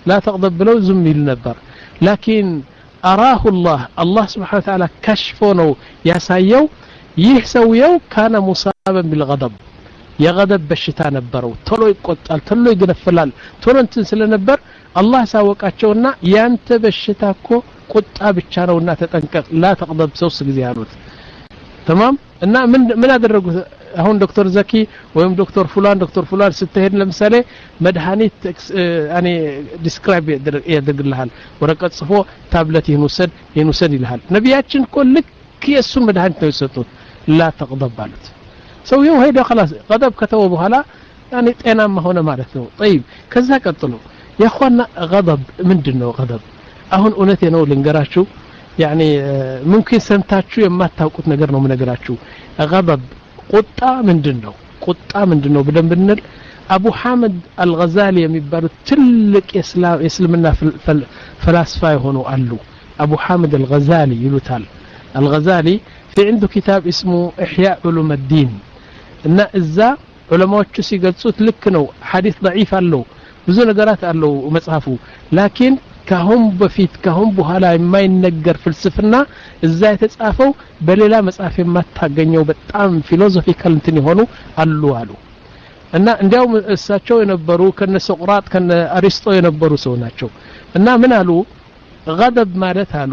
Speaker 3: لا تغضب بلو زم يل نبر لكن أراه الله الله سبحانه وتعالى كشفونه ياسايو يحسويو كان مصابا بالغضب يغضب بشتا نبرو تلو يقطال تلو يغنفلال تلو انتن ስለነበር الله ሳወቃቸውና ያንተ በሽታኮ ቁጣ ብቻ ነውና ተጠንቀቅ لا تغضب ሶስት ጊዜ ያሉት تمام እና ምን ምን አደረጉ አሁን ዶክተር ዘኪ ወይም ዶክተር ፉላን ዶክተር ፉላን ስትሄድ ለምሳሌ መድኃኒት ያኔ ዲስክራይብ ያደርግልሃል ወረቀት ጽፎ ታብሌት ይኑሰድ ይኑሰድ ይልሃል ነቢያችን እኮ ልክ የሱን መድኃኒት ነው የሰጡት لا تغضب ማለት ሰውየው ሄዶ خلاص غضب ከተወ በኋላ ያኔ ጤናማ ሆነ ማለት ነው طيب ከዛ ቀጥሎ ያخوانا غضب ምንድነው غضب አሁን እውነቴ ነው ልንገራችሁ يعني ممكن سمتاችሁ የማታውቁት ነገር ነው ምነግራችሁ غضب ቁጣ ምንድነው ቁጣ ምንድነው ብለን ብንል አቡ ሐመድ አልገዛሊ የሚባሉት ትልቅ እስላም እስልምና ፈላስፋ የሆኑ አሉ አቡ ሐመድ አልገዛሊ ይሉታል الغزالي في عنده كتاب اسمه إحياء علوم الدين እና እዛ ዑለማዎቹ ሲገልጹት ልክ ነው ሐዲስ ضعيف አለው ብዙ ነገራት አለው መጽሐፉ ላኪን ካሁን በፊት ካሁን በኋላ የማይነገር ፍልስፍና እዛ የተጻፈው በሌላ መጽሐፍ የማታገኘው በጣም ፊሎሶፊካል እንትን ይሆኑ አሉ አሉ እና እንዲያው እሳቸው የነበሩ ከነ ሶቅራጥ ከነ አሪስቶ የነበሩ ሰው ናቸው እና ምን አሉ غضب ማለት አሉ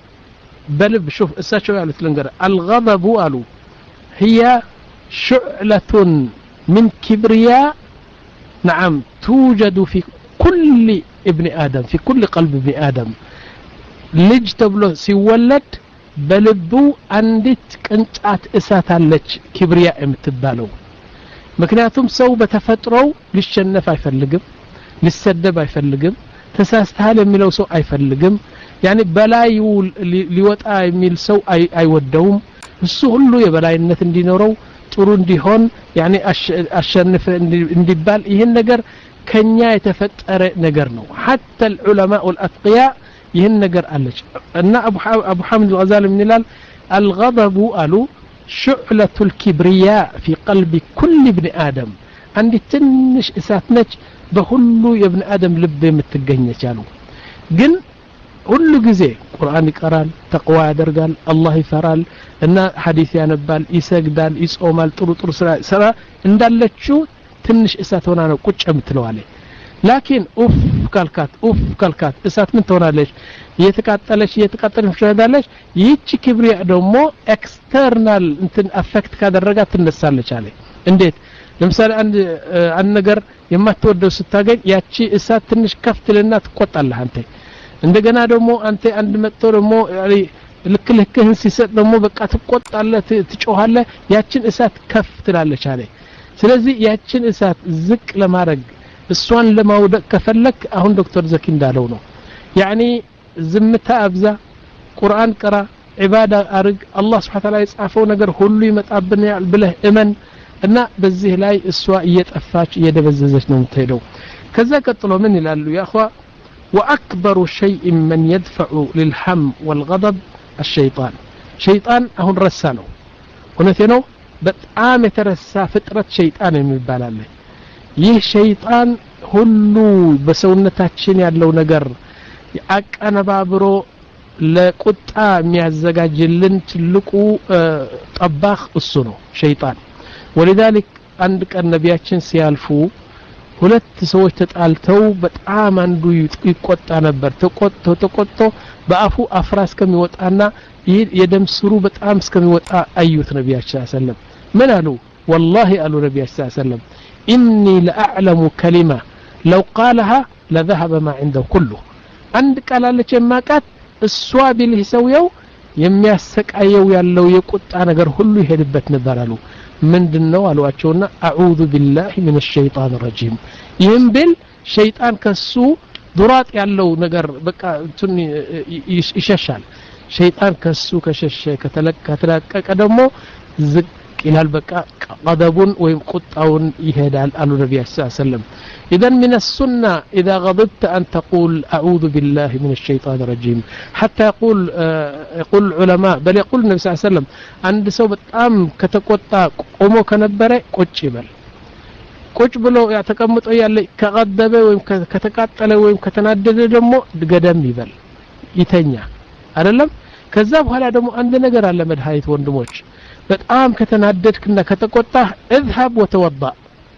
Speaker 3: በልብ شوف እሳቸው ያሉት ልንገር الغضب አሉ هي شعلة من كبرياء نعم توجد في كل ابن آدم في كل قلب ابن آدم ልጅ ተብሎ ሲወለድ በልቡ አንዲት ቅንጫት እሳት አለች ክብሪያ የምትባለው ምክንያቱም ሰው በተፈጥሮው ሊሸነፍ አይፈልግም ሊሰደብ አይፈልግም ተሳስተሃል የሚለው ሰው አይፈልግም ያኒ በላዩ ሊወጣ የሚል ሰው አይወደውም እሱ ሁሉ የበላይነት እንዲኖረው ጥሩ እንዲሆን ያኒ አሸንፈ እንዲባል ይሄን ነገር ከኛ የተፈጠረ ነገር ነው حتى العلماء الاتقياء ይሄን ነገር አለች እና አቡ አቡ ሐምድ الغزالي ምን ይላል الغضب قالوا شعلة الكبرياء في قلب كل ابن آدم عندي ትንሽ እሳት ነች በሁሉ የibn آدم ልብ የምትገኘች አሉ ግን ሁሉ ጊዜ ቁርአን ይቀራል ተቅዋ ያደርጋል አላህ ይፈራል እና ሐዲስ ያነባል ይሰግዳል ይጾማል ጥሩ ጥሩ ስራ እንዳለችው ትንሽ እሳት ሆና ነው ቁጭ የምትለዋለ ላኪን ኡፍ ካልካት ኡፍ ካልካት እሳት ምን ትሆናለች እየተቃጠለች እየተቃጠለች ትሄዳለች ይህች ክብሪያ ደግሞ ኤክስተርናል እንትን አፌክት ካደረጋት ትነሳለች አለ እንዴት ለምሳሌ አንድ አንድ ነገር የማትወደው ስታገኝ ያቺ እሳት ትንሽ ከፍትልና ትቆጣለህ አንተ እንደገና ደግሞ አንተ አንድ መጥቶ ደግሞ ያኒ ልክ ልክህን ሲሰጥ ደግሞ በቃ ትቆጣለህ ትጮሃለህ ያቺን እሳት ከፍ ትላለች አለ ስለዚህ ያቺን እሳት ዝቅ ለማድረግ እሷን ለማውደቅ ከፈለክ አሁን ዶክተር ዘኪ እንዳለው ነው ያኒ ዝምታ አብዛ ቁርአን ቀራ ዒባዳ አርግ አላህ Subhanahu Ta'ala የጻፈው ነገር ሁሉ ይመጣብናል ብለህ እመን እና በዚህ ላይ እሷ እየጠፋች እየደበዘዘች ነው የምትሄደው ከዛ ቀጥሎ ምን ይላሉ ያ اخوا واكبر شيء من يدفع للهم والغضب الشيطان شيطان አሁን ረሳ ነው እውነቴ ነው በጣም የተረሳ ፍጥረት ሸይጣን የሚባል አለ ይህ ሸይጣን ሁሉ በሰውነታችን ያለው ነገር አቀነባብሮ ለቁጣ የሚያዘጋጅልን ትልቁ ጠባኽ እሱ ነው ሸይጣን ولذلك አንድ ቀን ነቢያችን ሲያልፉ ሁለት ሰዎች ተጣልተው በጣም አንዱ ይቆጣ ነበር ተቆጥቶ ተቆጥቶ በአፉ አፍራስ ከሚወጣና የደም ስሩ በጣም እስከሚወጣ አዩት ነቢያችን ሰለላሁ ምን አሉ والله አሉ ነቢያችን ሰለላሁ إني لأعلم كلمة لو قالها لذهب ما عنده كله عند قال لك የማቃት እሷ ቢልህ ሰውየው የሚያሰቃየው ያለው የቁጣ ነገር ሁሉ ይሄድበት ነበር አሉ ምንድነው አሏቸውና አዑዙ ቢላሂ ሚነ ሸይጣን ረጂም ይህም ቢል ሸይጣን ከሱ ዱራጥ ያለው ነገር በቃ እንትን ይሸሻል ሸይጣን ከሱ ከሸሸ ከተለቀቀ ደግሞ ዝቅ ይላል በቃ غضبون ወይም ቁጣውን ይሄዳል አሉ ነብዩ ሰለላሁ ዐለይሂ ወሰለም اذا من السنه اذا غضبت ان تقول اعوذ بالله من الشيطان الرجيم حتى يقول يقول العلماء بل يقول النبي صلى الله عليه وسلم عند ሰው በጣም ከተቆጣ ቆሞ ከነበረ ቁጭ ይበል ቁጭ ብሎ ያተቀምጦ ያለ ከቀደበ ወይም ከተቃጠለ ወይም ከተናደደ ደግሞ ገደም ይበል ይተኛ አይደለም ከዛ በኋላ ደግሞ አንድ ነገር አለ መድኃኒት ወንድሞች በጣም ከተናደድክና ከተቆጣህ اذهب وتوضأ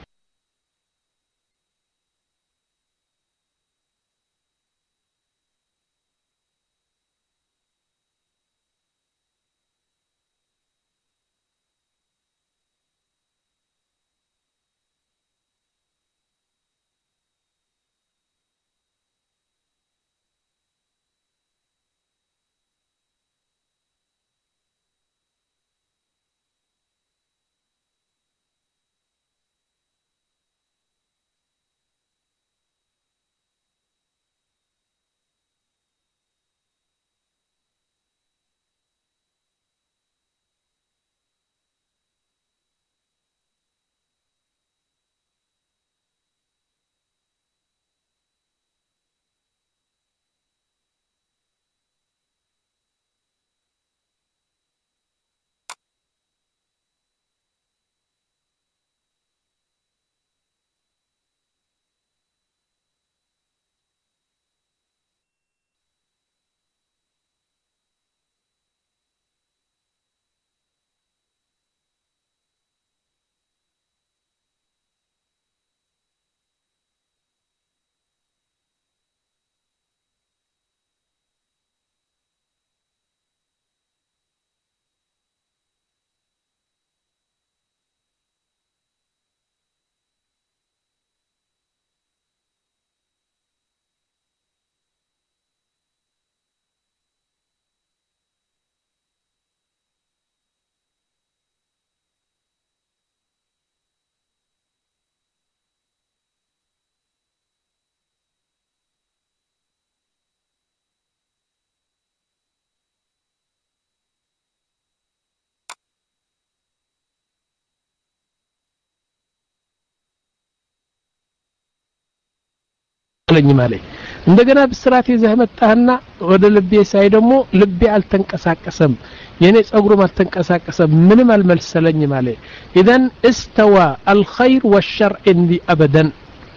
Speaker 3: ለኝ ማለት እንደገና በስራት ይዘህ መጣህና ወደ ልቤ ሳይ ደግሞ ልቤ አልተንቀሳቀሰም የኔ ጸጉሩም አልተንቀሳቀሰም ምንም አልመልሰለኝ ማለት اذا استوى الخير والشر عندي ابدا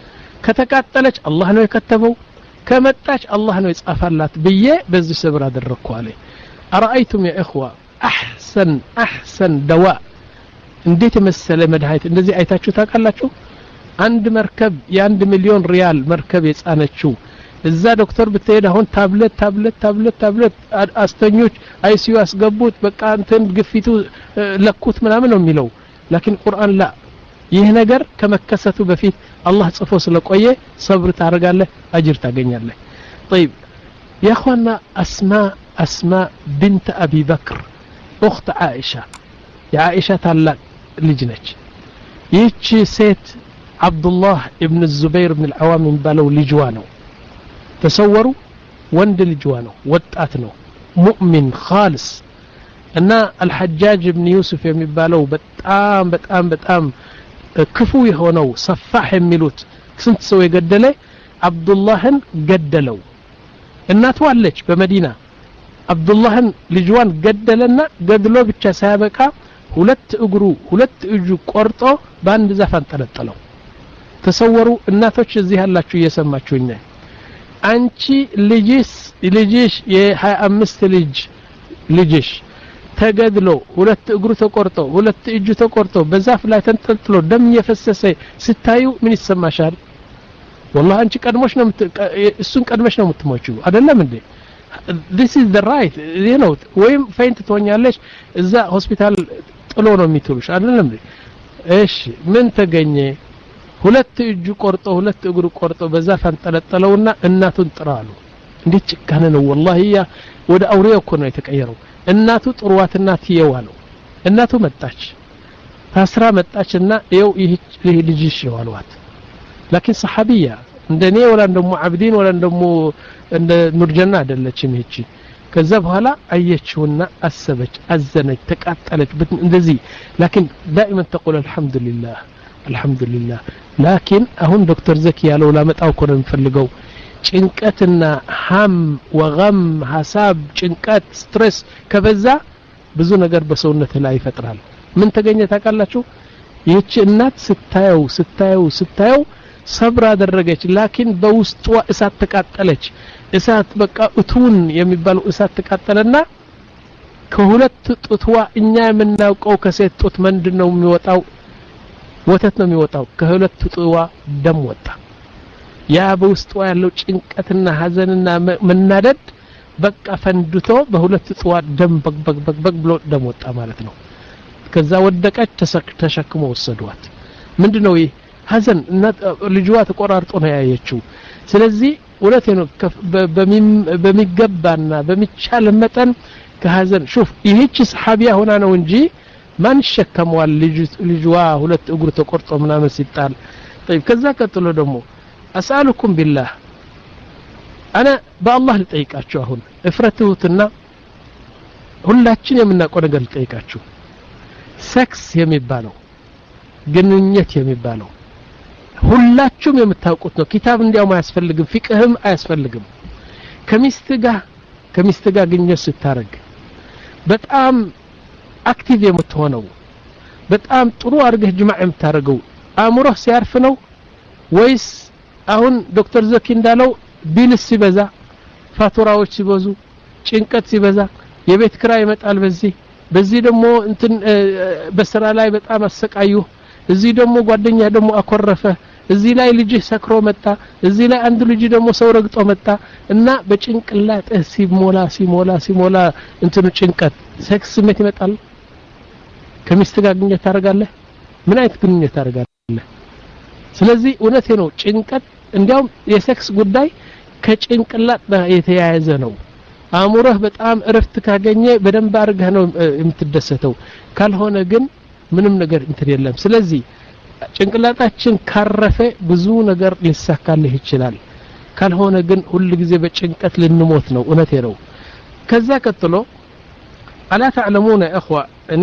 Speaker 3: ከተቃጠለች አላህ ነው የከተበው ከመጣች አላህ ነው ይጻፋላት ብዬ በዚህ ሰብር አደረኩ አለ አራአይቱም يا اخوه احسن احسن دواء እንዴት መሰለ መድኃኒት እንደዚህ አይታችሁ ታውቃላችሁ አንድ መርከብ የአንድ ሚሊዮን ሪያል መርከብ የጻነችው እዛ ዶክተር ብትሄድ አሁን ታብሌት ታብሌት ታብሌት ታብሌት አስተኞች አይሲዩ አስገቡት በቃ እንትን ግፊቱ ለኩት ምናምን ነው የሚለው لكن ቁርአን ላ ይህ ነገር ከመከሰቱ በፊት አላህ ጽፎ ስለቆየ ሰብር ታረጋለህ አጅር ታገኛለህ طيب يا اخوانا اسماء اسماء بنت ابي بكر اخت عائشه يا عائشه ታላቅ ልጅ ነች ይህች ሴት عبد الله ابن الزبير بن العوام የሚባለው ልጅዋ ነው ተሰወሩ ወንድ ልጅዋ ነው ወጣት ነው ሙእሚን خالص እና الحجاج ابن يوسف የሚባለው በጣም በጣም በጣም ክፉ የሆነው ሰፋህ የሚሉት ስንት ሰው የገደለ አብዱላህን ገደለው እናቱ አለች በመዲና አብዱላህን ልጅዋን ገደለና ገድሎ ብቻ ሳያበቃ ሁለት እግሩ ሁለት እጁ ቆርጦ በአንድ ዛፍ አንጠለጠለው ተሰወሩ እናቶች እዚህ ያላችሁ እየሰማችሁኝ ነው አንቺ ልጅስ ልጅሽ የ25 ልጅ ልጅሽ ተገድሎ ሁለት እግሩ ተቆርጦ ሁለት እጁ ተቆርጦ በዛፍ ላይ ተንጠልጥሎ ደም እየፈሰሰ ስታዩ ምን ይሰማሻል والله አንቺ ቀድሞሽ ነው እሱን ቀድመሽ ነው የምትሞቺው አይደለም እንዴ this is the right you know ወይም ፌንት ትሆኛለሽ እዛ ሆስፒታል ጥሎ ነው የሚትሉሽ አይደለም እንዴ እሺ ምን ተገኘ ሁለት እጁ ቆርጦ ሁለት እግሩ ቆርጦ በዛፍ አንጠለጠለውና እናቱን ጥራሉ እንዴት ጭካኔ ነው والله ያ ወደ አውሬው እኮ ነው የተቀየረው እናቱ ጥሩዋትና ትየዋለው እናቱ መጣች ታስራ መጣችና ይው ይህ ልጅሽ ይዋልዋት لكن صحابيه እንደኔ ወላ እንደሙ አብዲን ወላ እንደሙ እንደ ኑርጀና አይደለችም ይቺ ከዛ በኋላ አየችውና አሰበች አዘነች ተቃጠለች እንደዚህ لكن دائما تقول الحمد لله الحمد لله لكن አሁን ዶክተር ዘኪ ያለው ላመጣው እኮ ነው የሚፈልገው ጭንቀትና ሃም ወገም ሐሳብ ጭንቀት ስትሬስ ከበዛ ብዙ ነገር በሰውነት ላይ ይፈጥራል ምን ተገኘ ታውቃላችሁ ይህች እናት ስታየው ስታየው ስታየው ሰብር አደረገች ላኪን በውስጧ እሳት ተቃጠለች እሳት በቃ እቱን የሚባለው እሳት ተቃጠለና ከሁለት ጡትዋ እኛ የምናውቀው ከሴት ጡት ምንድነው የሚወጣው ወተት ነው የሚወጣው ከሁለት ጡትዋ ደም ወጣ ያ በውስጧ ያለው ጭንቀትና ሐዘንና መናደድ በቃ ፈንድቶ በሁለት ጡትዋ ደም በቅ በቅ በቅ በቅ ብሎ ደም ወጣ ማለት ነው ከዛ ወደቀች ተሸክሞ ወሰዷት ምንድነው ይሄ ሐዘን እና ልጅዋ ተቆራርጦ ነው ያየችው ስለዚህ ወለቴ ነው በሚገባና በሚቻል መጠን ከሐዘን ሹፍ ይህች ሰሃቢያ ሆና ነው እንጂ ማን ሸከመዋል ልጅዋ ሁለት እግሩ ተቆርጦ ምናምን ሲጣል طيب ከዛ ቀጥሎ ደግሞ اسالكم بالله انا بالله ልጠይቃችሁ አሁን እፍረቱትና ሁላችን የምናውቀው ነገር ልጠይቃችሁ ሴክስ የሚባለው ግንኙነት የሚባለው ሁላችሁም የምታውቁት ነው ኪታብ እንዲያው አያስፈልግም ፍቅህም አያስፈልግም ከሚስት ጋር ከሚስት ጋር ግንኙነት ስታረግ በጣም አክቲቭ የምትሆነው በጣም ጥሩ አርገህ ጅማዕ የምታረገው አእምሮህ ሲያርፍ ነው ወይስ አሁን ዶክተር ዘኪ እንዳለው ቢልስ ሲበዛ ፋቱራዎች ሲበዙ ጭንቀት ሲበዛ የቤት ክራይ ይመጣል በዚህ በዚህ ደግሞ እንትን በስራ ላይ በጣም አሰቃዩ እዚህ ደግሞ ጓደኛ ደግሞ አኮረፈ እዚህ ላይ ልጅ ሰክሮ መጣ እዚህ ላይ አንድ ልጅ ደግሞ ሰው ረግጦ መጣ እና በጭንቅላት ሲሞላ ሲሞላ ሲሞላ እንትኑ ጭንቀት ሴክስ ስሜት ይመጣል ከሚስት ጋር ግንኙነት ታደርጋለህ ምን አይነት ግንኙነት ታደርጋለህ ስለዚህ እውነቴ ነው ጭንቀት እንዲያውም የሴክስ ጉዳይ ከጭንቅላት ጋር የተያያዘ ነው አእምሮህ በጣም እረፍት ካገኘ በደንብ አርገህ ነው የምትደሰተው ካልሆነ ግን ምንም ነገር እንትን የለም ስለዚህ ጭንቅላታችን ካረፈ ብዙ ነገር ሊሳካልህ ይችላል ካልሆነ ግን ሁሉ ጊዜ በጭንቀት ልንሞት ነው እውነቴ ነው ከዛ ቀጥሎ አላ ተعلمون يا اخوه እኔ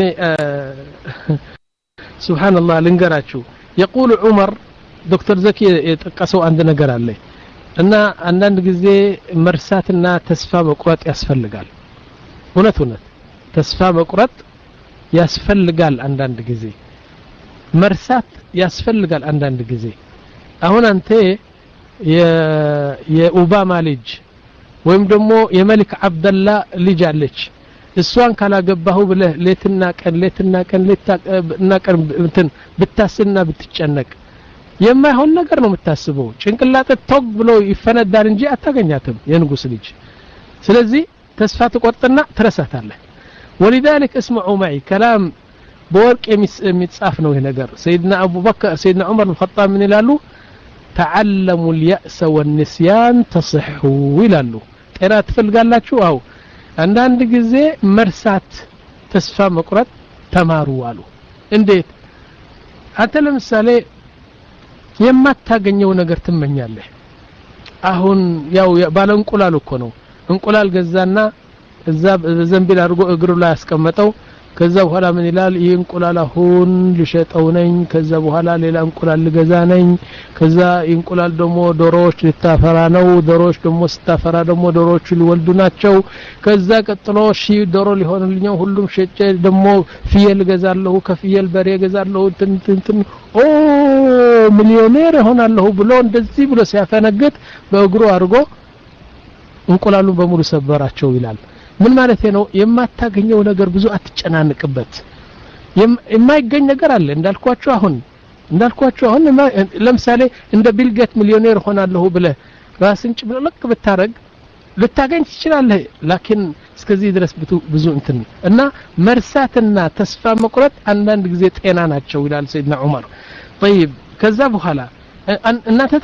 Speaker 3: سبحان الله ልንገራችሁ يقول عمر ዶክተር ዘኪ የጠቀሰው አንድ ነገር አለ እና አንዳንድ ጊዜ መርሳትና ተስፋ መቁረጥ ያስፈልጋል እውነት እውነት ተስፋ መቁረጥ ያስፈልጋል አንዳንድ ጊዜ መርሳት ያስፈልጋል አንዳንድ ጊዜ አሁን አንተ የኦባማ ልጅ ወይም ደግሞ የመልክ አብደላ ልጅ አለች እሷን ካላገባሁ ብለህ ሌትና ቀን ሌትና ቀን ሌትና ቀን እንትን ብታስና ብትጨነቅ የማይሆን ነገር ነው የምታስበው ጭንቅላት ተግ ብሎ ይፈነዳል እንጂ አታገኛትም የንጉስ ልጅ ስለዚህ ተስፋ ተቆርጥና ትረሳታለህ ولذلك اسمعوا معي كلام بورق يمتصاف ነው ይሄ ነገር سيدنا ابو بكر سيدنا عمر بن الخطاب من ይላሉ تعلموا اليأس والنسيان تصحوا ይላሉ ጤና ትፈልጋላችሁ አው አንዳንድ ጊዜ መርሳት ተስፋ መቁረጥ ተማሩ አሉ እንዴት አንተ ለምሳሌ የማታገኘው ነገር ትመኛለህ አሁን ያው ባለ እንቁላል እኮ ነው እንቁላል ገዛና እዛ ዘንቢል አድርጎ እግሩ ላይ ያስቀመጠው ከዛ በኋላ ምን ይላል ይሄ እንቁላል አሁን ልሸጠው ነኝ ከዛ በኋላ ሌላ እንቁላል ልገዛ ነኝ ከዛ እንቁላል ደግሞ ዶሮዎች ልታፈራ ነው ዶሮዎች ደግሞ ስታፈራ ደግሞ ዶሮዎች ሊወልዱ ናቸው ከዛ ቀጥሎ ሺ ዶሮ ሊሆንልኝ ሁሉም ሸጬ ደግሞ ፍየል ገዛለሁ ከፍየል በሬ ገዛለሁ እንትን ኦ ሚሊዮኔር ሆናለሁ ብሎ እንደዚህ ብሎ ሲያፈነግጥ በእግሩ አድርጎ እንቁላሉ በሙሉ ሰበራቸው ይላል ምን ማለት ነው የማታገኘው ነገር ብዙ አትጨናንቅበት የማይገኝ ነገር አለ እንዳልኳችሁ አሁን እንዳልኳችሁ አሁን ለምሳሌ እንደ ቢልጌት ሚሊዮኔር ሆናለሁ ብለ ራስን ጭብለቅ ብታረግ ልታገኝ ትችላለህ ላኪን እስከዚህ ድረስ ብዙ እንትን እና መርሳትና ተስፋ መቁረጥ አንዳንድ ጊዜ ጤና ናቸው ይላል ሰይድና ዑመር طيب ከዛ በኋላ እናንተ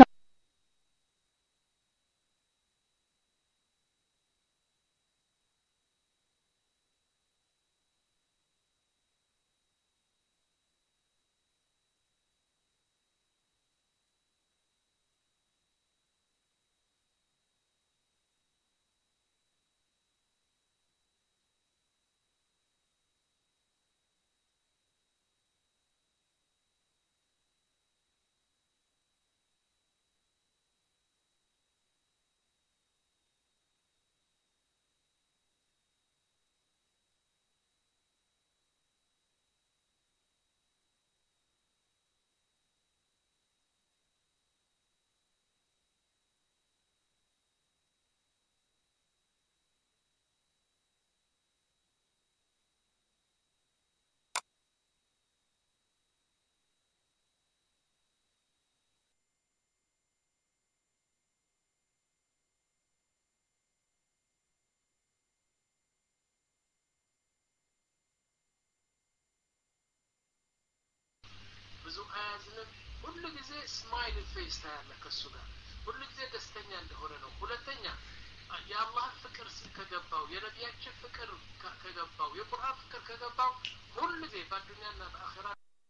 Speaker 3: አያዝንም ሁሉ ጊዜ ስማይል ፌስ ታያለህ ከሱ ጋር ሁሉ ጊዜ ደስተኛ እንደሆነ ነው ሁለተኛ የአላህ ፍቅር ከገባው የነቢያችን ፍቅር ከገባው የቁርአን ፍቅር ከገባው ሁሉ ጊዜ በዱንያና በአኺራ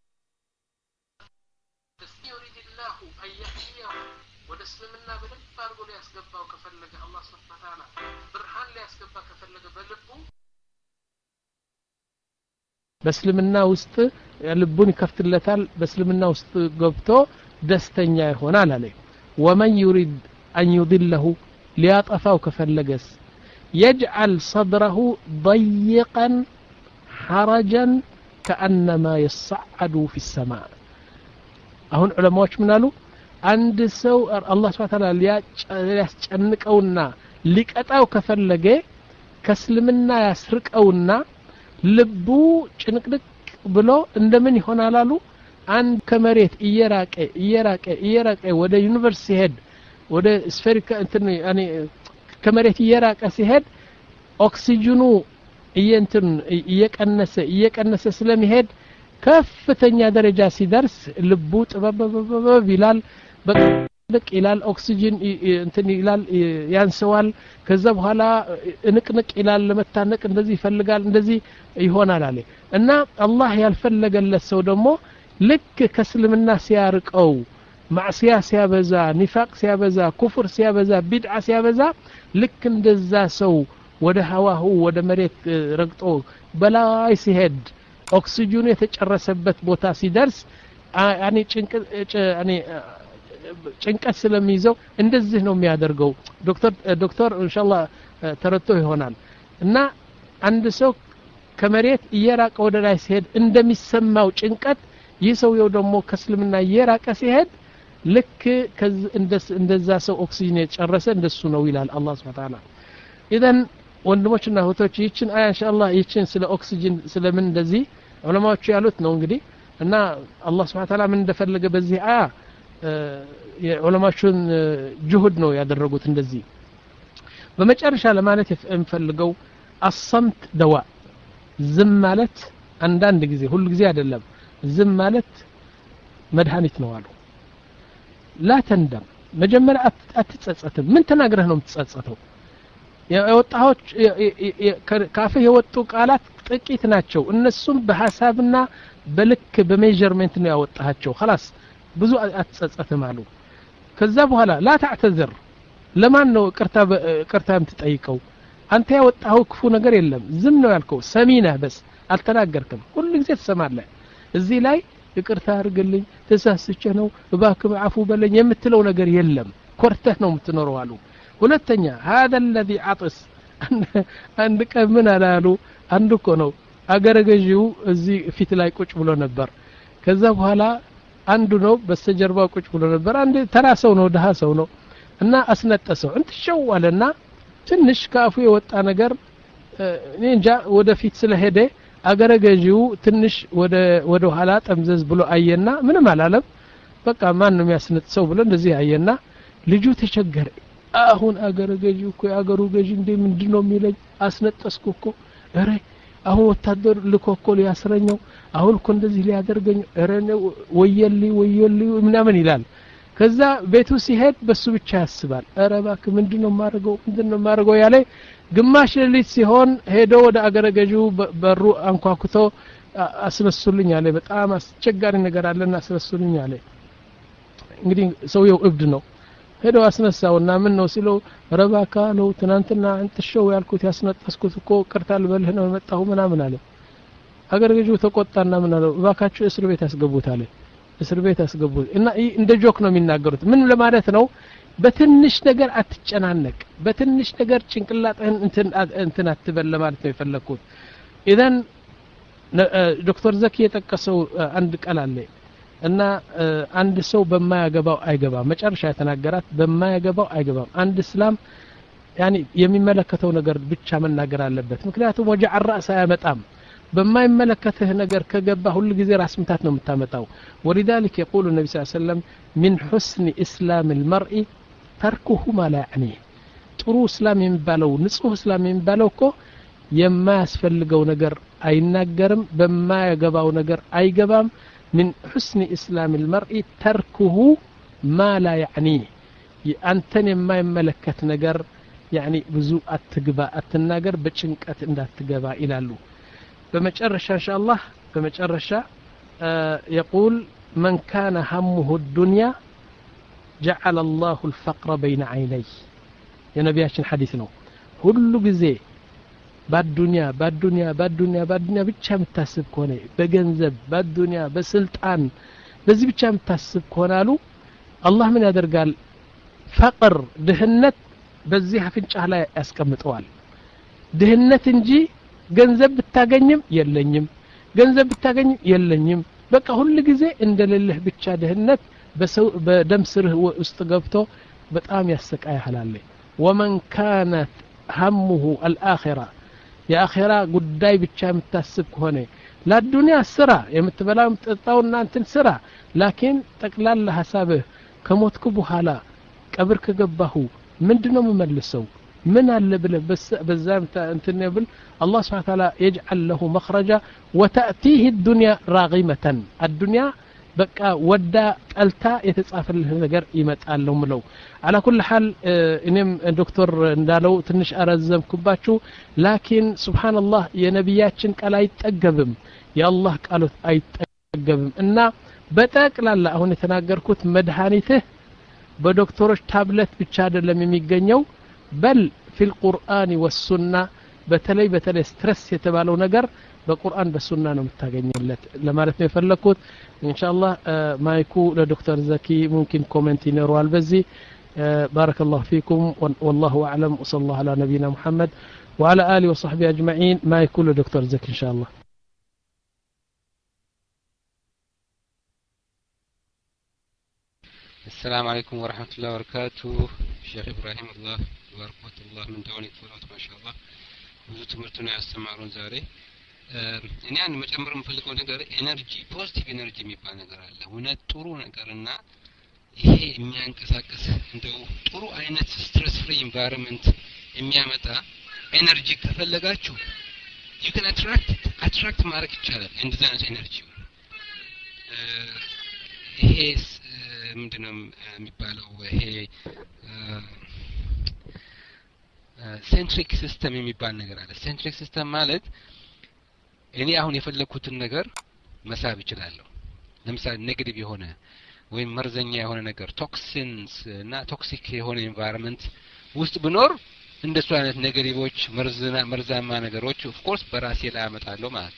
Speaker 3: يريد الله أن يهديه ወደ እስልምና በልብ አድርጎ ሊያስገባው ከፈለገ አላህ Subhanahu Wa Ta'ala ብርሃን ሊያስገባ ከፈለገ በልቡ በእስልምና ውስጥ ልቡን ይከፍትለታል በእስልምና ውስጥ ገብቶ ደስተኛ ይሆናል አለ ومن يريد أن يضله ሊያጠፋው ከፈለገስ يجعل صدره ضيقا حرجا كأنما يصعد في السماء አሁን ዑለማዎች ምን አሉ አንድ ሰው አላህ Subhanahu Wa Ta'ala ሊያስጨንቀውና ሊቀጣው ከፈለገ ከእስልምና ያስርቀውና ልቡ ጭንቅድቅ ብሎ እንደምን ይሆናል አሉ አንድ ከመሬት እየራቀ እየራቀ እየራቀ ወደ ዩኒቨርሲቲ ሄድ ወደ ስፌሪካ እንትን ያኔ ከመሬት እየራቀ ሲሄድ ኦክሲጅኑ እየንትን እየቀነሰ እየቀነሰ ስለሚሄድ ከፍተኛ ደረጃ ሲደርስ ልቡ ጥበበበበ ይላል በቅልቅ ይላል ኦክሲጅን እንትን ይላል ያንሰዋል ከዛ በኋላ እንቅንቅ ይላል ለመታነቅ እንደዚህ ይፈልጋል እንደዚህ ይሆናል አለ እና አላህ ያልፈለገለት ሰው ደግሞ ልክ ከእስልምና ሲያርቀው ማዕሲያ ሲያበዛ ኒፋቅ ሲያበዛ ኩፍር ሲያበዛ ቢድዓ ሲያበዛ ልክ እንደዛ ሰው ወደ ሀዋሁ ወደ መሬት ረግጦ በላይ ሲሄድ ኦክሲጅኑ የተጨረሰበት ቦታ ሲደርስ ያኔ ጭንቅ ያኔ ጭንቀት ስለሚይዘው እንደዚህ ነው የሚያደርገው ዶክተር ዶክተር ኢንሻአላህ ተረቶ ይሆናል እና አንድ ሰው ከመሬት እየራቀ ወደ ላይ ሲሄድ እንደሚሰማው ጭንቀት ይህ ሰውየው ደግሞ ከእስልምና እየራቀ ሲሄድ ልክ እንደዛ ሰው ኦክሲጅን የጨረሰ እንደሱ ነው ይላል አላህ Subhanahu Wa Ta'ala ኢዘን ወንድሞችና እህቶች ይችን አያ ኢንሻአላህ ይችን ስለ ኦክሲጅን ስለምን እንደዚህ ዑለማዎቹ ያሉት ነው እንግዲህ እና አላህ Subhanahu Wa Ta'ala ምን እንደፈለገ በዚህ አያ የዑለማዎቹን ጅሁድ ነው ያደረጉት እንደዚህ በመጨረሻ ለማለት የምፈልገው አሰምት ደዋ ዝም ማለት አንዳንድ ጊዜ ሁሉ ጊዜ አይደለም ዝም ማለት መድኃኒት ነው አሉ لا تندم መጀመሪያ አትጸጸትም ምን ተናግረህ ነው የምትጸጸተው የወጣዎች ካፈህ የወጡ ቃላት ጥቂት ናቸው እነሱም በሐሳብና በልክ በሜጀርመንት ነው ያወጣቸው خلاص ብዙ አትጸጸትም አሉ ከዛ በኋላ لا تعتذر ለማን ነው ቅርታ ቅርታ የምትጠይቀው አንተ ያወጣው ክፉ ነገር የለም ዝም ነው ያልከው ሰሚነህ በስ አልተናገርክም ሁሉ ጊዜ ትሰማለህ እዚህ ላይ ይቅርታ አድርግልኝ ተሳስቼ ነው እባክህ አፉ በለኝ የምትለው ነገር የለም ኮርተህ ነው የምትኖረው አሉ ሁለተኛ هذا الذي عطس አንድ ቀን ምን አላሉ አንድ እኮ ነው አገረገጂው እዚህ ፊት ላይ ቁጭ ብሎ ነበር ከዛ በኋላ አንዱ ነው በስተጀርባው ቁጭ ብሎ ነበር አንድ ተራ ሰው ነው ደሃ ሰው ነው እና አስነጠሰው እንት ሸዋለና ትንሽ ካፉ የወጣ ነገር እኔ እንጃ ወደፊት ስለሄደ አገረገጂው ትንሽ ወደ ወደ ኋላ ጠምዘዝ ብሎ አየና ምንም አላለም በቃ ማን ነው የሚያስነጥሰው ብሎ እንደዚህ አየና ልጁ ተቸገረ አሁን አገረገጂው እኮ አገሩ ገጂ እንደ ምንድነው የሚለኝ አስነጠስኩ እኮ እረ አሁን ወታደር ልኮኮ ሊያስረኘው አሁን እኮ እንደዚህ ሊያደርገኝ እረ ወየሊ ወየሊ ምናምን ይላል ከዛ ቤቱ ሲሄድ በሱ ብቻ ያስባል እረ እባክህ ምንድነው ማርገው ምንድነው ማርገው ያለ ግማሽ ሌሊት ሲሆን ሄዶ ወደ አገረገጂው በሩ አንኳኩቶ አስነሱልኝ አለ በጣም አስቸጋሪ ነገር አለና አስነሱልኝ አለ እንግዲህ ሰውየው እብድ ነው ሄዶ አስነሳውና ምን ነው ሲለው ረባካ ነው ትናንትና አንተሽው ያልኩት ያስነጠስኩት እኮ ቅርታል በልህ ነው መጣሁ ምናምን አለ አገረገጂው ተቆጣና ምን አለው እባካችሁ እስር ቤት ያስገቡት አለ እስር ቤት ያስገቡት እና እንደ ጆክ ነው የሚናገሩት ምን ለማለት ነው በትንሽ ነገር አትጨናነቅ በትንሽ ነገር ጭንቅላትህን እንትን እንትን አትበል ማለት ነው የፈለኩት ኢዘን ዶክተር ዘኪ የጠቀሰው አንድ ቃል አለ እና አንድ ሰው በማያገባው አይገባም መጨረሻ የተናገራት በማያገባው አይገባም አንድ እስላም ያኒ የሚመለከተው ነገር ብቻ መናገር አለበት ምክንያቱም ወጀዕ الراس አያመጣም በማይመለከተህ ነገር ከገባ ሁሉ ጊዜ ራስ ምታት ነው የምታመጣው ولذلك يقول النبي صلى الله عليه وسلم من حسن اسلام المرء تركه ما لا يعنيه ጥሩ እስላም የሚባለው ንጹህ እስላም የሚባለው እኮ የማያስፈልገው ነገር አይናገርም በማያገባው ነገር አይገባም من حسن إسلام المرء تركه ما لا يعنيه أنتن ما يملكت نجر يعني بزو أتجبا أتناجر بتشنك أتندا تجبا إلى له بمجرش إن شاء الله بمجرش آه يقول من كان همه الدنيا جعل الله الفقر بين عينيه يا نبي عشان حديثنا كل جزء بالدنيا بالدنيا بالدنيا بالدنيا ብቻ የምታስብ ከሆነ በገንዘብ بالدنيا በስልጣን በዚህ ብቻ የምታስብ ከሆነ አሉ አላህ ምን ያደርጋል ፈቅር ድህነት በዚህ አፍንጫ ላይ ያስቀምጠዋል ድህነት እንጂ ገንዘብ ብታገኝም የለኝም ገንዘብ ብታገኝም የለኝም በቃ ሁሉ ጊዜ እንደሌለህ ብቻ ድህነት በደም ስርህ ውስጥ ገብቶ በጣም ያሰቃያል ومن كانت همه الآخرة يا أخيرا قداي بتشا متاسب كهوني لا الدنيا سرا يمتبلا متطاونا انتن سرا لكن تقلال لها سابه كموتك بحالا كبرك قباهو من دنو مملسو من اللي بله بس بزام انتن يبل الله سبحانه وتعالى يجعل له مخرجا وتأتيه الدنيا راغمة الدنيا بقى ودا قلتا يتصافل ነገር ይመጣል ነው ምለው على كل حال እኔም ዶክተር እንዳለው ትንሽ አረዘምኩባችሁ ላኪን ሱብሃንአላህ የነብያችን ቃል አይጠገብም የአላህ ቃሎት አይጠገብም እና በጠቅላላ አሁን የተናገርኩት መድኃኒትህ በዶክተሮች ታብሌት ብቻ አይደለም የሚገኘው በል في القرآن والسنة በተለይ በተለይ ስትረስ የተባለው ነገር በቁርአን በሱና ነው የምታገኘለት ለማለት ነው የፈለኩት ኢንሻአላህ ማይኩ ለዶክተር ዘኪ ممكن ኮሜንት ይኖረዋል በዚህ بارك الله فيكم والله اعلم وصلى الله على نبينا محمد وعلى اله وصحبه اجمعين ማይኩ ለዶክተር ዘኪ ኢንሻአላህ
Speaker 1: السلام عليكم ورحمة الله وبركاته شيخ إبراهيم الله وبركة الله من دوني فلوت ما شاء الله ብዙ ትምህርቱን ያስተማሩን ዛሬ እኔ አንድ መጨመር የምፈልገው ነገር ኤነርጂ ፖዚቲቭ ኤነርጂ የሚባል ነገር አለ እውነት ጥሩ ነገርና ይሄ የሚያንቀሳቅስ እንደው ጥሩ አይነት ስትረስ ፍሪ ኢንቫይሮንመንት የሚያመጣ ኤነርጂ ከፈለጋችሁ you can attract attract ማድረግ ይቻላል እንደዛ አይነት ኤነርጂ ይሄ ምንድነው የሚባለው ይሄ ሴንትሪክ ሲስተም የሚባል ነገር አለ ሴንትሪክ ሲስተም ማለት እኔ አሁን የፈለኩትን ነገር መሳብ ይችላልው ለምሳሌ ኔጌቲቭ የሆነ ወይ መርዘኛ የሆነ ነገር ቶክሲንስ እና ቶክሲክ የሆነ ኤንቫይሮንመንት ውስጥ ብኖር እንደሱ አይነት ኔጌቲቮች መርዝና መርዛማ ነገሮች ኦፍ ኮርስ በራሴ ላይ አመጣለሁ ማለት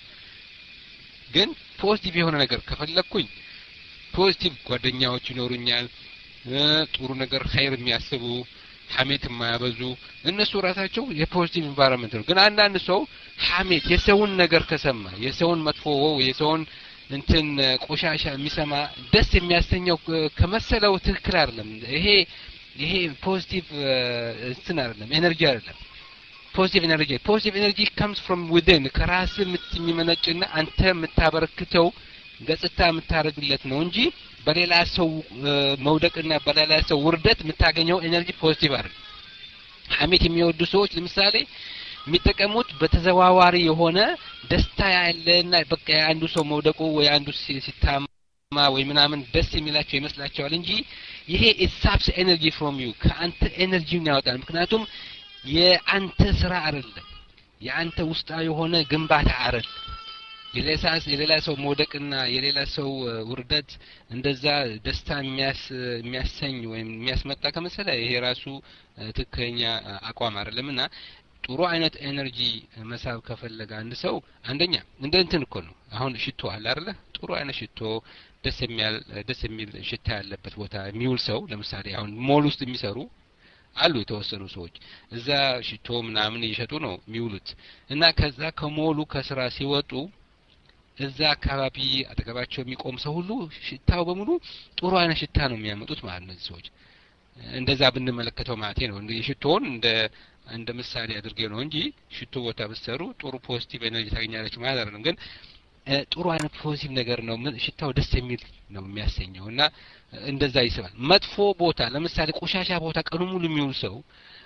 Speaker 1: ግን ፖዚቲቭ የሆነ ነገር ከፈለኩኝ ፖዚቲቭ ጓደኛዎች ይኖሩኛል ጥሩ ነገር ኸይር የሚያስቡ ሐሜት የማያበዙ እነሱ ራሳቸው የፖዚቲቭ ኢንቫይሮንመንት ነው ግን አንዳንድ ሰው ሐሜት የሰውን ነገር ከሰማ የሰውን መጥፎ የሰውን እንትን ቆሻሻ የሚሰማ ደስ የሚያሰኘው ከመሰለው ትክክል አይደለም ይሄ ይሄ ፖዚቲቭ እንትን አይደለም ኤነርጂ አይደለም ፖዚቲቭ ኤነርጂ ፖዚቲቭ ኤነርጂ comes from within ከራስ የምትመነጭና አንተ የምታበረክተው ገጽታ የምታረግለት ነው እንጂ በሌላ ሰው መውደቅና በሌላ ሰው ውርደት የምታገኘው ኤነርጂ ፖዚቲቭ አይደል ሐሜት የሚወዱ ሰዎች ለምሳሌ የሚጠቀሙት በተዘዋዋሪ የሆነ ደስታ ያለና በቃ አንዱ ሰው መውደቁ ወይ አንዱ ሲታማ ወይ ምናምን ደስ የሚላቸው ይመስላቸዋል እንጂ ይሄ ኢሳፕስ ኤነርጂ ፍሮም ዩ ከአንተ ኤነርጂውን ያወጣል ምክንያቱም የአንተ ስራ አይደለም የአንተ ውስጣ የሆነ ግንባታ አይደል የሌላስ የሌላ ሰው መውደቅና የሌላ ሰው ውርደት እንደዛ ደስታ የሚያስ የሚያሰኝ ወይም የሚያስመጣ ከመሰለ ይሄ ራሱ ትክክለኛ አቋም አይደለምና ጥሩ አይነት ኤነርጂ መሳብ ከፈለገ አንድ ሰው አንደኛ እንደ እንትን እኮ ነው አሁን ሽቶ አለ አይደለ ጥሩ አይነት ሽቶ ደስ የሚያል ደስ የሚል ሽታ ያለበት ቦታ የሚውል ሰው ለምሳሌ አሁን ሞል ውስጥ የሚሰሩ አሉ የተወሰኑ ሰዎች እዛ ሽቶ ምናምን እየሸጡ ነው የሚውሉት እና ከዛ ከሞሉ ከስራ ሲወጡ እዛ አካባቢ አጠገባቸው የሚቆም ሰው ሁሉ ሽታው በሙሉ ጥሩ አይነት ሽታ ነው የሚያመጡት ማለት ነው ሰዎች እንደዛ ብንመለከተው ማለት ነው እንደ ሽቶን እንደ እንደ ምሳሌ አድርገው ነው እንጂ ሽቶ ቦታ በሰሩ ጥሩ ፖዚቲቭ ኤነርጂ ታገኛለች ማለት አይደለም ግን ጥሩ አይነት ፖዚቲቭ ነገር ነው ሽታው ደስ የሚል ነው የሚያሰኘውና እንደዛ ይስባል መጥፎ ቦታ ለምሳሌ ቆሻሻ ቦታ ቀኑ ሙሉ የሚውል ሰው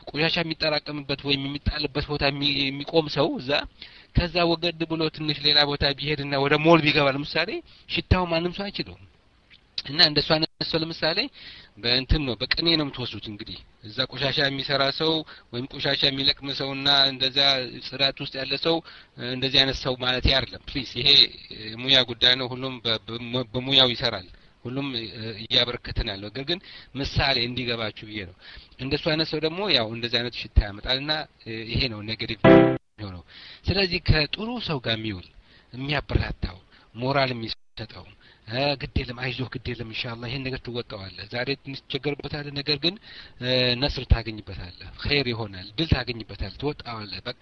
Speaker 1: ቆሻሻ የሚጠራቀምበት ወይም የሚጣልበት ቦታ የሚቆም ሰው እዛ ከዛ ወገድ ብሎ ትንሽ ሌላ ቦታ ቢሄድና ወደ ሞል ቢገባ ለምሳሌ ሽታው ማንም ሰው አይችልም እና እንደሷ ነው ለምሳሌ በእንትን ነው በቅኔ ነው የምትወስዱት እንግዲህ እዛ ቆሻሻ የሚሰራ ሰው ወይም ቆሻሻ የሚለቅም ሰውና እንደዛ ጽዳት ውስጥ ያለ ሰው እንደዚህ አይነት ሰው ማለት አይደለም ፕሊዝ ይሄ ሙያ ጉዳይ ነው ሁሉም በሙያው ይሰራል ሁሉም እያበረከተን ያለው ግን ምሳሌ እንዲገባችሁ ብዬ ነው እንደሱ አይነት ሰው ደግሞ ያው እንደዚህ አይነት ሽታ ያመጣልና ይሄ ነው ኔጌቲቭ ነው ስለዚህ ከጥሩ ሰው ጋር የሚውል የሚያበረታታው ሞራል የሚሰጠው ግዴለም አይዞህ ግዴለም ኢንሻአላህ ይሄን ነገር ትወጣዋለህ ዛሬ ትንሽ ቸገርበታል ነገር ግን ነስር ታገኝበታለህ ኸይር ይሆናል ድል ታገኝበታለህ ትወጣዋለህ በቃ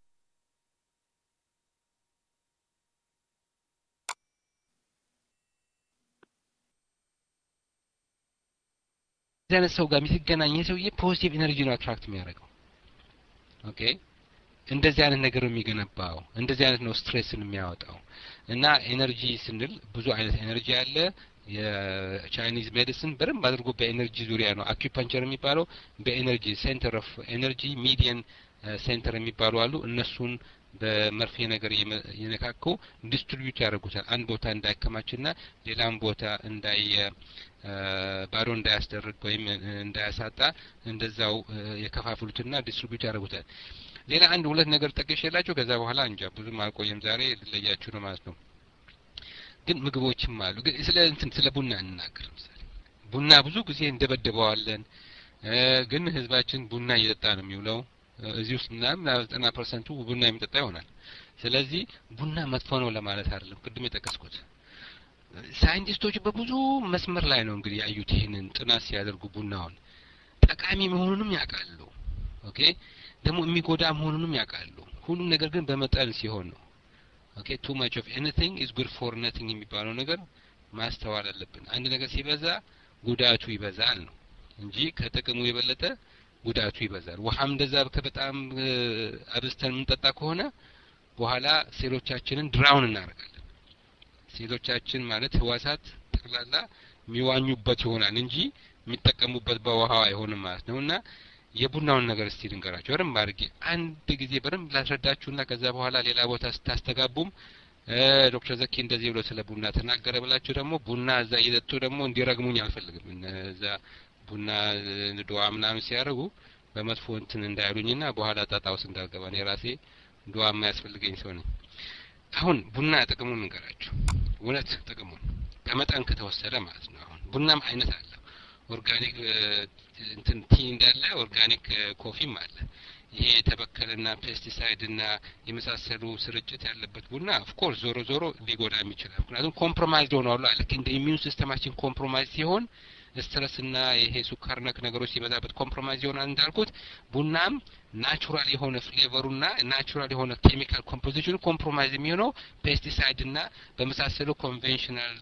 Speaker 1: ዘነ ሰው ጋር የሚገናኝ ሰውዬ ፖዚቲቭ ኤነርጂ ነው አትራክት የሚያደርገው ኦኬ እንደዚህ አይነት ነገር የሚገነባው እንደዚህ አይነት ነው ስትሬስን የሚያወጣው እና ኤነርጂ ስንል ብዙ አይነት ኤነርጂ አለ የቻይኒዝ ሜዲሲን በደንብ አድርጎ በኤነርጂ ዙሪያ ነው አኩፓንቸር የሚባለው በኤነርጂ ሴንተር ኦፍ ኤነርጂ ሚዲያን ሴንተር የሚባሉ አሉ እነሱን በመርፌ ነገር የነካኩ ዲስትሪቢዩት ያደርጉታል አንድ ቦታ እንዳይከማችና ሌላም ቦታ እንዳይ ባዶ እንዳያስደርግ ወይም እንዳያሳጣ እንደዛው የከፋፍሉትና ዲስትሪቢዩት ያደርጉታል ሌላ አንድ ሁለት ነገር ጠቅሼላችሁ ከዛ በኋላ እንጃ ብዙም አልቆየም ዛሬ ልለያችሁ ነው ማለት ነው ግን ምግቦችም አሉ ግን ስለ እንትን ስለ ቡና እንናገር ምሳሌ ቡና ብዙ ጊዜ እንደበደበዋለን ግን ህዝባችን ቡና እየጠጣ ነው የሚውለው እዚህ ውስጥ ምናምን ዘጠና ፐርሰንት ቡና የሚጠጣ ይሆናል ስለዚህ ቡና መጥፎ ነው ለማለት አይደለም ቅድም የጠቀስኩት ሳይንቲስቶች በብዙ መስመር ላይ ነው እንግዲህ ያዩት ይሄንን ጥናት ሲያደርጉ ቡናውን ጠቃሚ መሆኑንም ያውቃሉ ኦኬ ደግሞ የሚጎዳ መሆኑንም ያውቃሉ ሁሉም ነገር ግን በመጠን ሲሆን ነው ኦኬ too much of anything is good for nothing የሚባለው ነገር ማስተዋል አለብን አንድ ነገር ሲበዛ ጉዳቱ ይበዛል ነው እንጂ ከጥቅሙ የበለጠ ጉዳቱ ይበዛል ውሃም እንደዛ በጣም አብስተን የምንጠጣ ከሆነ በኋላ ሴሎቻችንን ድራውን እናደርጋለን ሴሎቻችን ማለት ህዋሳት ጠቅላላ የሚዋኙበት ይሆናል እንጂ የሚጠቀሙበት በውሃው አይሆንም ማለት ነውና የቡናውን ነገር እስቲ ልንገራችሁ ወረም ባርጌ አንድ ጊዜ በረም ላስረዳችሁና ከዛ በኋላ ሌላ ቦታ ስታስተጋቡም ዶክተር ዘኪ እንደዚህ ብሎ ስለ ቡና ተናገረ ብላችሁ ደግሞ ቡና እዛ እየጠጡ ደግሞ እንዲረግሙኝ አልፈልግም እዛ ቡና ዱዓ ምናምን ሲያደርጉ በመጥፎ እንትን እንዳይሉኝና በኋላ ጣጣውስ እንዳልገባ ነው ራሴ ዱዓ የማያስፈልገኝ ሰው ነኝ አሁን ቡና ጥቅሙን እንገራችሁ ወለት ጥቅሙን በመጠን ከተወሰደ ማለት ነው አሁን ቡናም አይነት አለ ኦርጋኒክ እንትን ቲ እንዳለ ኦርጋኒክ ኮፊም አለ ይሄ ተበከለና ፔስቲሳይድና የመሳሰሉ ስርጭት ያለበት ቡና ኦፍ ኮርስ ዞሮ ዞሮ ሊጎዳ የሚችል ምክንያቱም ኮምፕሮማይዝ ሆኗል አለክ እንደ ኢሚዩን ሲስተማችን ኮምፕሮማይዝ ሲሆን ስትረስና ይሄ ሱካር ነክ ነገሮች ሲበዛበት ኮምፕሮማይዝ ይሆናል እንዳልኩት ቡናም ናቹራል የሆነ ፍሌቨሩና ናቹራል የሆነ ኬሚካል ኮምፖዚሽኑ ኮምፕሮማይዝ የሚሆነው ፔስቲሳይድና በመሳሰሉ ኮንቬንሽናል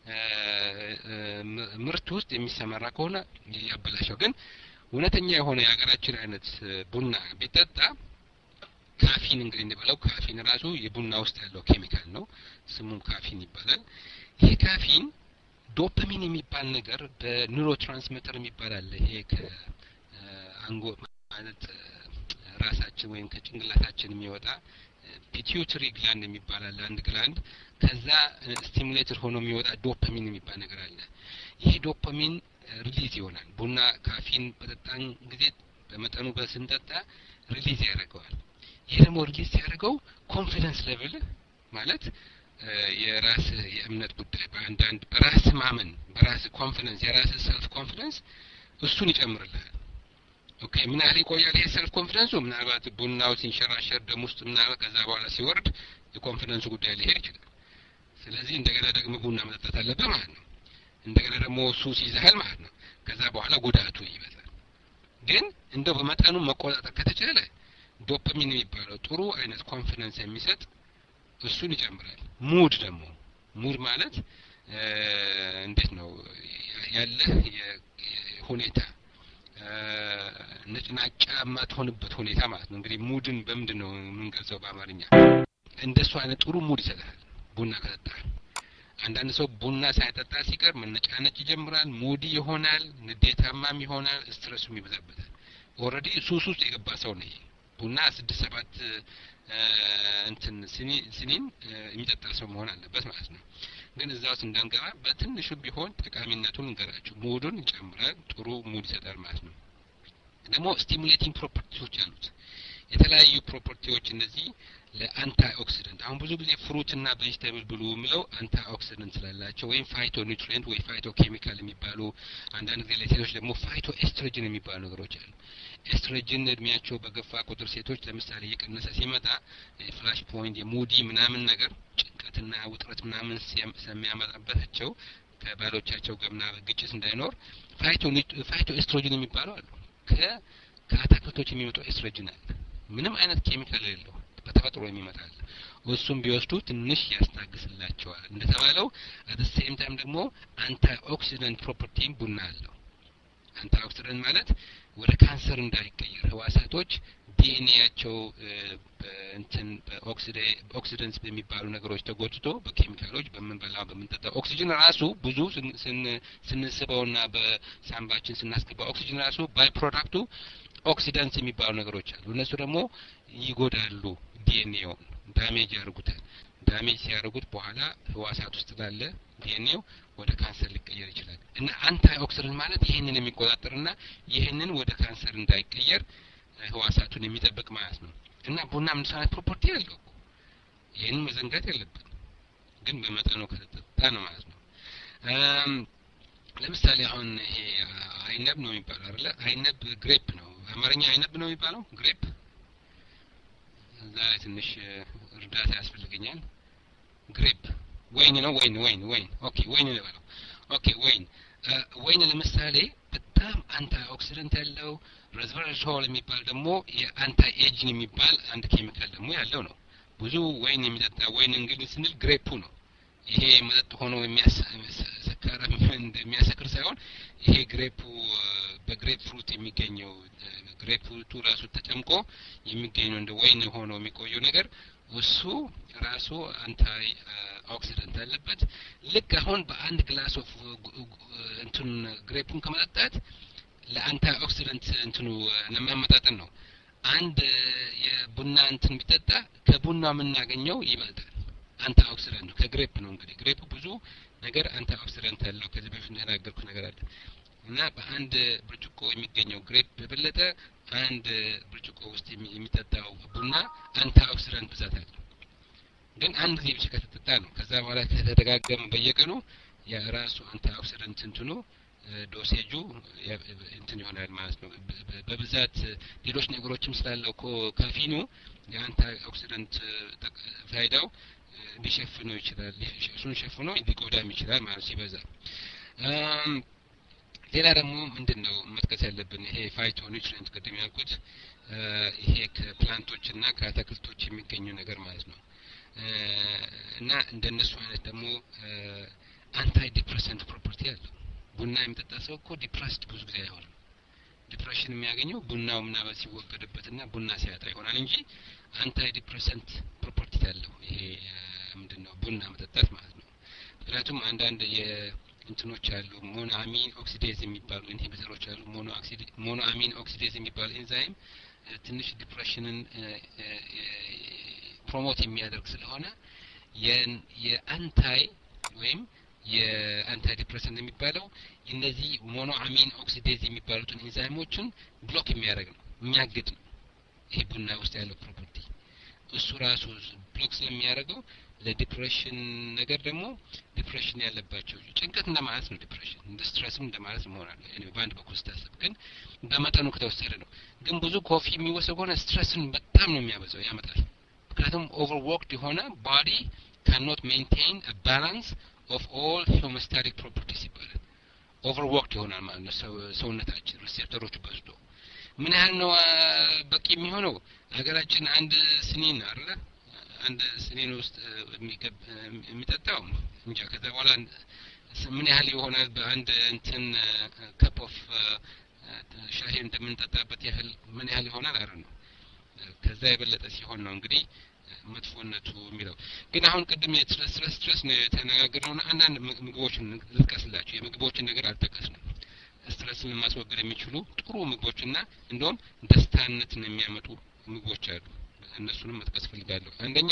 Speaker 1: ምርት ውስጥ የሚሰማራ ከሆነ ያበላሸው ግን እውነተኛ የሆነ የሀገራችን አይነት ቡና ቢጠጣ ካፊን እንግዲህ እንደበለው ካፊን ራሱ የቡና ውስጥ ያለው ኬሚካል ነው ስሙም ካፊን ይባላል ይሄ ካፊን ዶፓሚን የሚባል ነገር በኒውሮ ትራንስሚተር የሚባል አለ ይሄ ከአንጎ ማለት ራሳችን ወይም ከጭንቅላታችን የሚወጣ ፒቲዩተሪ ግላንድ የሚባል አለ አንድ ግላንድ ከዛ ስቲሙሌተር ሆኖ የሚወጣ ዶፓሚን የሚባል ነገር አለ ይሄ ዶፓሚን ሪሊዝ ይሆናል ቡና ካፊን በጠጣን ጊዜ በመጠኑ በስንጠጣ ሪሊዝ ያደርገዋል ይሄ ደግሞ ሪሊዝ ያደርገው ኮንፊደንስ ሌቭል ማለት የራስ የእምነት ጉዳይ በአንዳንድ በራስ ማመን በራስ ኮንፊደንስ የራስ ሰልፍ ኮንፊደንስ እሱን ይጨምርልሃል ኦኬ ምን ያህል ይቆያል ይሄ ሰልፍ ኮንፊደንሱ ምናልባት ቡናው ሲንሸራሸር ደም ውስጥ ምናልባት ከዛ በኋላ ሲወርድ የኮንፊደንሱ ጉዳይ ሊሄድ ይችላል ስለዚህ እንደገና ደግሞ ቡና መጠጣት አለበት ማለት ነው እንደገና ደግሞ ሱስ ይዘሃል ማለት ነው ከዛ በኋላ ጉዳቱ ይበዛል ግን እንደው በመጠኑ መቆጣጠር ከተቻለ ዶፓሚን የሚባለው ጥሩ አይነት ኮንፊደንስ የሚሰጥ እሱን ይጨምራል ሙድ ደግሞ ሙድ ማለት እንዴት ነው ያለ የሁኔታ ነጭናጫ ማትሆንበት ሁኔታ ማለት ነው እንግዲህ ሙድን በምንድን ነው የምንገልጸው በአማርኛ እንደሱ አይነት ጥሩ ሙድ ይሰጣል ቡና ከጠጣ አንዳንድ ሰው ቡና ሳይጠጣ ሲቀር መነጫነጭ ይጀምራል ሙዲ ይሆናል ንዴታማም ይሆናል ስትረሱም ይበዛበታል ኦልሬዲ ሱስ ውስጥ የገባ ሰው ነው። ቡና ስድስት ሰባት እንትን ሲኒ ሲኒን የሚጠጣ ሰው መሆን አለበት ማለት ነው። ግን እዛው እንዳንገባ በትንሹ ቢሆን ጠቃሚነቱን እንገራችሁ። ሙዱን ይጨምራል፣ ጥሩ ሙድ ይሰጣል ማለት ነው። ደግሞ ስቲሙሌቲንግ ፕሮፐርቲዎች አሉት። የተለያዩ ፕሮፐርቲዎች እነዚህ ለአንታይ ኦክሲደንት አሁን ብዙ ጊዜ ፍሩት እና ቬጂቴብል ብሉ የሚለው አንታይ ኦክሲደንት ስላላቸው ወይም ፋይቶ ኒውትሪየንት ወይ ፋይቶ ኬሚካል የሚባሉ አንዳንድ ጊዜ ለሴቶች ደግሞ ፋይቶ ኤስትሮጅን የሚባሉ ነገሮች አሉ። ኤስትሮጅን እድሜያቸው በገፋ ቁጥር ሴቶች ለምሳሌ እየቀነሰ ሲመጣ ፍላሽ ፖይንት የሙዲ ምናምን ነገር ጭንቀትና ውጥረት ምናምን ስለሚያመጣባቸው ከባሎቻቸው ጋር ምናምን ግጭት እንዳይኖር ፋይቶ ፋይቶ ኤስትሮጅን የሚባሉ አሉ። ከ ከአታክልቶች የሚመጣው ኤስትሮጅን አለ። ምንም አይነት ኬሚካል የሌለው በተፈጥሮ የሚመጣል። እሱም ቢወስዱ ትንሽ ያስታግስላቸዋል። እንደተባለው at the same time ደግሞ አንታይ ኦክሲደንት ፕሮፐርቲ ቡና አለው። አንታይ ኦክሲደንት ማለት ወደ ካንሰር እንዳይቀየር ህዋሳቶች ዲኤንኤያቸው እንትን በኦክሲደ ኦክሲደንትስ በሚባሉ ነገሮች ተጎድቶ በኬሚካሎች በመንበላ በመንጠጣ ኦክሲጅን ራሱ ብዙ ስንስበውና በሳምባችን ስናስገባ ኦክሲጅን ራሱ ባይ ፕሮዳክቱ ኦክሲዳንትስ የሚባሉ ነገሮች አሉ። እነሱ ደግሞ ይጎዳሉ፣ ዲኤንኤውን ዳሜጅ ያደርጉታል። ዳሜጅ ሲያደርጉት በኋላ ህዋሳት ውስጥ ላለ ዲኤንኤው ወደ ካንሰር ሊቀየር ይችላል። እና አንታይ ኦክሲደንት ማለት ይሄንን የሚቆጣጠርና ይሄንን ወደ ካንሰር እንዳይቀየር ህዋሳቱን የሚጠብቅ ማለት ነው። እና ቡና ምን አይነት ፕሮፐርቲ አለው? ይሄንን መዘንጋት የለብንም፣ ግን በመጠኑ ከተጠጣ ነው ማለት ነው። ለምሳሌ አሁን ይሄ አይነብ ነው የሚባለው አይደለ? አይነብ ግሬፕ ነው። አማርኛ አይነብ ነው የሚባለው ግሬፕ። ዛሬ ትንሽ እርዳታ ያስፈልገኛል። ግሬፕ ወይን ነው። ወይን ወይን ወይን ኦኬ፣ ወይን ነው። ኦኬ ወይን ወይን ለምሳሌ በጣም አንታይ ኦክሲደንት ያለው ሬዝቨራትሮል የሚባል ደግሞ የአንታይ ኤጂን የሚባል አንድ ኬሚካል ደግሞ ያለው ነው። ብዙ ወይን የሚጠጣ ወይን እንግዲህ ስንል ግሬፑ ነው። ይሄ መጠጥ ሆኖ የሚያሰካራ እንደሚያሰክር ሳይሆን ይሄ ግሬፑ በግሬፕ ፍሩት የሚገኘው ግሬፕ ፍሩቱ ራሱ ተጨምቆ የሚገኘው እንደ ወይን ሆኖ የሚቆየው ነገር እሱ ራሱ አንታይ ኦክሲደንት አለበት። ልክ አሁን በአንድ ግላስ ኦፍ እንትን ግሬፑን ከመጠጣት ለአንታይ ኦክሲደንት እንትኑ ለማመጣጠን ነው። አንድ የቡና እንትን ቢጠጣ ከቡና የምናገኘው ይበልጣል። አንታይ ኦክሲደንት ነው፣ ከግሬፕ ነው። እንግዲህ ግሬፕ ብዙ ነገር አንታይ ኦክሲደንት አለው። ከዚህ በፊት እንደተናገርኩ ነገር አለ እና በአንድ ብርጭቆ የሚገኘው ግሬፕ በበለጠ አንድ ብርጭቆ ውስጥ የሚጠጣው ቡና አንታይ ኦክሲደንት ብዛት አለው። ግን አንድ ጊዜ ብቻ ከተጠጣ ነው። ከዛ በኋላ ከተደጋገመ በየቀኑ የራሱ አንታይ ኦክሲደንት እንትኑ ዶሴጁ እንትን ይሆናል ማለት ነው። በብዛት ሌሎች ነገሮችም ስላለው ካፊኑ የአንታይ ኦክሲደንት ፋይዳው ሊሸፍነው ይችላል። እሱን ሸፍኖ ሊጎዳም ይችላል ማለት ሲበዛ። ሌላ ደግሞ ምንድነው መጥቀስ ያለብን? ይሄ ፋይቶ ኒውትሪየንት ቅድም ያልኩት ይሄ ከፕላንቶች እና ከአትክልቶች የሚገኙ ነገር ማለት ነው። እና እንደነሱ አይነት ደግሞ አንታይ ዲፕሬሰንት ፕሮፐርቲ አለው። ቡና የሚጠጣ ሰው እኮ ዲፕረስድ ብዙ ጊዜ አይሆንም። ዲፕሬሽን የሚያገኘው ቡናው ምናምን ሲወገድበትና ቡና ሲያጣ ይሆናል እንጂ አንታይ ዲፕሬሰንት ፕሮፐርቲ አለው ይሄ ምንድነው ቡና መጠጣት ማለት ነው። ምክንያቱም አንዳንድ የእንትኖች አሉ ሞኖ አሚን ኦክሲዴዝ የሚባሉ ኢንሂቢተሮች አሉ። ሞኖ ኦክሲዴ ሞኖ አሚን ኦክሲዴዝ የሚባል ኤንዛይም ትንሽ ዲፕሬሽንን ፕሮሞት የሚያደርግ ስለሆነ የአንታይ ወይም የአንታይ ዲፕሬሰንት የሚባለው እነዚህ ሞኖ አሚን ኦክሲዴዝ የሚባሉትን ኤንዛይሞችን ብሎክ የሚያደርግ ነው፣ የሚያግድ ነው። ይሄ ቡና ውስጥ ያለው ፕሮፐርቲ እሱ ራሱ ብሎክ ስለሚያደርገው ለዲፕሬሽን ነገር ደግሞ ዲፕሬሽን ያለባቸው ጭንቀት እንደማለት ነው። ዲፕሬሽን እንደ ስትሬስም እንደማለት መሆን አለ እኔ በአንድ በኩል ስታስብ፣ ግን በመጠኑ ከተወሰደ ነው። ግን ብዙ ኮፊ የሚወሰድ ከሆነ ስትሬስን በጣም ነው የሚያበዛው ያመጣል። ምክንያቱም ኦቨርወርክድ የሆነ ባዲ cannot maintain a balance of all homeostatic properties ይባላል። ኦቨርወርክድ ይሆናል ማለት ነው ሰውነታችን ሪሴፕተሮቹ በዝቶ ምን ያህል ነው በቂ የሚሆነው? ሀገራችን አንድ ስኒን አይደለ አንድ ስኒን ውስጥ የሚጠጣው እንጃ። ከዛ በኋላ ምን ያህል ይሆናል በአንድ እንትን ካፕ ኦፍ ሻሂ እንደምንጠጣበት ያህል ምን ያህል ይሆናል አይደል ነው። ከዛ የበለጠ ሲሆን ነው እንግዲህ መጥፎነቱ የሚለው። ግን አሁን ቅድም የስትረስ ስትረስ ነው የተነጋገርነውና አንዳንድ ምግቦችን ልጥቀስላችሁ። የምግቦችን ነገር አልጠቀስንም። ስትረስን ማስወገድ የሚችሉ ጥሩ ምግቦችና እንደውም ደስታነትን የሚያመጡ ምግቦች አሉ እነሱንም መጥቀስ ፈልጋለሁ አንደኛ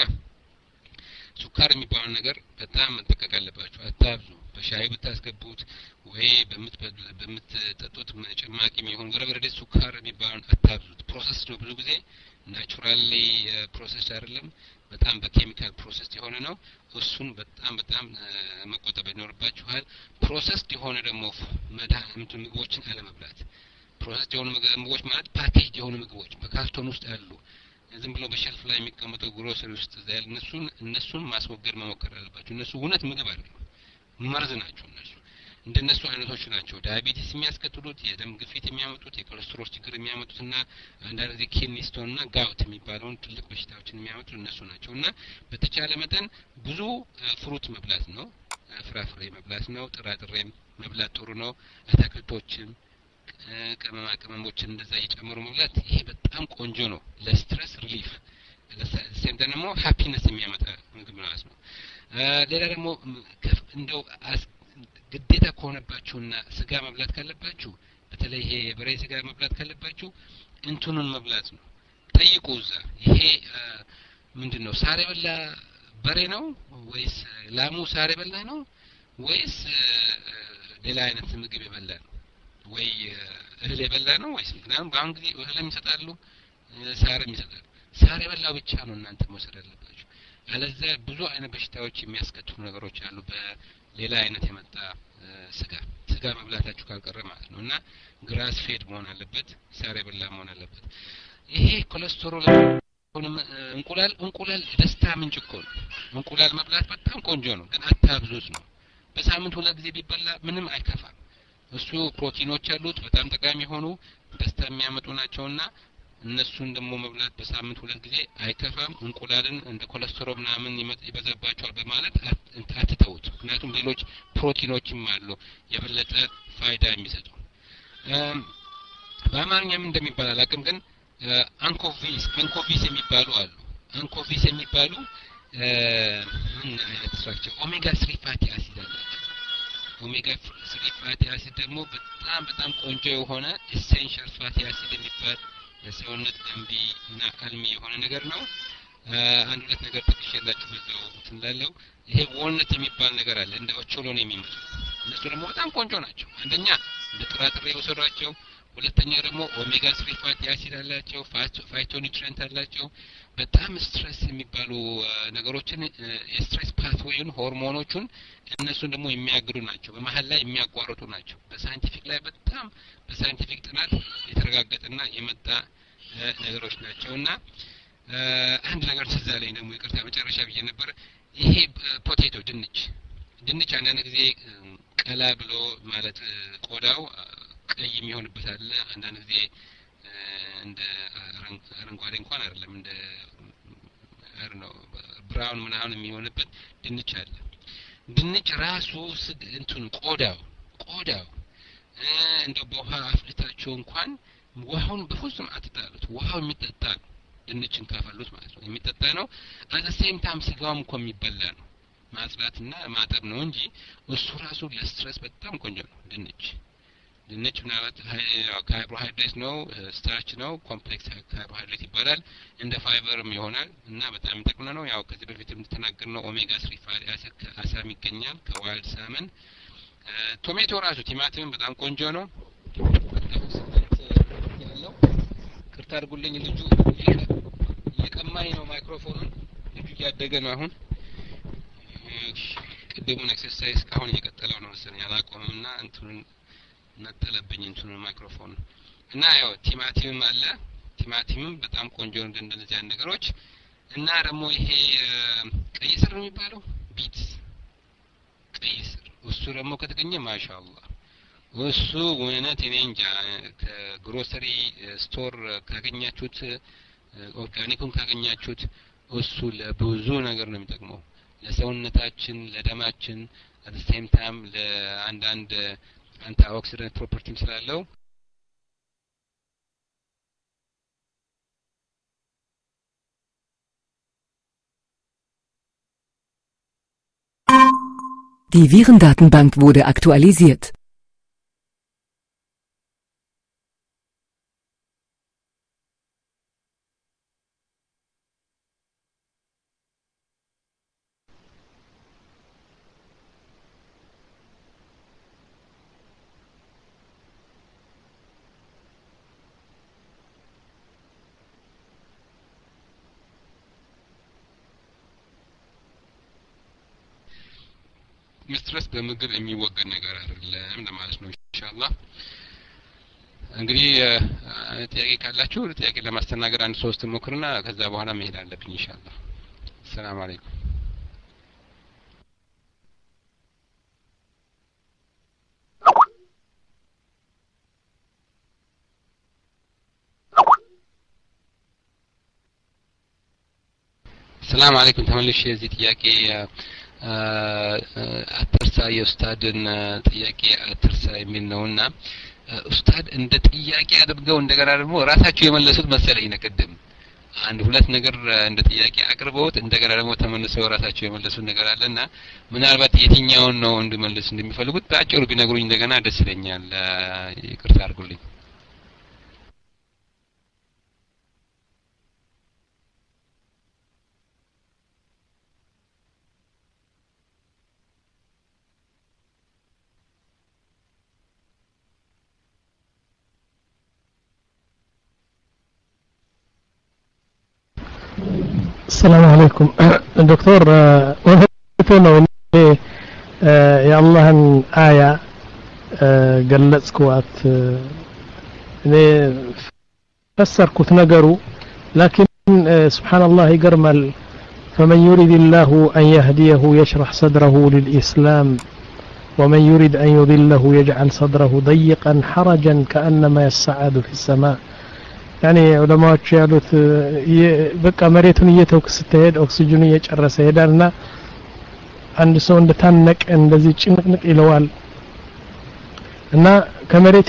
Speaker 1: ሱካር የሚባለው ነገር በጣም መጠቀቅ አለባችሁ አታብዙ በሻይ ብታስገቡት ወይ በምት በምትጠጡት ጭማቂ የሚሆን ወረበረደ ሱካር የሚባለው አታብዙት ፕሮሰስ ነው ብዙ ጊዜ ናቹራሊ ፕሮሰስ አይደለም በጣም በኬሚካል ፕሮሰስ የሆነ ነው እሱን በጣም በጣም መቆጠብ ይኖርባችኋል ፕሮሰስ የሆነ ደግሞ መድኃኒት ምግቦችን አለመብላት ፕሮሰስ የሆኑ ምግቦች ማለት ፓኬጅ የሆኑ ምግቦች በካርቶን ውስጥ ያሉ ዝም ብሎ በሸልፍ ላይ የሚቀመጡ ግሮሰሪ ውስጥ ያሉ እነሱን እነሱን ማስወገድ መሞከር አለባችሁ እነሱ እውነት ምግብ አይደሉም መርዝ ናቸው እነሱ እንደነሱ አይነቶች ናቸው ዳያቤቲስ የሚያስከትሉት የደም ግፊት የሚያመጡት የኮሌስትሮል ችግር የሚያመጡትና አንዳንድ ጊዜ ኪድኒ ስቶን እና ጋውት የሚባለውን ትልቅ በሽታዎችን የሚያመጡት እነሱ ናቸውና በተቻለ መጠን ብዙ ፍሩት መብላት ነው ፍራፍሬ መብላት ነው ጥራጥሬም መብላት ጥሩ ነው አትክልቶችን ቅመማ ቅመሞችን እንደዛ እየጨመሩ መብላት ይሄ በጣም ቆንጆ ነው ለስትረስ ሪሊፍ ለሰም ደግሞ ሃፒነስ የሚያመጣ ምግብ ነው ሌላ ደግሞ እንደው ግዴታ ከሆነባችሁና ስጋ መብላት ካለባችሁ በተለይ ይሄ የበሬ ስጋ መብላት ካለባችሁ እንትኑን መብላት ነው ጠይቁ እዛ ይሄ ምንድነው ሳር የበላ በሬ ነው ወይስ ላሙ ሳር የበላ ነው ወይስ ሌላ አይነት ምግብ የበላ ነው ወይ እህል የበላ ነው ወይስ ምክንያቱም በአሁን ጊዜ እህልም ይሰጣሉ ሳርም ይሰጣሉ ሳር የበላው ብቻ ነው እናንተ መውሰድ አለባችሁ አለዛ ብዙ አይነት በሽታዎች የሚያስከትሉ ነገሮች አሉ በሌላ አይነት የመጣ ስጋ ስጋ መብላታችሁ ካልቀረ ማለት ነውና ግራስ ፌድ መሆን አለበት ሳር የበላ መሆን አለበት ይሄ ኮሌስትሮል እንቁላል እንቁላል ደስታ ምንጭ እኮ ነው እንቁላል መብላት በጣም ቆንጆ ነው ግን አታብዙት ነው በሳምንት ሁለት ጊዜ ቢበላ ምንም አይከፋም እሱ ፕሮቲኖች አሉት በጣም ጠቃሚ ሆኑ ደስታ የሚያመጡ ናቸውና እነሱን ደግሞ መብላት በሳምንት ሁለት ጊዜ አይከፋም እንቁላልን እንደ ኮሌስትሮል ምናምን ይበዛባቸዋል በማለት አትተውት ምክንያቱም ሌሎች ፕሮቲኖችም አሉ የበለጠ ፋይዳ የሚሰጡ በአማርኛም እንደሚባል አላውቅም ግን አንኮቪስ አንኮቪስ የሚባሉ አሉ አንኮቪስ የሚባሉ ምን አይነት ስትራክቸር ኦሜጋ ስሪ ፋቲ አሲድ አላቸው ኦሜጋ ስሪ ፋቲ አሲድ ደግሞ በጣም በጣም ቆንጆ የሆነ ኤሴንሻል ፋቲ አሲድ የሚባል ለሰውነት ገንቢ እና አልሚ የሆነ ነገር ነው አንድ ሁለት ነገር ተከሽላችሁ በዛው ትንላለው ይሄ ዋልነት የሚባል ነገር አለ እንደ ኦቾሎኒ የሚመስሉ እነሱ ደግሞ በጣም ቆንጆ ናቸው አንደኛ እንደ ጥራጥሬ ወሰዷቸው ሁለተኛ ደግሞ ኦሜጋ ስሪ ፋቲ አሲድ አላቸው ፋይቶኒትሪየንት አላቸው በጣም ስትሬስ የሚባሉ ነገሮችን የስትሬስ ፓትዌይን ሆርሞኖቹን እነሱን ደግሞ የሚያግዱ ናቸው በመሃል ላይ የሚያቋርጡ ናቸው በሳይንቲፊክ ላይ በጣም በሳይንቲፊክ ጥናት የተረጋገጠና የመጣ ነገሮች ናቸውና አንድ ነገር ትዝ አለኝ ደግሞ ይቅርታ መጨረሻ ብዬ ነበር ይሄ ፖቴቶ ድንች ድንች አንዳንድ ጊዜ ቀላ ብሎ ማለት ቆዳው ቀይ የሚሆንበት አለ አንዳንድ ጊዜ እንደ አረንጓዴ እንኳን አይደለም እንደ አር ነው ብራውን ምናምን የሚሆንበት ድንች አለ ድንች ራሱ እንትን ቆዳው ቆዳው እንደ በውሃ አፍልታችሁ እንኳን ውሃውን በፍጹም አትጣሉት ውሃው የሚጠጣ ነው ድንችን ካፈሉት ማለት ነው የሚጠጣ ነው አት ሴም ታይም ስጋውም እኮ የሚበላ ነው ማጽዳትና ማጠብ ነው እንጂ እሱ ራሱ ለስትሬስ በጣም ቆንጆ ነው ድንች ድንች ምናልባት ካርቦሃይድሬት ነው ስታርች ነው ኮምፕሌክስ ካርቦሃይድሬት ይባላል እንደ ፋይበርም ይሆናል እና በጣም ጥቅም ነው ያው ከዚህ በፊትም ተናገርነው ኦሜጋ ስሪ ፋቲ አሲድ ከአሳም ይገኛል ከዋይልድ ሳመን ቶሜቶ ራሱ ቲማቲም በጣም ቆንጆ ነው ያለው ቅርታ አድርጉልኝ ልጁ እየቀማኝ ነው ማይክሮፎኑን ልጁ ያደገ ነው አሁን ቅድሙን ኤክሰርሳይዝ ካሁን እየቀጠለው ነው መሰለኝ አላቆምምና እንትኑን ነጠለብኝ እንትኑን ማይክሮፎን እና ያው ቲማቲም አለ ቲማቲምም በጣም ቆንጆ ነው እንደነዚህ አይነት ነገሮች እና ደግሞ ይሄ ቀይ ስር ነው የሚባለው ቢትስ ቀይ ስር እሱ ደግሞ ከተገኘ ማሻአላህ እሱ ወይነት እኔ እንጃ ከግሮሰሪ ስቶር ካገኛችሁት ኦርጋኒኩን ካገኛችሁት እሱ ለብዙ ነገር ነው የሚጠቅመው ለሰውነታችን ለደማችን at the same time ለአንዳንድ antioxidant properties ስላለው
Speaker 4: Die Virendatenbank wurde aktualisiert.
Speaker 1: ስትረስ በምግብ የሚወገድ ነገር አይደለም ለማለት ነው ኢንሻአላህ። እንግዲህ ጥያቄ ካላችሁ ጥያቄ ለማስተናገድ አንድ ሶስት ሞክርና ከዛ በኋላ መሄድ አለብኝ ኢንሻአላህ። ሰላም አለይኩም። ሰላም አለይኩም። ተመልሼ እዚህ ጥያቄ አትርሳ የኡስታድን ጥያቄ አትርሳ የሚል ነውና ኡስታድ እንደ ጥያቄ አድርገው እንደገና ደግሞ ራሳቸው የመለሱት መሰለኝ ነቀደም አንድ ሁለት ነገር እንደ ጥያቄ አቅርበውት እንደገና ደግሞ ተመልሰው ራሳቸው የመለሱት ነገር አለና ምናልባት የትኛውን ነው እንድመልስ እንደሚፈልጉት ባጭሩ ቢነግሩኝ እንደገና ደስ ይለኛል። ይቅርታ አድርጉልኝ።
Speaker 3: السلام عليكم دكتور وهتونو يا الله آية قلصكوات እኔ ፈሰርኩት ነገሩ لكن سبحان الله يقرمل فمن يريد الله أن يهديه يشرح صدره للإسلام ومن يريد أن يضله يجعل صدره ضيقا حرجا كأنما يصعد في السماء يعني علماء ያሉት በቃ መሬቱን እየተውክ ስትሄድ ኦክሲጅኑ እየጨረሰ ይሄዳልና አንድ ሰው እንደታነቀ እንደዚህ ጭንቅንቅ ይለዋል እና ከመሬት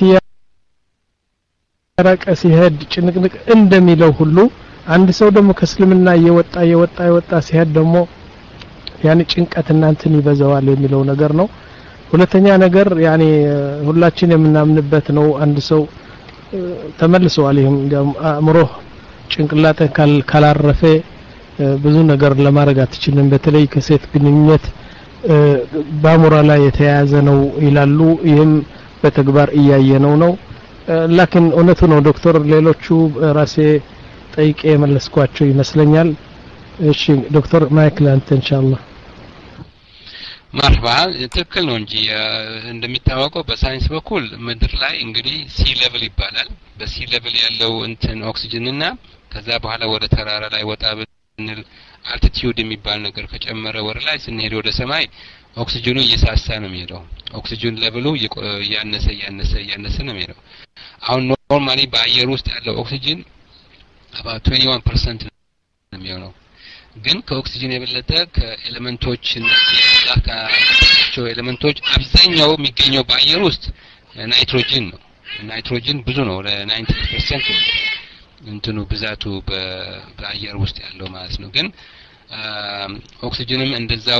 Speaker 3: ያራቀ ሲሄድ ጭንቅንቅ እንደሚለው ሁሉ አንድ ሰው ደግሞ ከእስልምና እየወጣ እየወጣ እየወጣ ሲሄድ ደግሞ ያኔ ጭንቀት እናንተን ይበዛዋል የሚለው ነገር ነው። ሁለተኛ ነገር ያኔ ሁላችን የምናምንበት ነው። አንድ ሰው ተመልሰዋል ይሄም አእምሮ ጭንቅላተ ካላረፈ ብዙ ነገር ለማድረግ አትችልም። በተለይ ከሴት ግንኙነት በአእምሮ ላይ የተያያዘ ነው ይላሉ። ይሄም በተግባር እያየነው ነው። ላኪን እውነቱ ነው ዶክተር ሌሎቹ ራሴ ጠይቄ መለስኳቸው ይመስለኛል። እሺ ዶክተር ማይክል አንተ ኢንሻአላህ
Speaker 1: መርሐባ ትክክል ነው እንጂ እንደሚታወቀው በሳይንስ በኩል ምድር ላይ እንግዲህ ሲ ሌቭል ይባላል። በሲ ሌቭል ያለው እንትን ኦክሲጅንና ከዛ በኋላ ወደ ተራራ ላይ ወጣ ብንል አልቲቲዩድ የሚባል ነገር ከጨመረ ወደ ላይ ስንሄድ ወደ ሰማይ ኦክሲጅኑ እየሳሳ ነው የሚሄደው። ኦክሲጅን ሌቭሉ ያነሰ ያነሰ ያነሰ ነው የሚሄደው። አሁን ኖርማሊ በአየር ውስጥ ያለው ኦክሲጅን about twenty-one percent ነው የሚሆነው። ግን ከኦክሲጅን የበለጠ ከኤሌመንቶች ከአካቸው ኤሌመንቶች አብዛኛው የሚገኘው በአየር ውስጥ ናይትሮጅን ነው። ናይትሮጅን ብዙ ነው ለ ninety percent እንትኑ ብዛቱ በአየር ውስጥ ያለው ማለት ነው። ግን ኦክሲጅንም እንደዛው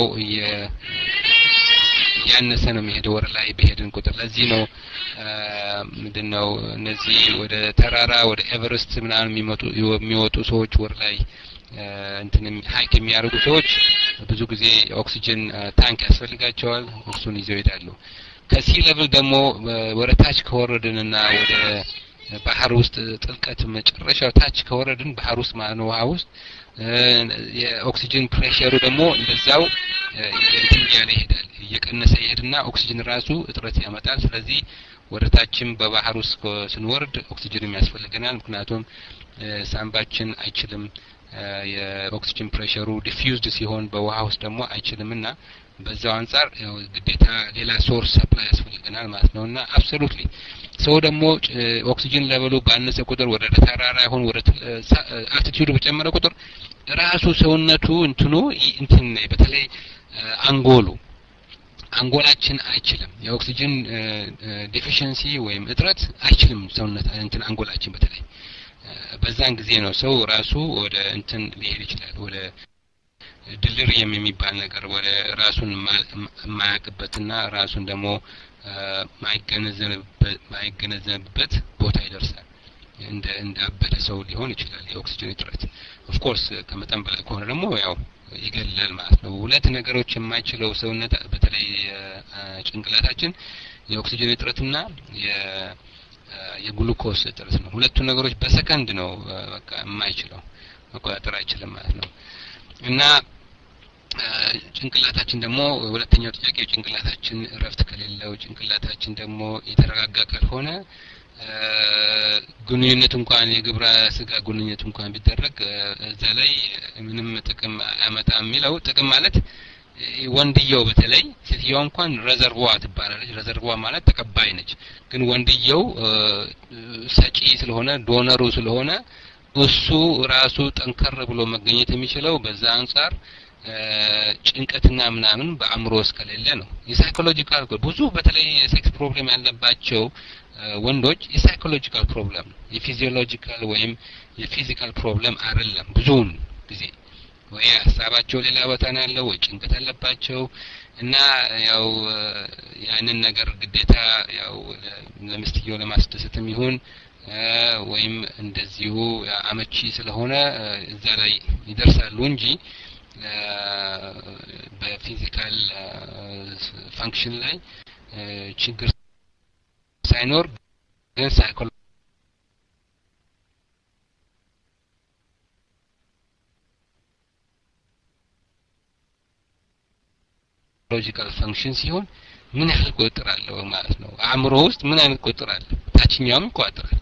Speaker 1: ያነሰ ነው የሚሄደው ወደ ላይ በሄድን ቁጥር። ለዚህ ነው ምንድነው እነዚህ ወደ ተራራ ወደ ኤቨረስት ምናምን የሚመጡ የሚወጡ ሰዎች ወደ ላይ እንትን ሃይክ የሚያደርጉ ሰዎች ብዙ ጊዜ ኦክሲጅን ታንክ ያስፈልጋቸዋል። እሱን ይዘው ይሄዳሉ። ከሲ ሌቭል ደግሞ ወደ ታች ከወረድንና ወደ ባህር ውስጥ ጥልቀት መጨረሻው ታች ከወረድን ባህር ውስጥ ማለት ነው ውሃ ውስጥ የኦክሲጅን ፕሬሸሩ ደግሞ እንደዛው እንትን እያለ ይሄዳል። እየቀነሰ ይሄድና ኦክሲጅን ራሱ እጥረት ያመጣል። ስለዚህ ወደ ታችም በባህር ውስጥ ስንወርድ ኦክሲጅን ያስፈልገናል። ምክንያቱም ሳምባችን አይችልም የኦክሲጅን ፕሬሸሩ ዲፊውዝድ ሲሆን በውሃ ውስጥ ደግሞ አይችልምና በዛው አንፃር ግዴታ ሌላ ሶርስ ሰፕላይ ያስፈልገናል ማለት ነውና አብሶሉትሊ ሰው ደግሞ ኦክሲጅን ሌቨሉ ባነሰ ቁጥር ወደ ተራራ ይሁን ወደ አልቲቲዩድ በጨመረ ቁጥር ራሱ ሰውነቱ እንትኑ እንትን በተለይ አንጎሉ አንጎላችን አይችልም የኦክሲጅን ዲፊሽንሲ ወይም እጥረት አይችልም ሰውነት እንትን አንጎላችን በተለይ በዛን ጊዜ ነው ሰው ራሱ ወደ እንትን ሊሄድ ይችላል ወደ ድልሪየም የሚባል ነገር ወደ ራሱን ማያቅበትና ራሱን ደግሞ ማይገነዘብበት ማይገነዘብበት ቦታ ይደርሳል። እንደ እንዳበደ ሰው ሊሆን ይችላል የኦክሲጅን እጥረት። ኦፍ ኮርስ ከመጠን በላይ ከሆነ ደግሞ ያው ይገላል ማለት ነው። ሁለት ነገሮች የማይችለው ሰውነት በተለይ ጭንቅላታችን የኦክሲጅን እጥረትና የ የግሉኮስ እጥረት ነው። ሁለቱ ነገሮች በሰከንድ ነው በቃ የማይችለው መቆጣጠር አይችልም ማለት ነው። እና ጭንቅላታችን ደግሞ ሁለተኛው ጥያቄ ጭንቅላታችን እረፍት ከሌለው ጭንቅላታችን ደግሞ የተረጋጋ ካልሆነ ግንኙነት እንኳን የግብረ ስጋ ግንኙነት እንኳን ቢደረግ እዛ ላይ ምንም ጥቅም አያመጣም የሚለው ጥቅም ማለት ወንድየው በተለይ ሴትየዋ እንኳን ረዘርቫ ትባላለች ረዘርቫ ማለት ተቀባይ ነች ግን ወንድየው ሰጪ ስለሆነ ዶነሩ ስለሆነ እሱ ራሱ ጠንከር ብሎ መገኘት የሚችለው በዛ አንፃር ጭንቀትና ምናምን በአእምሮ እስከሌለ ነው የሳይኮሎጂካል ብዙ በተለይ ሴክስ ፕሮብሌም ያለባቸው ወንዶች የሳይኮሎጂካል ፕሮብሌም የፊዚዮሎጂካል ወይም የፊዚካል ፕሮብሌም አይደለም ብዙውን ጊዜ ወይ ሐሳባቸው ሌላ ቦታ ነው ያለው ወይ ጭንቀት አለባቸው እና ያው ያንን ነገር ግዴታ ያው ለምስትየው ለማስደሰትም ይሁን ወይም እንደዚሁ አመቺ ስለሆነ እዛ ላይ ይደርሳሉ እንጂ በፊዚካል ፋንክሽን ላይ ችግር ሳይኖር ግን ሳይኮሎጂካል ፋንክሽን ሲሆን ምን ያህል ቁጥር አለው ማለት ነው አእምሮ ውስጥ ምን አይነት ቁጥር አለ ታችኛውም ይቆጥራል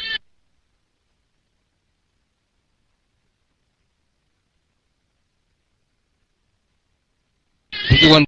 Speaker 1: ይሁን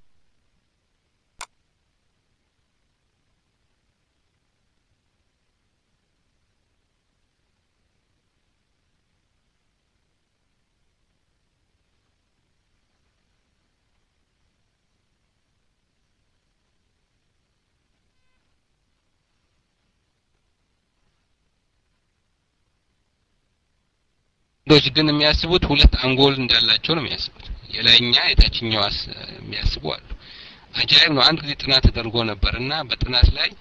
Speaker 1: ዶች ግን የሚያስቡት ሁለት አንጎል እንዳላቸው ነው የሚያስቡት የላይኛ የታችኛው የሚያስቡ አሉ አጃይብ ነው አንድ ጊዜ ጥናት ተደርጎ ነበርና በጥናት ላይ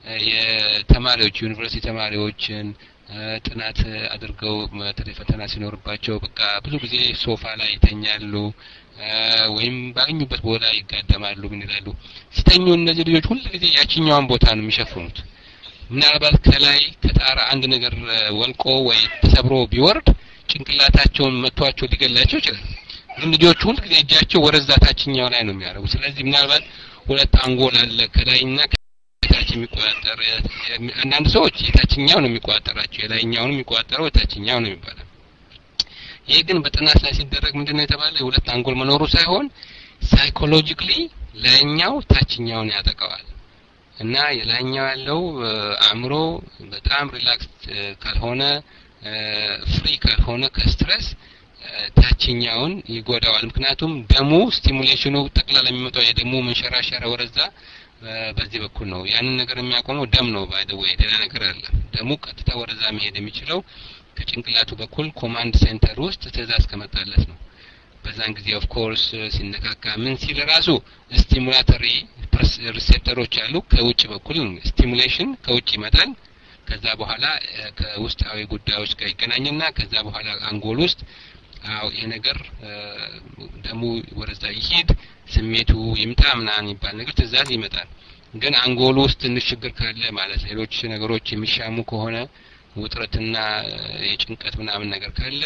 Speaker 1: የተማሪዎች ዩኒቨርሲቲ ተማሪዎችን ጥናት አድርገው በተለይ ፈተና ሲኖርባቸው በቃ ብዙ ጊዜ ሶፋ ላይ ይተኛሉ ወይም ባገኙበት ቦታ ይጋደማሉ ምን ይላሉ ሲተኙ እነዚህ ልጆች ሁሉ ጊዜ ያቺኛውን ቦታ ነው የሚሸፍኑት ምናልባት ከላይ ከጣራ አንድ ነገር ወልቆ ወይ ተሰብሮ ቢወርድ ጭንቅላታቸውን መቷቸው ሊገላቸው ይችላል ግን ልጆቹ ሁሉ ጊዜ እጃቸው ወረዛ ታችኛው ላይ ነው የሚያደርጉ ስለዚህ ምናልባት ሁለት አንጎል አለ ከላይና ከታች የሚቆጣጠር አንዳንድ ሰዎች የታችኛው ነው የሚቆጣጠራቸው የላይኛው ነው የሚቆጣጠረው የታችኛው ነው የሚባለው ይሄ ግን በጥናት ላይ ሲደረግ ምንድነው የተባለ ሁለት አንጎል መኖሩ ሳይሆን ሳይኮሎጂካሊ ላይኛው ታችኛውን ያጠቃዋል እና የላይኛው ያለው አእምሮ በጣም ሪላክስ ካልሆነ ፍሪ ካልሆነ ከስትረስ ታችኛውን ይጎዳዋል ምክንያቱም ደሙ ስቲሙሌሽኑ ጠቅላላ የሚመጣው የደሙ መንሸራሸራ ወረዛ በዚህ በኩል ነው ያንን ነገር የሚያቆመው ደም ነው ባይ ዘ ዌይ ሌላ ነገር አለ ደሙ ቀጥታ ወረዛ መሄድ የሚችለው ከጭንቅላቱ በኩል ኮማንድ ሴንተር ውስጥ ትዕዛዝ ከመጣለት ነው በዛን ጊዜ ኦፍ ኮርስ ሲነካካ ምን ሲል ራሱ ስቲሙላተሪ ሪሴፕተሮች አሉ ከውጭ በኩል ስቲሙሌሽን ከውጭ ይመጣል ከዛ በኋላ ከውስጣዊ ጉዳዮች ጋር ይገናኝና ከዛ በኋላ አንጎል ውስጥ አው ይሄ ነገር ደሙ ወረዛ ይሄድ ስሜቱ ይምጣ ምናምን ይባል ነገር ትዕዛዝ ይመጣል ግን አንጎል ውስጥ ትንሽ ችግር ካለ ማለት ሌሎች ነገሮች የሚሻሙ ከሆነ ውጥረትና የጭንቀት ምናምን ነገር ካለ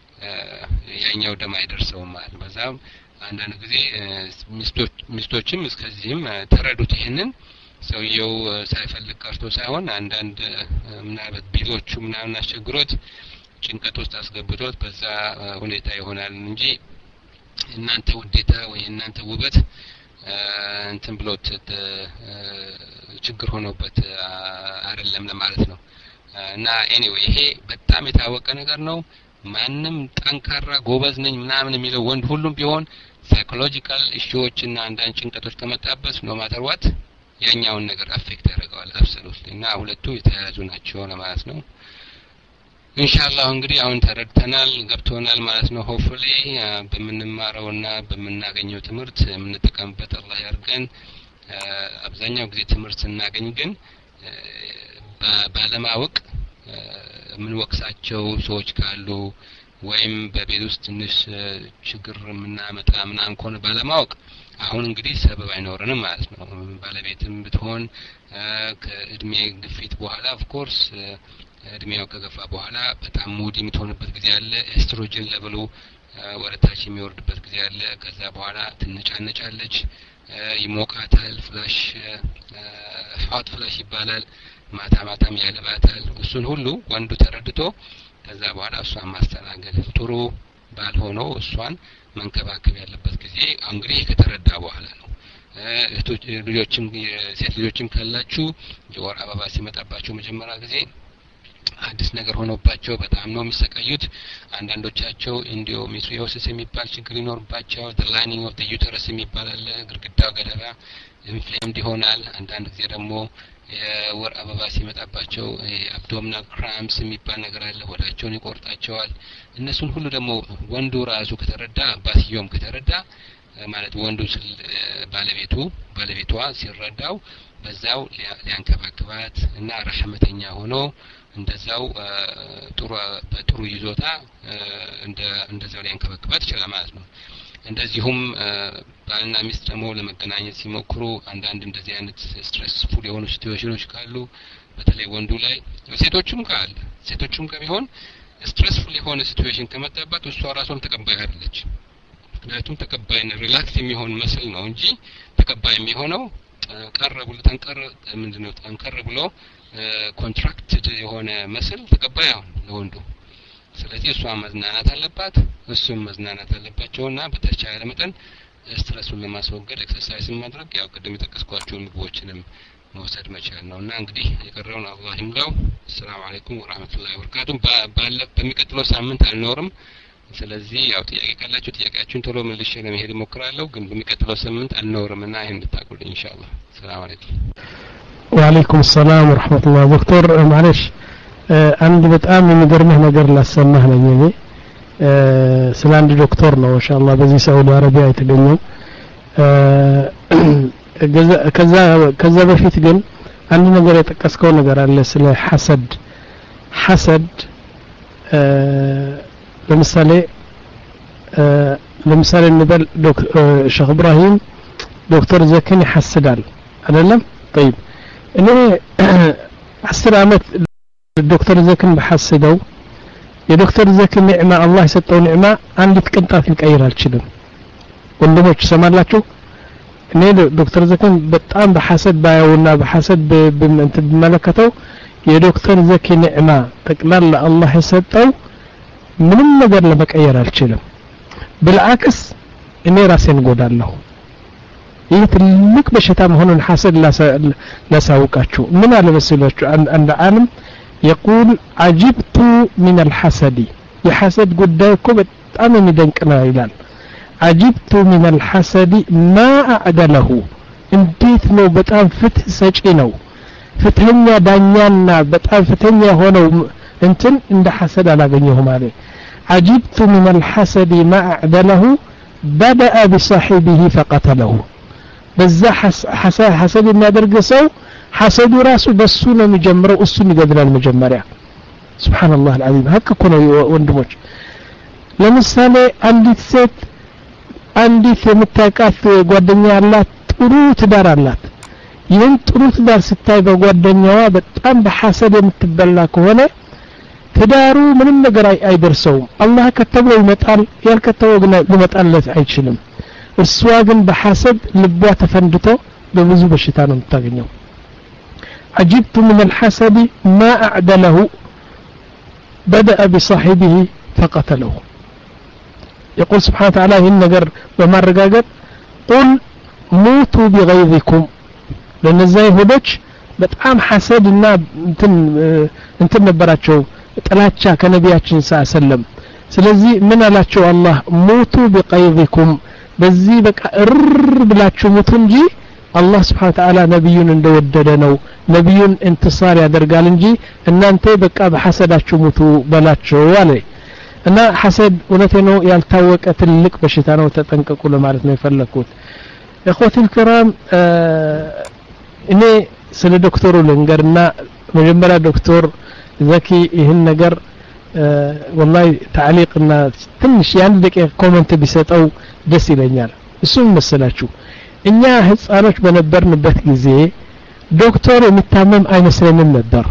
Speaker 1: ያኛው ደም አይደርሰውም ማለት በዛም አንዳንድ ጊዜ ሚስቶች ሚስቶችም እስከዚህም ተረዱት ይሄንን ሰውየው ሳይፈልግ ቀርቶ ሳይሆን አንዳንድ ምናልባት ቢሎቹ ምናምን አስቸግሮት ጭንቀት ውስጥ አስገብቶት በዛ ሁኔታ ይሆናል እንጂ እናንተ ውዴታ ወይ እናንተ ውበት እንትን ብሎት ችግር ሆኖበት አይደለም ለማለት ነው እና ኤኒዌይ ይሄ በጣም የታወቀ ነገር ነው ማንም ጠንካራ ጎበዝ ነኝ ምናምን የሚለው ወንድ ሁሉም ቢሆን ሳይኮሎጂካል ኢሹዎችና አንዳንድ ጭንቀቶች ከመጣበት ኖ ማተር ዋት ያኛውን ነገር አፌክት ያደርጋል አብሶሉትሊ እና ሁለቱ የተያያዙ ናቸው ለማለት ነው ኢንሻአላህ እንግዲህ አሁን ተረድተናል ገብቶናል ማለት ነው ሆፕፉሊ በመንማረውና በመናገኘው ትምህርት የምንጠቀምበት አላህ ያርገን አብዛኛው ጊዜ ትምህርት ስናገኝ ግን ባለማወቅ ምን ወቅሳቸው ሰዎች ካሉ ወይም በቤት ውስጥ ትንሽ ችግር ምናመጣ ምናን ኮነ ባለማወቅ አሁን እንግዲህ ሰበብ አይኖርንም ማለት ነው ባለቤትም ብትሆን ከእድሜ ግፊት በኋላ ኦፍ ኮርስ እድሜው ከገፋ በኋላ በጣም ሙዲ የምትሆንበት ጊዜ አለ ኤስትሮጅን ሌቭሉ ወደ ታች የሚወርድበት ጊዜ አለ ከዛ በኋላ ትነጫነጫለች ይሞቃታል ፍላሽ ፋት ፍላሽ ይባላል ማታ ማታም ያለባታል እሱን ሁሉ ወንዱ ተረድቶ ከዛ በኋላ እሷን ማስተናገድ ጥሩ ባልሆነው እሷን መንከባከብ ያለበት ጊዜ እንግዲህ ከተረዳ በኋላ ነው ልጆችም ሴት ልጆችም ካላችሁ የወር አበባ ሲመጣባቸው መጀመሪያ ጊዜ አዲስ ነገር ሆኖባቸው በጣም ነው የሚሰቃዩት አንዳንዶቻቸው ኢንዶሜትሪዮሲስ የሚባል ችግር ይኖርባቸው the lining of the uterus የሚባል አለ ግድግዳው ገደባ ኢንፍሌምድ ይሆናል አንዳንድ ጊዜ ደግሞ የወር አበባ ሲመጣባቸው አብዶሚናል ክራምፕስ የሚባል ነገር አለ ወዳቸውን ይቆርጣቸዋል እነሱን ሁሉ ደግሞ ወንዱ ራሱ ከተረዳ ባስዮም ከተረዳ ማለት ወንዱ ባለቤቱ ባለቤቷ ሲረዳው በዛው ሊያንከባክባት እና ረህመተኛ ሆኖ እንደዛው ጥሩ በጥሩ ይዞታ እንደ እንደዛው ሊያንከባክባት ይችላል ማለት ነው እንደዚሁም ባልና ሚስት ደግሞ ለመገናኘት ሲሞክሩ አንዳንድ እንደዚህ አይነት ስትሬስፉል የሆኑ ሲቹዌሽኖች ካሉ በተለይ ወንዱ ላይ ሴቶችም ካለ ሴቶችም ከቢሆን ስትሬስፉል የሆነ ሲቹዌሽን ከመጣባት እሷ ራሷም ተቀባይ አይደለች ምክንያቱም ተቀባይና ሪላክስ የሚሆን መስል ነው እንጂ ተቀባይ የሚሆነው ቀረብ ብሎ ተንቀር ምንድነው ተንቀር ብሎ ኮንትራክትድ የሆነ መስል ተቀባይ ነው ለወንዱ ስለዚህ እሷ መዝናናት አለባት እሱም መዝናናት አለባቸውና በተቻለ መጠን ስትረሱን ለማስወገድ ኤክሰርሳይዝ ማድረግ ያው ቅድም የተጠቀስኳቸው ምግቦችንም መውሰድ መቻል ነውና እንግዲህ የቀረውን አላህ ይምራው ሰላም አለይኩም ወራህመቱላሂ ወበረካቱ ባለ በሚቀጥለው ሳምንት አልኖርም ስለዚህ ያው ጥያቄ ካላችሁ ጥያቄያችሁን ቶሎ መልሼ ለመሄድ እሞክራለሁ ግን በሚቀጥለው ሳምንት አልኖርምና ይሄን እንድታቁልኝ ኢንሻአላህ ሰላም አለይኩም
Speaker 3: ወአለይኩም ሰላም ወራህመቱላሂ ዶክተር ማለሽ አንድ በጣም የሚገርምህ ነገር ላሰማህ ነኝ እኔ ስለ አንድ ዶክተር ነው ኢንሻአላህ በዚህ ሳውዲ አረቢያ የተገኘው ከዛ ከዛ በፊት ግን አንድ ነገር የጠቀስከው ነገር አለ ስለ ሐሰድ ሐሰድ ለምሳሌ ለምሳሌ እንበል ሼክ ኢብራሂም ዶክተር ዘኪን ይሐስዳል አይደለም طيب እኔ አስር አመት ዶክተር ዘኪን በሐስደው የዶክተር ዘኪን ኒዕማ አላህ የሰጠው ኒዕማ አንዲት ቅንጣት ሊቀይር አልችልም ወንድሞች ሰማላችሁ እኔ ዶክተር ዘኪን በጣም በሐሰድ ባየውና በሐሰድ በእንትን በመለከተው የዶክተር ዘኪን ኒዕማ ጠቅላላ አላህ የሰጠው ምንም ነገር ለመቀየር አልችልም بالعكس እኔ ራሴን ጎዳለሁ ይህ ትልቅ በሽታ መሆኑን ሐሰድ ላሳውቃችሁ ምን አለ መሰላችሁ አንድ ዓለም يقول عجبت من الحسد የሐሰድ ጉዳይ እኮ በጣም የሚደንቅ ነው ይላል عجبت من الحسد ما أعدله እንዴት ነው በጣም ፍትህ ሰጪ ነው ፍትህኛ ዳኛና በጣም ፍትህኛ ሆነው እንትን እንደ ሐሰድ አላገኘሁም አለ عجبت من الحسد ما أعدله بدأ بصاحبه فقتله بزا حسد حسد የሚያደርግ ሰው ሐሰዱ ራሱ በሱ ነው የሚጀምረው እሱን ይገድላል መጀመሪያ ሱብሃንአላህ العظيم ሀቅ እኮ ነው ወንድሞች ለምሳሌ አንዲት ሴት አንዲት የምታውቃት ጓደኛ አላት ጥሩ ትዳር አላት ይህን ጥሩ ትዳር ስታይ በጓደኛዋ በጣም በሐሰድ የምትበላ ከሆነ ትዳሩ ምንም ነገር አይደርሰውም አላህ ከተበው ይመጣል ያልከተበው ግን ሊመጣለት አይችልም እሷ ግን በሐሰድ ልቧ ተፈንድቶ በብዙ በሽታ ነው የምታገኘው عجبت من الحسد ما أعدله بدأ بصاحبه فقتله يقول سبحانه وتعالى إن نجر بمرقاقت قل موتوا بغيظكم لأن الزي هدوش بتعام حسد الناب انتن انتن نبراتشو ጥላቻ ከነቢያችን ሰለላሁ ስለዚህ ምን አላችሁ አላህ ሞቱ بقيظكم በዚህ በቃ እር ብላችሁ ሞቱ እንጂ አላህ Subhanahu Wa Ta'ala ነብዩን እንደወደደ ነው ነብዩን እንتصار ያደርጋል እንጂ እናንተ በቃ በሐሰዳችሁ ሞቱ በላችሁ አለ እና ሐሰድ እውነቴ ነው ያልታወቀ ትልቅ በሽታ ነው ተጠንቀቁ ለማለት ነው የፈለኩት እخوتي الكرام እኔ ስለ ዶክተሩ ልንገርና መጀመሪያ ዶክተር ዘኪ ይህን ነገር والله تعليقና ትንሽ ያን ደቂቃ ኮሜንት ቢሰጠው ደስ ይለኛል እሱም መሰላችሁ እኛ ህፃኖች በነበርንበት ጊዜ ዶክተር የሚታመም አይመስለንም ነበር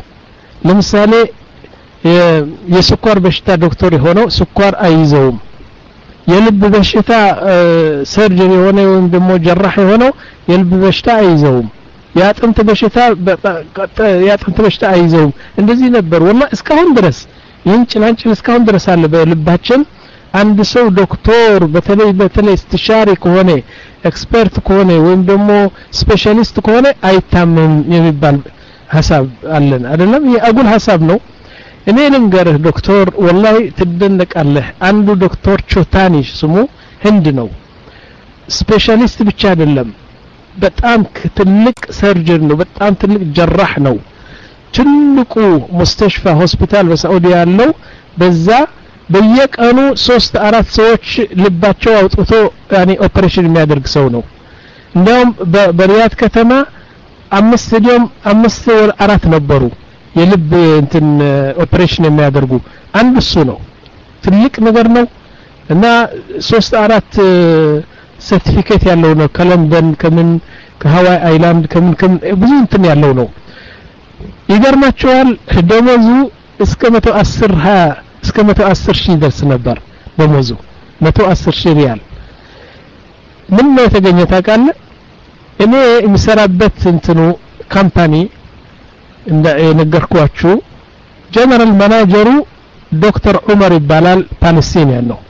Speaker 3: ለምሳሌ የስኳር በሽታ ዶክተር የሆነው ስኳር አይዘውም የልብ በሽታ ሰርጀሪ የሆነ ወይም ደግሞ ጀራህ የሆነው የልብ በሽታ አይዘውም ያጥንት በሽታ ያጥንት በሽታ አይዘውም እንደዚህ ነበር ወላ እስካሁን ድረስ ይህን ጭላንጭል እስካሁን ድረስ አለ በልባችን አንድ ሰው ዶክተር በተለይ በተለይ استشاري ከሆነ ኤክስፐርት ከሆነ ወይም ደግሞ ስፔሻሊስት ከሆነ አይታመም የሚባል ሐሳብ አለን አይደለም ይሄ አጉል ሐሳብ ነው እኔ ልንገርህ ዶክተር ወላሂ ትደነቃለህ አንዱ ዶክተር ቾታኒ ስሙ ህንድ ነው ስፔሻሊስት ብቻ አይደለም በጣም ትልቅ ሰርጀን ነው በጣም ትልቅ ጀራህ ነው ትልቁ ሙስተሽፋ ሆስፒታል በሳዑዲ ያለው በዛ በየቀኑ ሶስት አራት ሰዎች ልባቸው አውጥቶ ያኒ ኦፕሬሽን የሚያደርግ ሰው ነው እንደውም በሪያድ ከተማ አምስት ዲዮም አምስት ወር አራት ነበሩ የልብ እንትን ኦፕሬሽን የሚያደርጉ አንድ እሱ ነው ትልቅ ነገር ነው እና ሶስት አራት ሰርቲፊኬት ያለው ነው ከለንደን ከምን ከሃዋይ አይላንድ ከምን ከምን ብዙ እንትን ያለው ነው ይገርማቸዋል ደሞዙ እስከ መቶ አስር እስከ መቶ አስር ሺህ ደርስ ነበር ደሞዙ መቶ አስር ሺህ ሪያል ምን ነው የተገኘ ታውቃለህ እኔ የሚሰራበት እንትኑ ካምፓኒ እንደ ነገርኳችሁ ጀነራል ማናጀሩ ዶክተር ዑመር ይባላል ፓለስቲኒያን ነው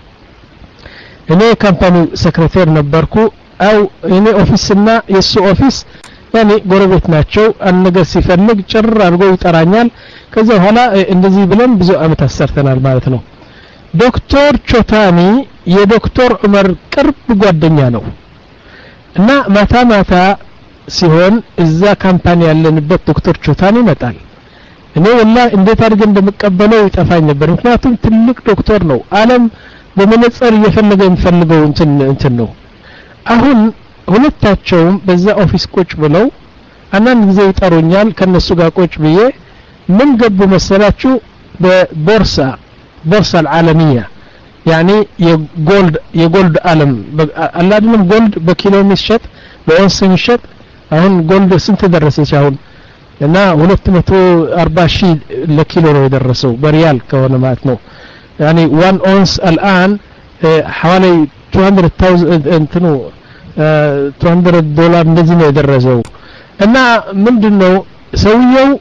Speaker 3: እኔ ካምፓኒ ሴክሬታሪ ነበርኩ አው እኔ ኦፊስና የሱ ኦፊስ ያኔ ጎረቤት ናቸው አንድ ነገር ሲፈልግ ጭር አድርጎ ይጠራኛል ከዛ በኋላ እንደዚህ ብለን ብዙ አመት አሰርተናል ማለት ነው ዶክተር ቾታኒ የዶክተር ዑመር ቅርብ ጓደኛ ነው እና ማታ ማታ ሲሆን እዛ ካምፓኒ ያለንበት ዶክተር ቾታኒ ይመጣል እኔ ወላሂ እንዴት አድርገ እንደምቀበለው ይጠፋኝ ነበር ምክንያቱም ትልቅ ዶክተር ነው ዓለም በመነጽር እየፈለገ የሚፈልገው እንትን እንትን ነው አሁን ሁለታቸውም በዛ ኦፊስ ቁጭ ብለው አንዳንድ ጊዜ ይጠሩኛል ከነሱ ጋር ቁጭ ብዬ ምን ገቡ መሰላችሁ በቦርሳ ቦርሳ العالميه يعني የጎልድ የጎልድ ዓለም አላድንም ጎልድ በኪሎ የሚሸጥ በኦንስ የሚሸጥ አሁን ጎልድ ስንት ደረሰች አሁን እና ሁለት መቶ አርባ ሺህ ለኪሎ ነው የደረሰው በሪያል ከሆነ ማለት ነው يعني one ounce الان حوالي two hundred thousand እንትኑ two hundred ዶላር እንደዚህ ነው የደረሰው እና ምንድነው ሰውየው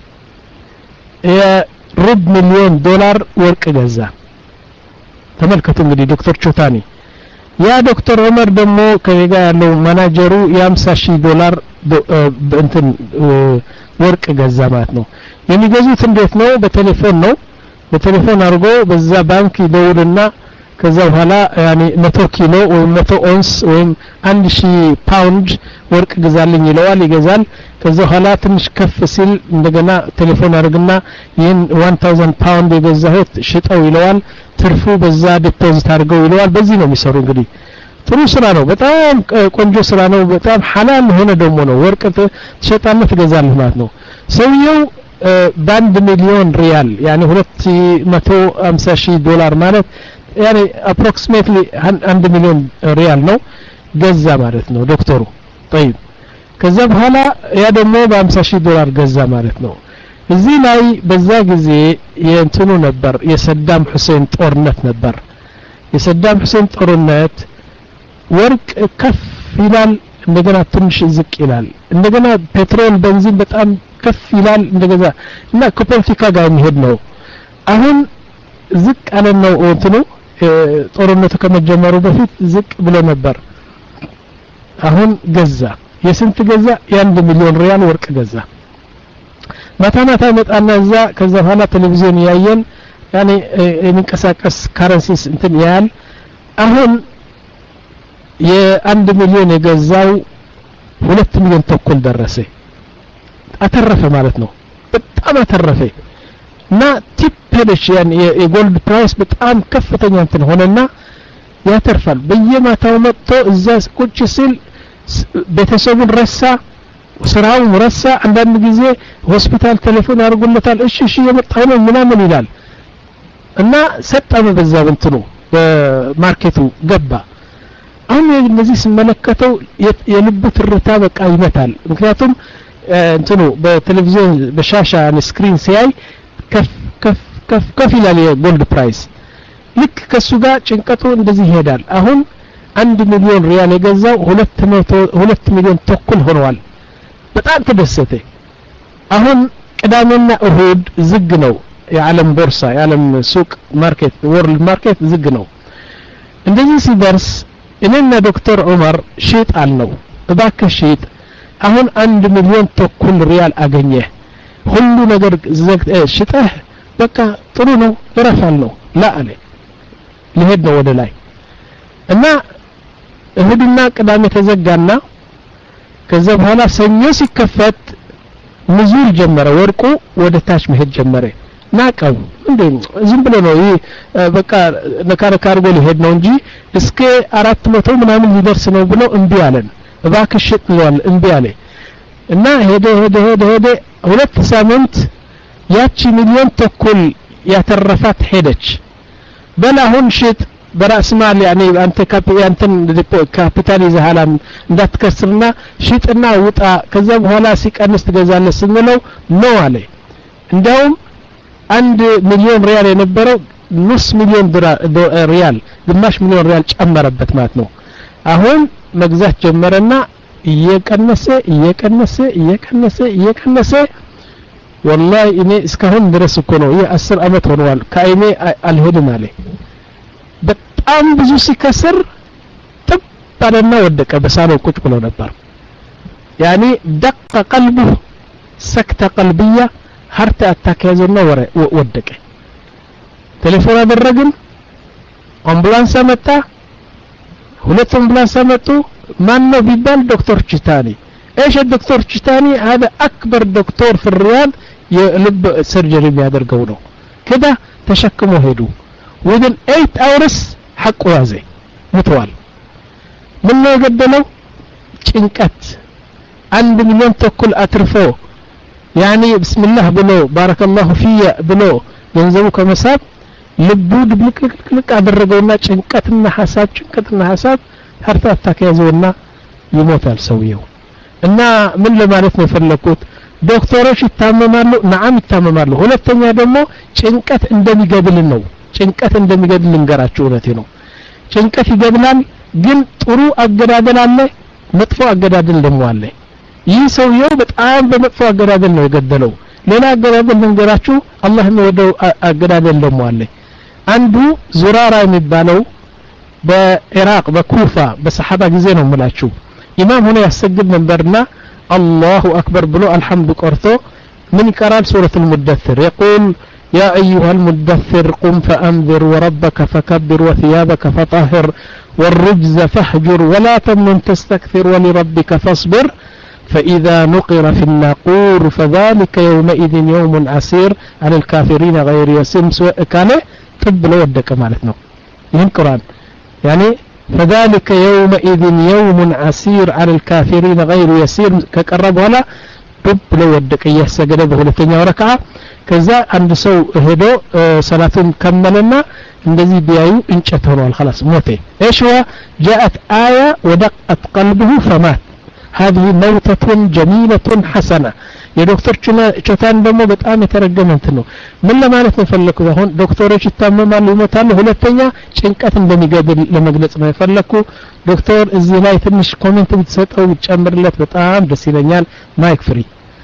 Speaker 3: የሩብ ሚሊዮን ዶላር ወርቅ ገዛ ተመልከቱ እንግዲህ ዶክተር ቾታኒ ያ ዶክተር ዑመር ደግሞ ከኔጋ ያለው ማናጀሩ የ50 ሺህ ዶላር እንትን ወርቅ ገዛ ማለት ነው የሚገዙት እንዴት ነው በቴሌፎን ነው በቴሌፎን አርጎ በዛ ባንክ ይደውልና ከዛ በኋላ ያኒ መቶ ኪሎ ወይ መቶ ኦንስ ወይ አንድ ሺህ ፓውንድ ወርቅ ገዛልኝ ይለዋል ይገዛል ከዛ በኋላ ትንሽ ከፍ ሲል እንደገና ቴሌፎን አርግና ይሄን one thousand ፓውንድ የገዛሁት ሽጠው ይለዋል ትርፉ በዛ ዲፖዚት አድርገው ይለዋል በዚህ ነው የሚሰሩ እንግዲህ ጥሩ ስራ ነው በጣም ቆንጆ ስራ ነው በጣም ሐላል ሆነ ደግሞ ነው ወርቅ ተሸጣለህ ትገዛለህ ማለት ነው ሰውየው ባንድ ሚሊዮን ሪያል يعني ሁለት መቶ ሃምሳ ሺህ ዶላር ማለት يعني approximately አንድ ሚሊዮን ሪያል ነው ገዛ ማለት ነው ዶክተሩ طيب ከዛ በኋላ ያ ደግሞ በ50 ሺህ ዶላር ገዛ ማለት ነው እዚህ ላይ በዛ ጊዜ የእንትኑ ነበር የሰዳም ሁሴን ጦርነት ነበር የሰዳም ሁሴን ጦርነት ወርቅ ከፍ ይላል እንደገና ትንሽ ዝቅ ይላል እንደገና ፔትሮል ቤንዚን በጣም ከፍ ይላል እንደገዛ እና ከፖለቲካ ጋር የሚሄድ ነው አሁን ዝቅ አለ ነው እንትኑ ጦርነቱ ከመጀመሩ በፊት ዝቅ ብሎ ነበር አሁን ገዛ የስንት ገዛ የአንድ ሚሊዮን ሪያል ወርቅ ገዛ ማታ ማታ መጣና እዛ ከዛ በኋላ ቴሌቪዥን ያየን ያኔ የሚንቀሳቀስ ካረንሲስ እንትን ያል አሁን የአንድ ሚሊዮን የገዛው ሁለት ሚሊዮን ተኩል ደረሰ አተረፈ ማለት ነው በጣም አተረፈ እና ቲፕልሽ ያን የጎልድ ፕራይስ በጣም ከፍተኛ እንትን ሆነና ያተርፋል በየማታው መጥቶ እዛ ቁጭ ሲል ቤተሰቡን ረሳ ስራው ረሳ አንዳንድ ጊዜ ሆስፒታል ቴሌፎን ያርጉለታል እሺ እሺ የመጣው ነው ምናምን ይላል እና ሰጣመ በዛው እንትኑ በማርኬቱ ገባ አሁን እነዚህ ሲመለከተው የልብ ትርታ በቃ ይመታል ምክንያቱም እንትኑ በቴሌቪዥን በሻሻ ስክሪን ሲያይ ከፍ ከፍ ከፍ ከፍ ይላል የጎልድ ፕራይስ ልክ ከሱ ጋር ጭንቀቱ እንደዚህ ይሄዳል አሁን አንድ ሚሊዮን ሪያል የገዛው ሁለት ሚሊዮን ተኩል ሆነዋል በጣም ተደሰተ አሁን ቅዳሜና እሁድ ዝግ ነው የዓለም ቦርሳ የዓለም ሱቅ ማርኬት ወርልድ ማርኬት ዝግ ነው እንደዚህ ሲደርስ እኔና ዶክተር ዑመር ሺጥ አልነው እባክህ ሺጥ አሁን አንድ ሚሊዮን ተኩል ሪያል አገኘ ሁሉ ነገር ዘግተ ሽጠህ በቃ ጥሩ ነው ይረፋል ነው ላ አለ ለሄድ ነው ወደ ላይ እና እሁድና ቅዳሜ ተዘጋና ከዛ በኋላ ሰኞ ሲከፈት ንዙል ጀመረ ወርቁ ወደ ታች መሄድ ጀመረ ናቀው እንዴ ዝም ብሎ ነው ይሄ በቃ ነካረካ አርጎ ሊሄድ ነው እንጂ እስከ አራት መቶ ምናምን ሊደርስ ነው ብሎ እንቢ አለን እባክህ ሽጥ ነው እንቢ አለ እና ሄደ ሄደ ሄደ ሄደ ሁለት ሳምንት ያቺ ሚሊዮን ተኩል ያተረፋት ሄደች በላሁን ሽጥ በራስ ማል يعني አንተ ካፒታንተን ካፒታል ይዘሃላም እንዳትከስርና ሽጥና ውጣ ከዛ በኋላ ሲቀንስ ትገዛለህ ስንለው ነው አለ እንደውም አንድ ሚሊዮን ሪያል የነበረው ንስ ሚሊዮን ሪያል ግማሽ ሚሊዮን ሪያል ጨመረበት ማለት ነው አሁን መግዛት ጀመረና እየቀነሰ እየቀነሰ እየቀነሰ እየቀነሰ والله እኔ እስካሁን ድረስ እኮ ነው ይሄ አስር አመት ሆኗል ካይኔ አልሄድም አለ በጣም ብዙ ሲከስር ጥብ ባለና ወደቀ በሳለው ቁጭ ብሎ ነበር يعني دق قلبه سكتة قلبية هرت اتاكيزنا ወደቀ ቴሌፎን አደረግን አምቡላንስ መጣ ሁለት አምቡላንስ መጡ ማን ነው ቢባል ዶክተር ቺታኒ ايش الدكتور ቺታኒ هذا اكبر دكتور في الرياض የልብ ሰርጀሪ የሚያደርገው ነው كده ተሸክመው ሄዱ within eight hours حق وازي متوال من ነው የገደለው ጭንቀት አንድ ሚሊዮን ተኩል አትርፈው يعني بسم الله بلو بارك الله فيه بلو ገንዘቡ ከመሳብ ልቡ ድብልቅልቅ አደረገውና ጭንቀትና ሐሳብ ጭንቀትና ሐሳብ ሀርታ አታከያዘውና ይሞታል ሰውየው እና ምን ለማለት ነው ፈለኩት ዶክተሮች ይታመማሉ نعم ይታመማሉ ሁለተኛ ደግሞ ጭንቀት እንደሚገድል ነው ጭንቀት እንደሚገድል እንገራችሁ እውነቴ ነው ጭንቀት ይገድላል ግን ጥሩ አገዳደል አለ መጥፎ አገዳደል ደግሞ አለ ይህ ሰውየው በጣም በመጥፎ አገዳደል ነው የገደለው ሌላ አገዳደል እንገራችሁ አላህ ነው ወደው አገዳደል ደግሞ አለ አንዱ ዙራራ የሚባለው በኢራቅ በኩፋ በሰሃባ ጊዜ ነው የምላችሁ ኢማም ሆነ ያሰግድ ነበርና الله أكبر بلو الحمد قرته من قرال سورة المدثر يقول يا أيها المدثر قم فأنذر وربك فكبر وثيابك فطهر والرجز فاهجر ولا تمنن تستكثر ولربك فاصبر فإذا نقر في الناقور فذلك يومئذ يوم عسير على الكافرين غير يسير كان طب لو ودك مالتنا يهم قرآن يعني فذلك يومئذ يوم عسير على الكافرين غير يسير كقرب ولا طب لو ودك يسجد بهولتين ركعه كذا عند سو هدو صلاتهم كملنا እንደዚህ ቢያዩ እንጨት ሆኗል خلاص ሞተ ايش هو جاءت آية ودقت قلبه فمات هذه موتة جميلة حسنة يا دكتور ቾታን ደግሞ በጣም የተረገመ እንት ነው ምን ለማለት ነው ፈለኩ አሁን ዶክተሮች ይታመማሉ ይሞታሉ ሁለተኛ ጭንቀት እንደሚገድል ለመግለጽ ነው ፈለኩ ዶክተር እዚህ ላይ ትንሽ ኮሜንት ብትሰጠው ጨምርለት በጣም ደስ ይለኛል ማይክ ፍሪ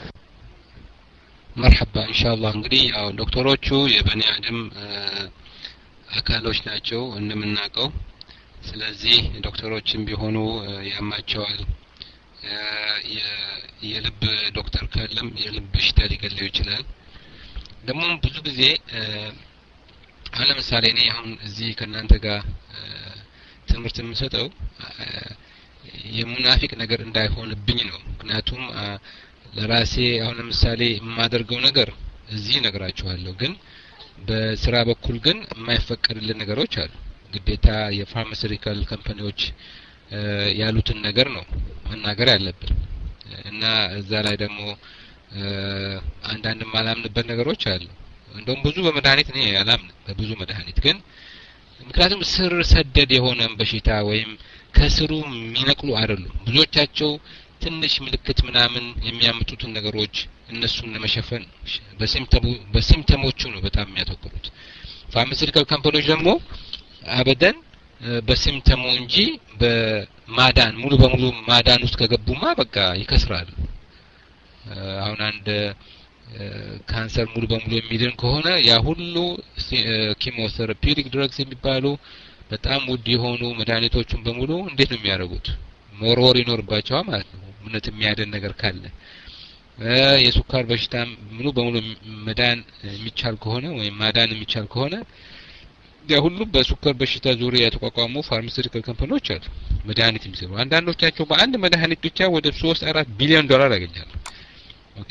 Speaker 1: مرحبا ان شاء الله እንግዲህ ያው ዶክተሮቹ የበኒ አደም አካሎች ናቸው እንደምናውቀው ስለዚህ ዶክተሮችም ቢሆኑ ያማቸዋል የልብ ዶክተር ካለም የልብ በሽታ ሊገለው ይችላል ደግሞ ብዙ ጊዜ አለ ምሳሌ እኔ አሁን እዚህ ከናንተ ጋር ትምህርት የምሰጠው የሙናፊቅ ነገር እንዳይሆንብኝ ነው ምክንያቱም ለራሴ አሁን ምሳሌ የማደርገው ነገር እዚህ ነግራችኋለሁ ግን በስራ በኩል ግን የማይፈቀድልን ነገሮች አሉ ግዴታ የፋርማሲውቲካል ካምፓኒዎች ያሉትን ነገር ነው መናገር ያለብን እና እዛ ላይ ደግሞ አንዳንድ ማላምንበት ነገሮች አሉ እንደውም ብዙ በመድኃኒት ነው ያላምን በብዙ መድኃኒት ግን ምክንያቱም ስር ሰደድ የሆነ በሽታ ወይም ከስሩ የሚነቅሉ አይደሉም ብዙዎቻቸው ትንሽ ምልክት ምናምን የሚያመጡትን ነገሮች እነሱን ለመሸፈን በሲምፕተሙ በሲምፕተሞቹ ነው በጣም የሚያተኩሩት ፋርማሲውቲካል ካምፓኒዎች ደግሞ አበደን በሲምፕተሙ እንጂ በማዳን ሙሉ በሙሉ ማዳን ውስጥ ከገቡማ በቃ ይከስራሉ። አሁን አንድ ካንሰር ሙሉ በሙሉ የሚድን ከሆነ ያ ሁሉ ኪሞቴራፒውቲክ ድረግስ የሚባሉ በጣም ውድ የሆኑ መድኃኒቶችን በሙሉ እንዴት ነው የሚያደርጉት? መወርወር ይኖርባቸዋል ማለት ነው። እውነት የሚያድን ነገር ካለ የሱካር በሽታ ሙሉ በሙሉ መዳን የሚቻል ከሆነ ወይም ማዳን የሚቻል ከሆነ ያ ሁሉ በሱካር በሽታ ዙሪያ የተቋቋሙ ፋርማሲውቲካል ካምፓኒዎች አሉ መድኃኒት የሚሰሩ። አንዳንዶቻቸው በአንድ መድኃኒት ብቻ ወደ ሶስት አራት ቢሊዮን ዶላር ያገኛሉ። ኦኬ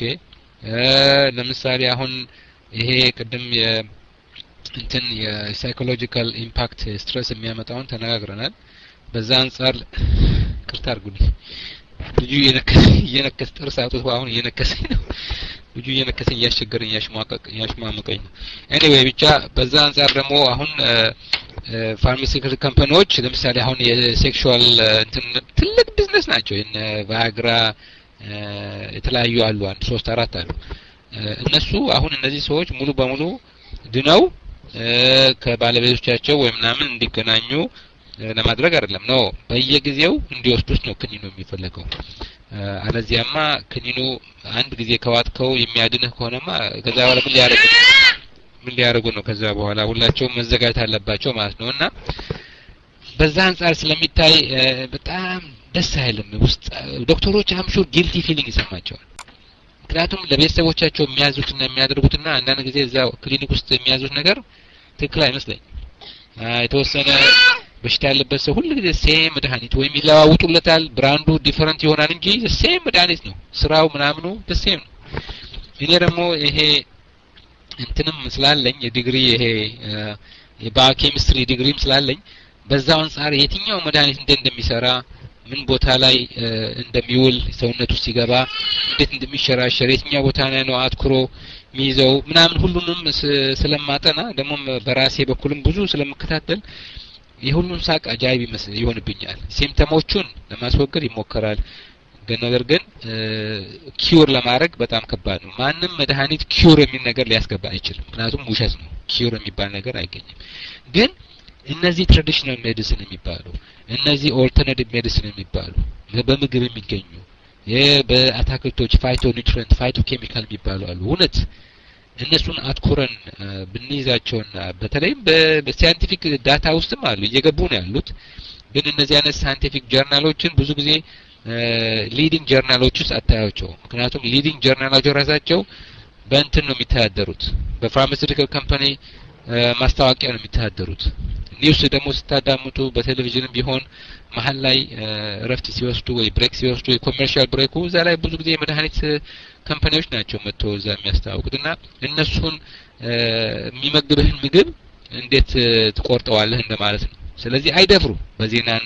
Speaker 1: ለምሳሌ አሁን ይሄ ቅድም የ እንትን የሳይኮሎጂካል ኢምፓክት ስትሬስ የሚያመጣውን ተነጋግረናል። በዛ አንፃር ቅርታ አድርጉልኝ ልጁ የነከስ ጥርስ አውጥቶ አሁን እየነከሰኝ ነው። ልጁ እየነከሰኝ እያስቸገረኝ ያሽማቀቅ ያሽማመቀኝ ነው። ኤኒዌይ ብቻ በዛ አንፃር ደግሞ አሁን ፋርማሲውቲካል ካምፓኒዎች ለምሳሌ አሁን የሴክሹዋል እንትን ትልቅ ቢዝነስ ናቸው። እነ ቫያግራ የተለያዩ አሉ አንድ ሶስት አራት አሉ። እነሱ አሁን እነዚህ ሰዎች ሙሉ በሙሉ ድነው ከባለቤቶቻቸው ወይ ምናምን እንዲገናኙ ለማድረግ አይደለም ነው በየጊዜው እንዲወስዱት ነው ክኒኑ የሚፈልገው። አለዚያማ ክኒኑ አንድ ጊዜ ከዋጥከው የሚያድንህ ከሆነማ ከዛ በኋላ ምን ሊያደርጉ ምን ሊያደርጉ ነው? ከዛ በኋላ ሁላቸውም መዘጋጀት አለባቸው ማለት ነውና በዛ አንፃር ስለሚታይ በጣም ደስ አይልም። ውስጥ ዶክተሮች አምሹር ጊልቲ ፊሊንግ ይሰማቸዋል። ምክንያቱም ለቤተሰቦቻቸው የሚያዙትና የሚያደርጉትና አንዳንድ ጊዜ እዛው ክሊኒክ ውስጥ የሚያዙት ነገር ትክክል አይመስለኝም። የተወሰነ በሽታ ያለበት ሰው ሁሉ ጊዜ ሴም መድኃኒት ወይም ይለዋውጡለታል፣ ብራንዱ ዲፈረንት ይሆናል እንጂ ሴም መድኃኒት ነው ስራው ምናምኑ ሴም ነው። እኔ ደግሞ ይሄ እንትንም ስላለኝ የዲግሪ ይሄ የባዮኬሚስትሪ ዲግሪም ስላለኝ በዛው አንፃር የትኛው መድኃኒት እንደ እንደሚሰራ ምን ቦታ ላይ እንደሚውል ሰውነቱ ሲገባ እንዴት እንደሚሸራሸር የትኛው ቦታ ላይ ነው አትኩሮ ሚይዘው ምናምን ሁሉንም ስለማጠና ደግሞ በራሴ በኩልም ብዙ ስለምከታተል የሁሉም ሳቅ አጃይብ ይመስል ይሆንብኛል። ሲምፕተሞቹን ለማስወገድ ይሞከራል፣ ግን ነገር ግን ኪዩር ለማድረግ በጣም ከባድ ነው። ማንም መድኃኒት ኪዩር የሚል ነገር ሊያስገባ አይችልም፣ ምክንያቱም ውሸት ነው። ኪዩር የሚባል ነገር አይገኝም። ግን እነዚህ ትራዲሽናል ሜዲሲን የሚባሉ እነዚህ ኦልተርናቲቭ ሜዲሲን የሚባሉ በምግብ የሚገኙ በአታክልቶች ፋይቶ ኒውትሪየንት ፋይቶ ኬሚካል የሚባሉ አሉ። እውነት እነሱን አትኩረን ብንይዛቸውና በተለይም በሳይንቲፊክ ዳታ ውስጥም አሉ እየገቡ ነው ያሉት። ግን እነዚህ አይነት ሳይንቲፊክ ጆርናሎችን ብዙ ጊዜ ሊዲንግ ጆርናሎች ውስጥ አታያቸው። ምክንያቱም ሊዲንግ ጆርናሎች ራሳቸው በእንትን ነው የሚተዳደሩት፣ በፋርማሲውቲካል ካምፓኒ ማስታወቂያ ነው የሚተዳደሩት። ኒውስ ደግሞ ስታዳምጡ በቴሌቪዥንም ቢሆን መሀል ላይ እረፍት ሲወስዱ ወይ ብሬክ ሲወስዱ የኮሜርሻል ብሬኩ እዛ ላይ ብዙ ጊዜ የመድኃኒት ካምፓኒዎች ናቸው መጥተው እዛ የሚያስታውቁትና እነሱን የሚመግብህን ምግብ እንዴት ትቆርጠዋለህ እንደማለት ነው። ስለዚህ አይደፍሩ በዜናና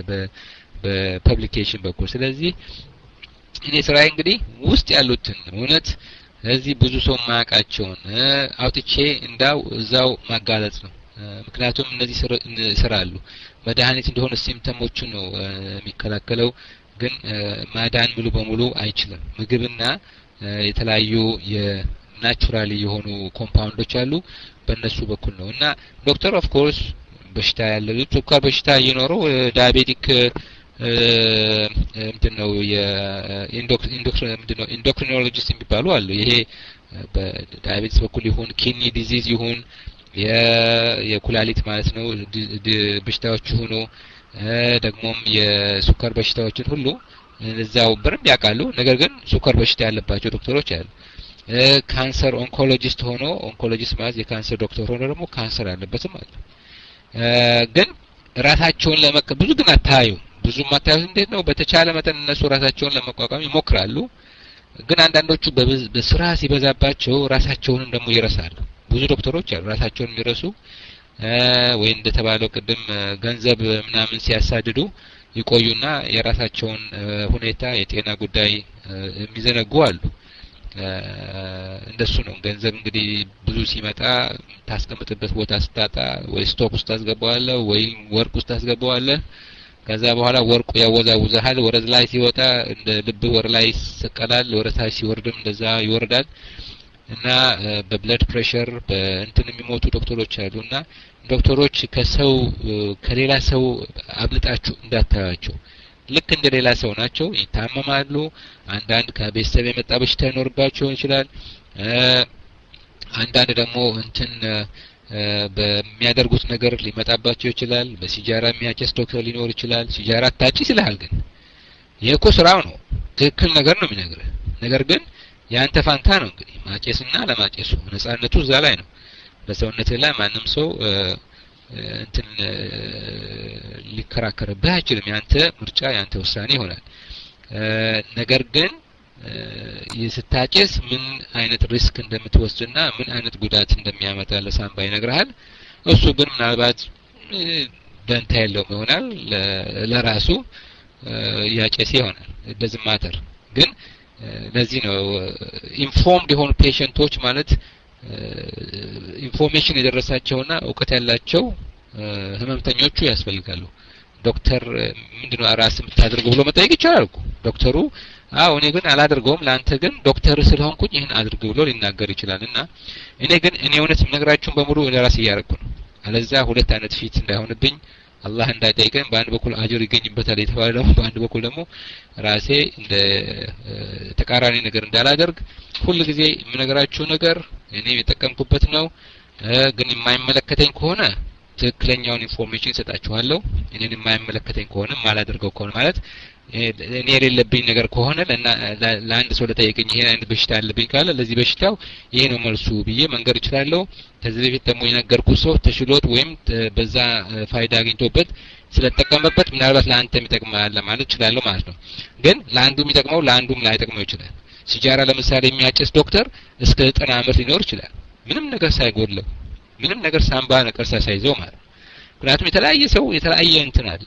Speaker 1: በፐብሊኬሽን በኩል። ስለዚህ እኔ ስራዬ እንግዲህ ውስጥ ያሉትን እውነት ስለዚህ ብዙ ሰው ማያውቃቸውን አውጥቼ እንዳው እዛው ማጋለጽ ነው። ምክንያቱም እነዚህ ይሰራሉ መድኃኒት እንደሆነ ሲምፕተሞቹ ነው የሚከላከለው፣ ግን ማዳን ሙሉ በሙሉ አይችልም። ምግብና የተለያዩ የናቹራሊ የሆኑ ኮምፓውንዶች አሉ በእነሱ በኩል ነው። እና ዶክተር ኦፍ ኮርስ በሽታ ያለው ሱካር በሽታ እየኖረው ዳያቤቲክ ምንድነው የኢንዶክሪን ምንድነው ኢንዶክሪኖሎጂስት የሚባሉ አሉ። ይሄ በዳያቤቲስ በኩል ይሁን ኪድኒ ዲዚዝ ይሁን የኩላሊት ማለት ነው በሽታዎች ሆኖ ደግሞም የሱካር በሽታዎችን ሁሉ እዛው በደንብ ያውቃሉ። ነገር ግን ሱካር በሽታ ያለባቸው ዶክተሮች አሉ። ካንሰር ኦንኮሎጂስት ሆኖ ኦንኮሎጂስት ማለት የካንሰር ዶክተር ሆኖ ደግሞ ካንሰር ያለበትም አለ። ግን ራሳቸውን ለመቀ ብዙ ግን አታዩ ብዙ ማታዩ እንዴት ነው በተቻለ መጠን እነሱ ራሳቸውን ለመቋቋም ይሞክራሉ። ግን አንዳንዶቹ በስራ ሲበዛባቸው ራሳቸውን ደግሞ ይረሳሉ። ብዙ ዶክተሮች አሉ ራሳቸውን የሚረሱ ወይ እንደተባለው ቅድም ገንዘብ ምናምን ሲያሳድዱ ይቆዩና የራሳቸውን ሁኔታ የጤና ጉዳይ የሚዘነጉ አሉ። እንደሱ ነው። ገንዘብ እንግዲህ ብዙ ሲመጣ ታስቀምጥበት ቦታ ስታጣ ወይ ስቶክ ውስጥ ታስገባዋለህ ወይ ወርቅ ውስጥ ታስገባዋለህ። ከዛ በኋላ ወርቁ ያወዛውዛል። ወረዝ ላይ ሲወጣ እንደ ልብ ወር ላይ ይሰቀላል፣ ወረታች ሲወርድም እንደዛ ይወርዳል። እና በብለድ ፕሬሸር በእንትን የሚሞቱ ዶክተሮች አሉና ዶክተሮች ከሰው ከሌላ ሰው አብልጣችሁ እንዳታያቸው ልክ እንደ ሌላ ሰው ናቸው ይታመማሉ አንዳንድ ከቤተሰብ የመጣ በሽታ ይኖርባቸው ይችላል አንዳንድ ደግሞ እንትን በሚያደርጉት ነገር ሊመጣባቸው ይችላል በሲጃራ የሚያጨስ ዶክተር ሊኖር ይችላል ሲጃራ ታጭስ ይላል ግን የኮ ስራው ነው ትክክል ነገር ነው የሚነግርህ ነገር ግን ያንተ ፋንታ ነው እንግዲህ ማጨስና ለማጨሱ ነፃነቱ እዛ ላይ ነው በሰውነት ላይ ማንም ሰው እንትን ሊከራከርብህ አይችልም ያንተ ምርጫ ያንተ ውሳኔ ይሆናል ነገር ግን የስታጨስ ምን አይነት ሪስክ እንደምትወስድና ምን አይነት ጉዳት እንደሚያመጣ ለሳምባ ይነግርሃል እሱ ግን ምናልባት ደንታ የለውም ይሆናል ለራሱ ያጨስ ይሆናል doesn't matter ግን ለዚህ ነው ኢንፎርምድ የሆኑ ፔሸንቶች ማለት ኢንፎርሜሽን የደረሳቸውና ዕውቀት ያላቸው ህመምተኞቹ ያስፈልጋሉ ዶክተር ምንድነው አራስ የምታደርገው ብሎ መጠየቅ ይችላል እኮ ዶክተሩ አዎ እኔ ግን አላደርገውም ላንተ ግን ዶክተር ስለሆንኩኝ ይሄን አድርግ ብሎ ሊናገር ይችላልና እኔ ግን እኔ እውነት የምነግራችሁን በሙሉ ለራሴ እያደረኩ ነው አለዛ ሁለት አይነት ፊት እንዳይሆንብኝ አላህ እንዳይጠይቀኝ በአንድ በኩል አጅር ይገኝበታል የተባለ ደግሞ በአንድ በኩል ደግሞ ራሴ እንደ ተቃራኒ ነገር እንዳላደርግ ሁሉ ጊዜ የምነግራችሁ ነገር እኔ የተጠቀምኩበት ነው ግን የማይመለከተኝ ከሆነ ትክክለኛውን ኢንፎርሜሽን ሰጣችኋለሁ እኔን የማይመለከተኝ ከሆነ ማላደርገው ከሆነ ማለት እኔ የሌለብኝ ነገር ከሆነ ለአንድ ሰው ለጠየቀኝ ይሄን አይነት በሽታ አለብኝ ካለ ለዚህ በሽታው ይሄ ነው መልሱ ብዬ መንገር እችላለሁ ከዚህ በፊት ደግሞ የነገርኩት ሰው ተሽሎት ወይም በዛ ፋይዳ አግኝቶበት ስለተጠቀመበት ምናልባት ለአንተ የሚጠቅማል ማለት እችላለሁ ማለት ነው ግን ለአንዱ የሚጠቅመው ለአንዱም ላይጠቅመው ይችላል ሲጃራ ለምሳሌ የሚያጨስ ዶክተር እስከ ዘጠና ዓመት ሊኖር ይችላል ምንም ነገር ሳይጎድለው ምንም ነገር ሳምባ ነቀርሳ ሳይዘው ማለት ምክንያቱም የተለያየ ሰው የተለያየ እንትን አለ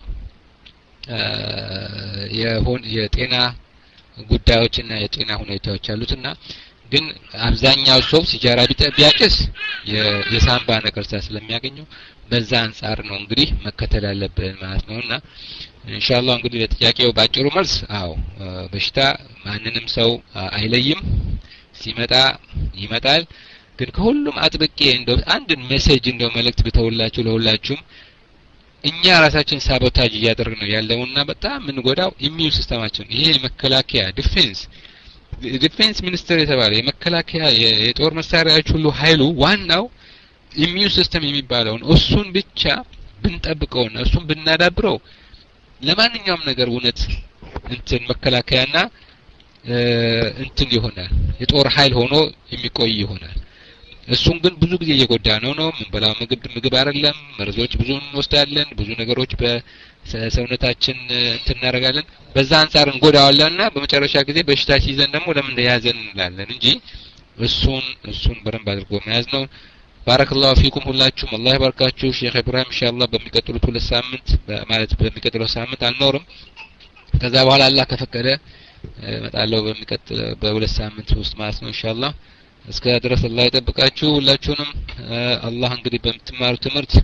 Speaker 1: የሆን የጤና ጉዳዮችና የጤና ሁኔታዎች አሉትና ግን አብዛኛው ሰው ሲጃራ ቢያጨስ የሳምባ ነቀርሳ ስለሚያገኘው በዛ አንፃር ነው እንግዲህ መከተል ያለብን ማለት ነውና ኢንሻአላህ እንግዲህ ለጥያቄው ባጭሩ መልስ አዎ በሽታ ማንንም ሰው አይለይም ሲመጣ ይመጣል ግን ከሁሉም አጥብቄ እንደው አንድ ሜሴጅ እንደው መልእክት ብተውላችሁ ለሁላችሁም እኛ ራሳችን ሳቦታጅ እያደረግን ነው ያለውና በጣም ምን ጎዳው ኢሚዩን ሲስተማችን ይሄ መከላከያ ዲፌንስ ዲፌንስ ሚኒስተር የተባለ የመከላከያ የጦር መሳሪያዎች ሁሉ ኃይሉ ዋናው ኢሚዩን ሲስተም የሚባለውን እሱን ብቻ ብንጠብቀውና እሱን ብናዳብረው ለማንኛውም ነገር እውነት እንትን መከላከያና እንትን ይሆናል የጦር ኃይል ሆኖ የሚቆይ ይሆናል እሱን ግን ብዙ ጊዜ እየጎዳ ነው ነው ምንበላው ምግብ ምግብ አይደለም መርዞች ብዙ እንወስዳለን ብዙ ነገሮች በሰውነታችን እንትን እናደርጋለን በዛ አንፃር እንጎዳዋለንና በመጨረሻ ጊዜ በሽታ ሲይዘን ደግሞ ለምን እንደያዘን እንላለን እንጂ እሱን እሱን በረም አድርጎ መያዝ ነው ባረከላሁ ፊኩም ሁላችሁም አላህ ይባርካችሁ ሼክ ኢብራሂም ኢንሻአላህ በሚቀጥሉት ሁለት ሳምንት ማለት በሚቀጥለው ሳምንት አልኖርም ከዛ በኋላ አላህ ከፈቀደ መጣለው በሚቀጥል በሁለት ሳምንት ውስጥ ማለት ነው ኢንሻአላህ እስከ ድረስ አላህ ይጠብቃችሁ ሁላችሁንም አላህ እንግዲህ በምትማሩ ትምህርት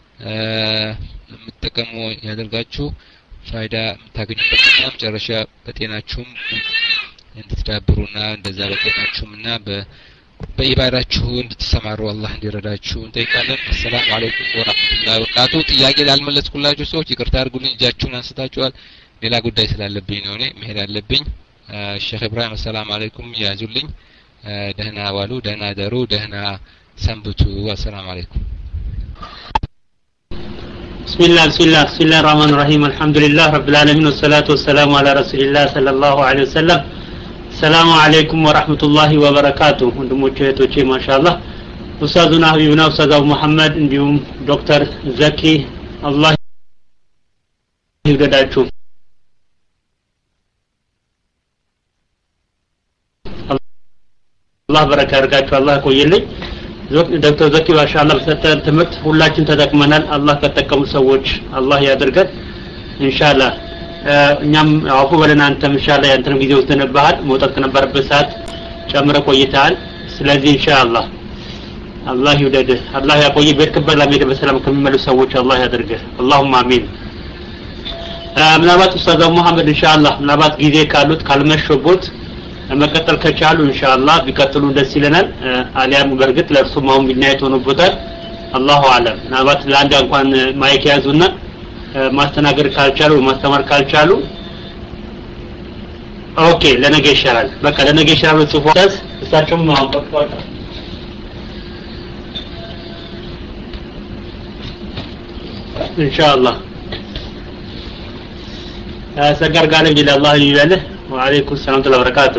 Speaker 1: የምትጠቀሙ ያደርጋችሁ ፋይዳ የምታገኙበትና መጨረሻ በጤናችሁም እንድትዳብሩና እንደዛ በጤናችሁምና በኢባዳችሁ እንድትሰማሩ አላህ እንዲረዳችሁ እንጠይቃለን አሰላሙ አለይኩም ወራህመቱላሂ ወበረካቱ ጥያቄ ላልመለስኩላችሁ ሰዎች ይቅርታ አድርጉልኝ እጃችሁን አንስታችኋል ሌላ ጉዳይ ስላለብኝ ነው እኔ መሄድ አለብኝ ሼክ ኢብራሂም ሰላም አለይኩም ያዙልኝ ደህና ዋሉ ደህና ደሩ ደህና ሰንብቱ ወሰላም አለይኩም
Speaker 4: ቢስሚላህ ቢስሚላህ ቢስሚላሂር ረህማኒር ረሂም አልহামዱሊላህ ረቢል ዓለሚን ወሰላቱ ወሰላሙ ዐላ ረሱሊላህ ሰለላሁ ዐለይሂ ወሰለም ሰላሙ አለይኩም ወራህመቱላሂ ወበረካቱ ወንድሞቼ እህቶቼ ማሻአላህ ኡስታዙና ሀቢብና ኡስታዝ አቡ መሐመድ እንዲሁም ዶክተር ዘኪ አላህ ይውደዳችሁ አላህ በረካ ያርጋችሁ አላህ ቆየልኝ ዶክተር ዘኪ ማሻአላህ በሰጠን ትምህርት ሁላችን ተጠቅመናል አላህ ከተጠቀሙ ሰዎች አላህ ያድርገን ኢንሻአላህ እኛም አፉ በለና አንተም ኢንሻአላህ ያንተም ጊዜ ወስደንብሃል መውጣት ከነበረበት ሰዓት ጨምረ ቆይተሃል ስለዚህ ኢንሻአላህ አላህ ይውደድህ አላህ ያቆይ በርክበት ለሚሄድ በሰላም ከሚመለሱ ሰዎች አላህ ያድርገህ اللهم አሚን ምናልባት ኡስታዝ መሐመድ ኢንሻአላህ ምናልባት ጊዜ ካሉት ካልመሸቦት መቀጠል ከቻሉ ኢንሻአላህ ቢቀጥሉ ደስ ይለናል አሊያም በርግጥ ለእርሱም አሁን ቢናየት ሆኖበታል አላሁ አለም ናባት ለአንድ እንኳን ማይክ ያዙና ማስተናገድ ካልቻሉ ማስተማር ካልቻሉ ኦኬ ለነገ ይሻላል በቃ ለነገ ይሻላል ጽፎታስ እሳቸውም አሁን በቃ ኢንሻአላህ ሰጋር ጋር እንግዲህ አላህ ይበልህ ወአለይኩም ሰላም ወበረካቱ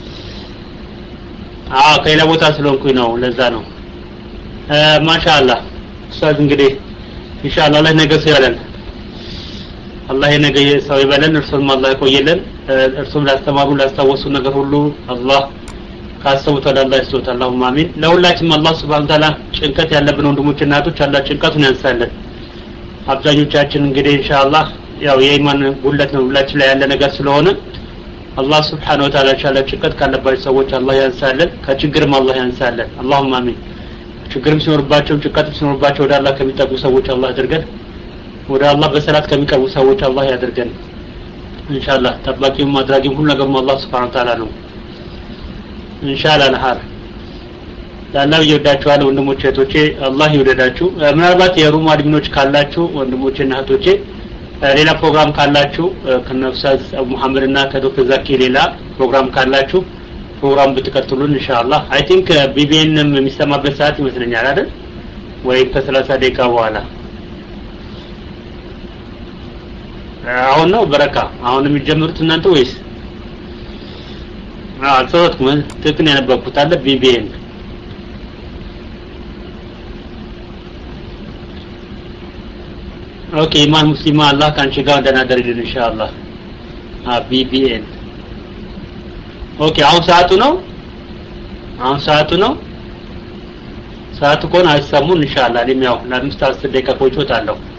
Speaker 4: አዎ ከሌላ ቦታ ስለሆንኩኝ ነው ለዛ ነው ማሻአላህ ኡስታዝ እንግዲህ ኢንሻአላህ አላህ ነገ ሰው ይበለን አላህ ነገ ሰው ይበለን እርሱም አላህ ይቆየልን እርሱም ላስተማሩ ላስታወሱ ነገር ሁሉ አላህ ካሰቡት ወደ አላህ ይስጡት አላሁም አሚን ለሁላችንም አላህ Subhanahu Ta'ala ጭንቀት ያለብን ወንድሞች እናቶች አላህ ጭንቀቱን ያንሳልን አብዛኞቻችን እንግዲህ ኢንሻአላህ ያው የኢማን ጉለት ነው ሁላችን ላይ ያለ ነገር ስለሆነ አላህ Subhanahu Ta'ala ቻለ ጭንቀት ካለባቸው ሰዎች አላህ ያንሳልን ከችግርም አላህ ያንሳልን አላሁም አሚን ችግርም ሲኖርባቸው ጭንቀትም ሲኖርባቸው ወደ አላህ ከሚጠጉ ሰዎች አላህ ያድርገን ወደ አላህ በሰላት ከሚቀርቡ ሰዎች አላህ ያድርገን ኢንሻአላህ ተባቂው ማድረግም ሁሉ ነገር አላህ Subhanahu Ta'ala ነው ኢንሻአላህ ነሐር ያላህ ይወዳችኋል ወንድሞቼ እህቶቼ አላህ ይወደዳችሁ ምናልባት የሩም አድሚኖች ካላችሁ ወንድሞቼ እና እህቶቼ ሌላ ፕሮግራም ካላችሁ ከነፍሳዝ አቡ መሐመድና ከዶክተር ዛኪ ሌላ ፕሮግራም ካላችሁ ፕሮግራም ብትከተሉን ኢንሻአላህ አይ ቲንክ ቢቢኤንም የሚሰማበት ሰዓት ይመስለኛል አይደል ወይ ከሰላሳ ደቂቃ በኋላ አሁን ነው በረካ አሁን የሚጀምሩት እናንተ ወይስ አዎ ተወጥኩ ትክክል ያነበብኩት አለ ቢቢኤን ኦኬ ኢማን ሙስሊማ አላህ ካንቺ ጋር እንደናደርልን ኢንሻአላህ አ ቢቢኤን ኦኬ አሁን ሰዓቱ ነው አሁን ሰዓቱ ነው ሰዓቱ ኮን አይሰሙን ኢንሻአላህ እኔም ያው ለአምስት አስር ደቂቃ ቆይቶታለሁ